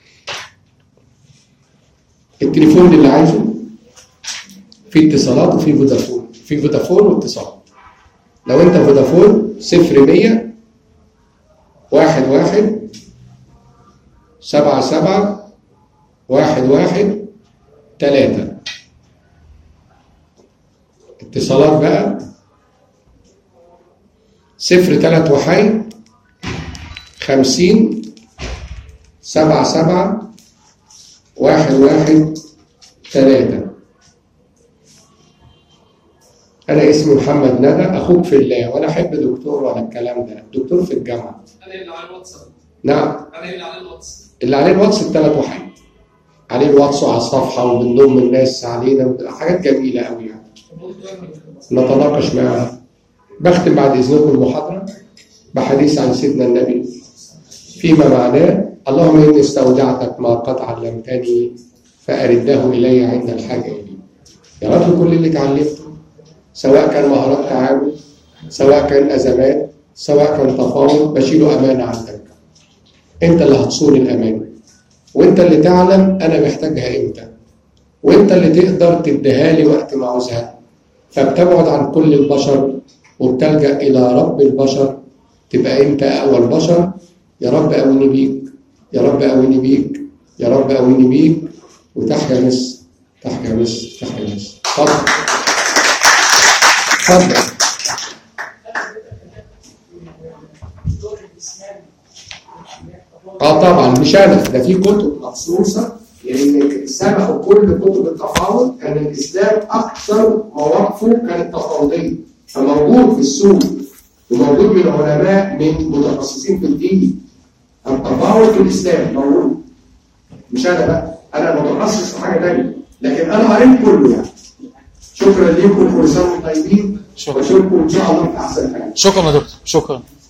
التليفون اللي عايزه في اتصالات وفي فودافون. في فودافون واتصالات. لو انت فودافون صفر مية واحد واحد سبعة سبعة واحد واحد تلاتة. اتصالات بقى صفر تلات وحيد خمسين سبعة سبعة واحد واحد تلاتة. أنا اسمي محمد ندى، أخوك في الله، ولا أحب دكتور ولا الكلام ده، دكتور في الجامعة. انا اللي على الواتس. نعم. انا اللي على الواتس. اللي عليه الواتس التلات وحيد. عليه الواتس وعلى الصفحة وبنضم الناس علينا، حاجات جميلة أوي يعني. نتناقش معاها. بختم بعد إذنكم المحاضرة بحديث عن سيدنا النبي فيما معناه: اللهم إني استودعتك ما قد علمتني فأرده إلي عند الحاجة إليه. يا رب كل اللي اتعلمته سواء كان مهارات تعامل، سواء كان أزمات، سواء كان تفاوض، بشيله أمانة عندك. أنت اللي هتصون الأمانة، وأنت اللي تعلم أنا محتاجها إمتى، وأنت اللي تقدر تديها لي وقت ما عاوزها. فبتبعد عن كل البشر وبتلجأ إلى رب البشر، تبقى أنت أول بشر. يا رب أويني بيك، يا رب أويني بيك، يا رب أويني بيك. وتحيا مصر، تحيا مصر، تحيا مصر. اتفضل. اتفضل. اه طبعا مش انا، ده في كتب مخصوصه لان سبقوا كل كتب التفاوض كان الاسلام اكثر مواقفه كانت تفاوضيه، فموجود في السوق وموجود من علماء من متخصصين في الدين. التفاوض في الاسلام موجود، مش انا بقى، انا متخصص في حاجه ثانيه، لكن انا قريت كله يعني. شكرا لكم، كل سنه وانتم طيبين، واشوفكم ان شاء الله في احسن حاجه. شكرا يا دكتور، شكرا.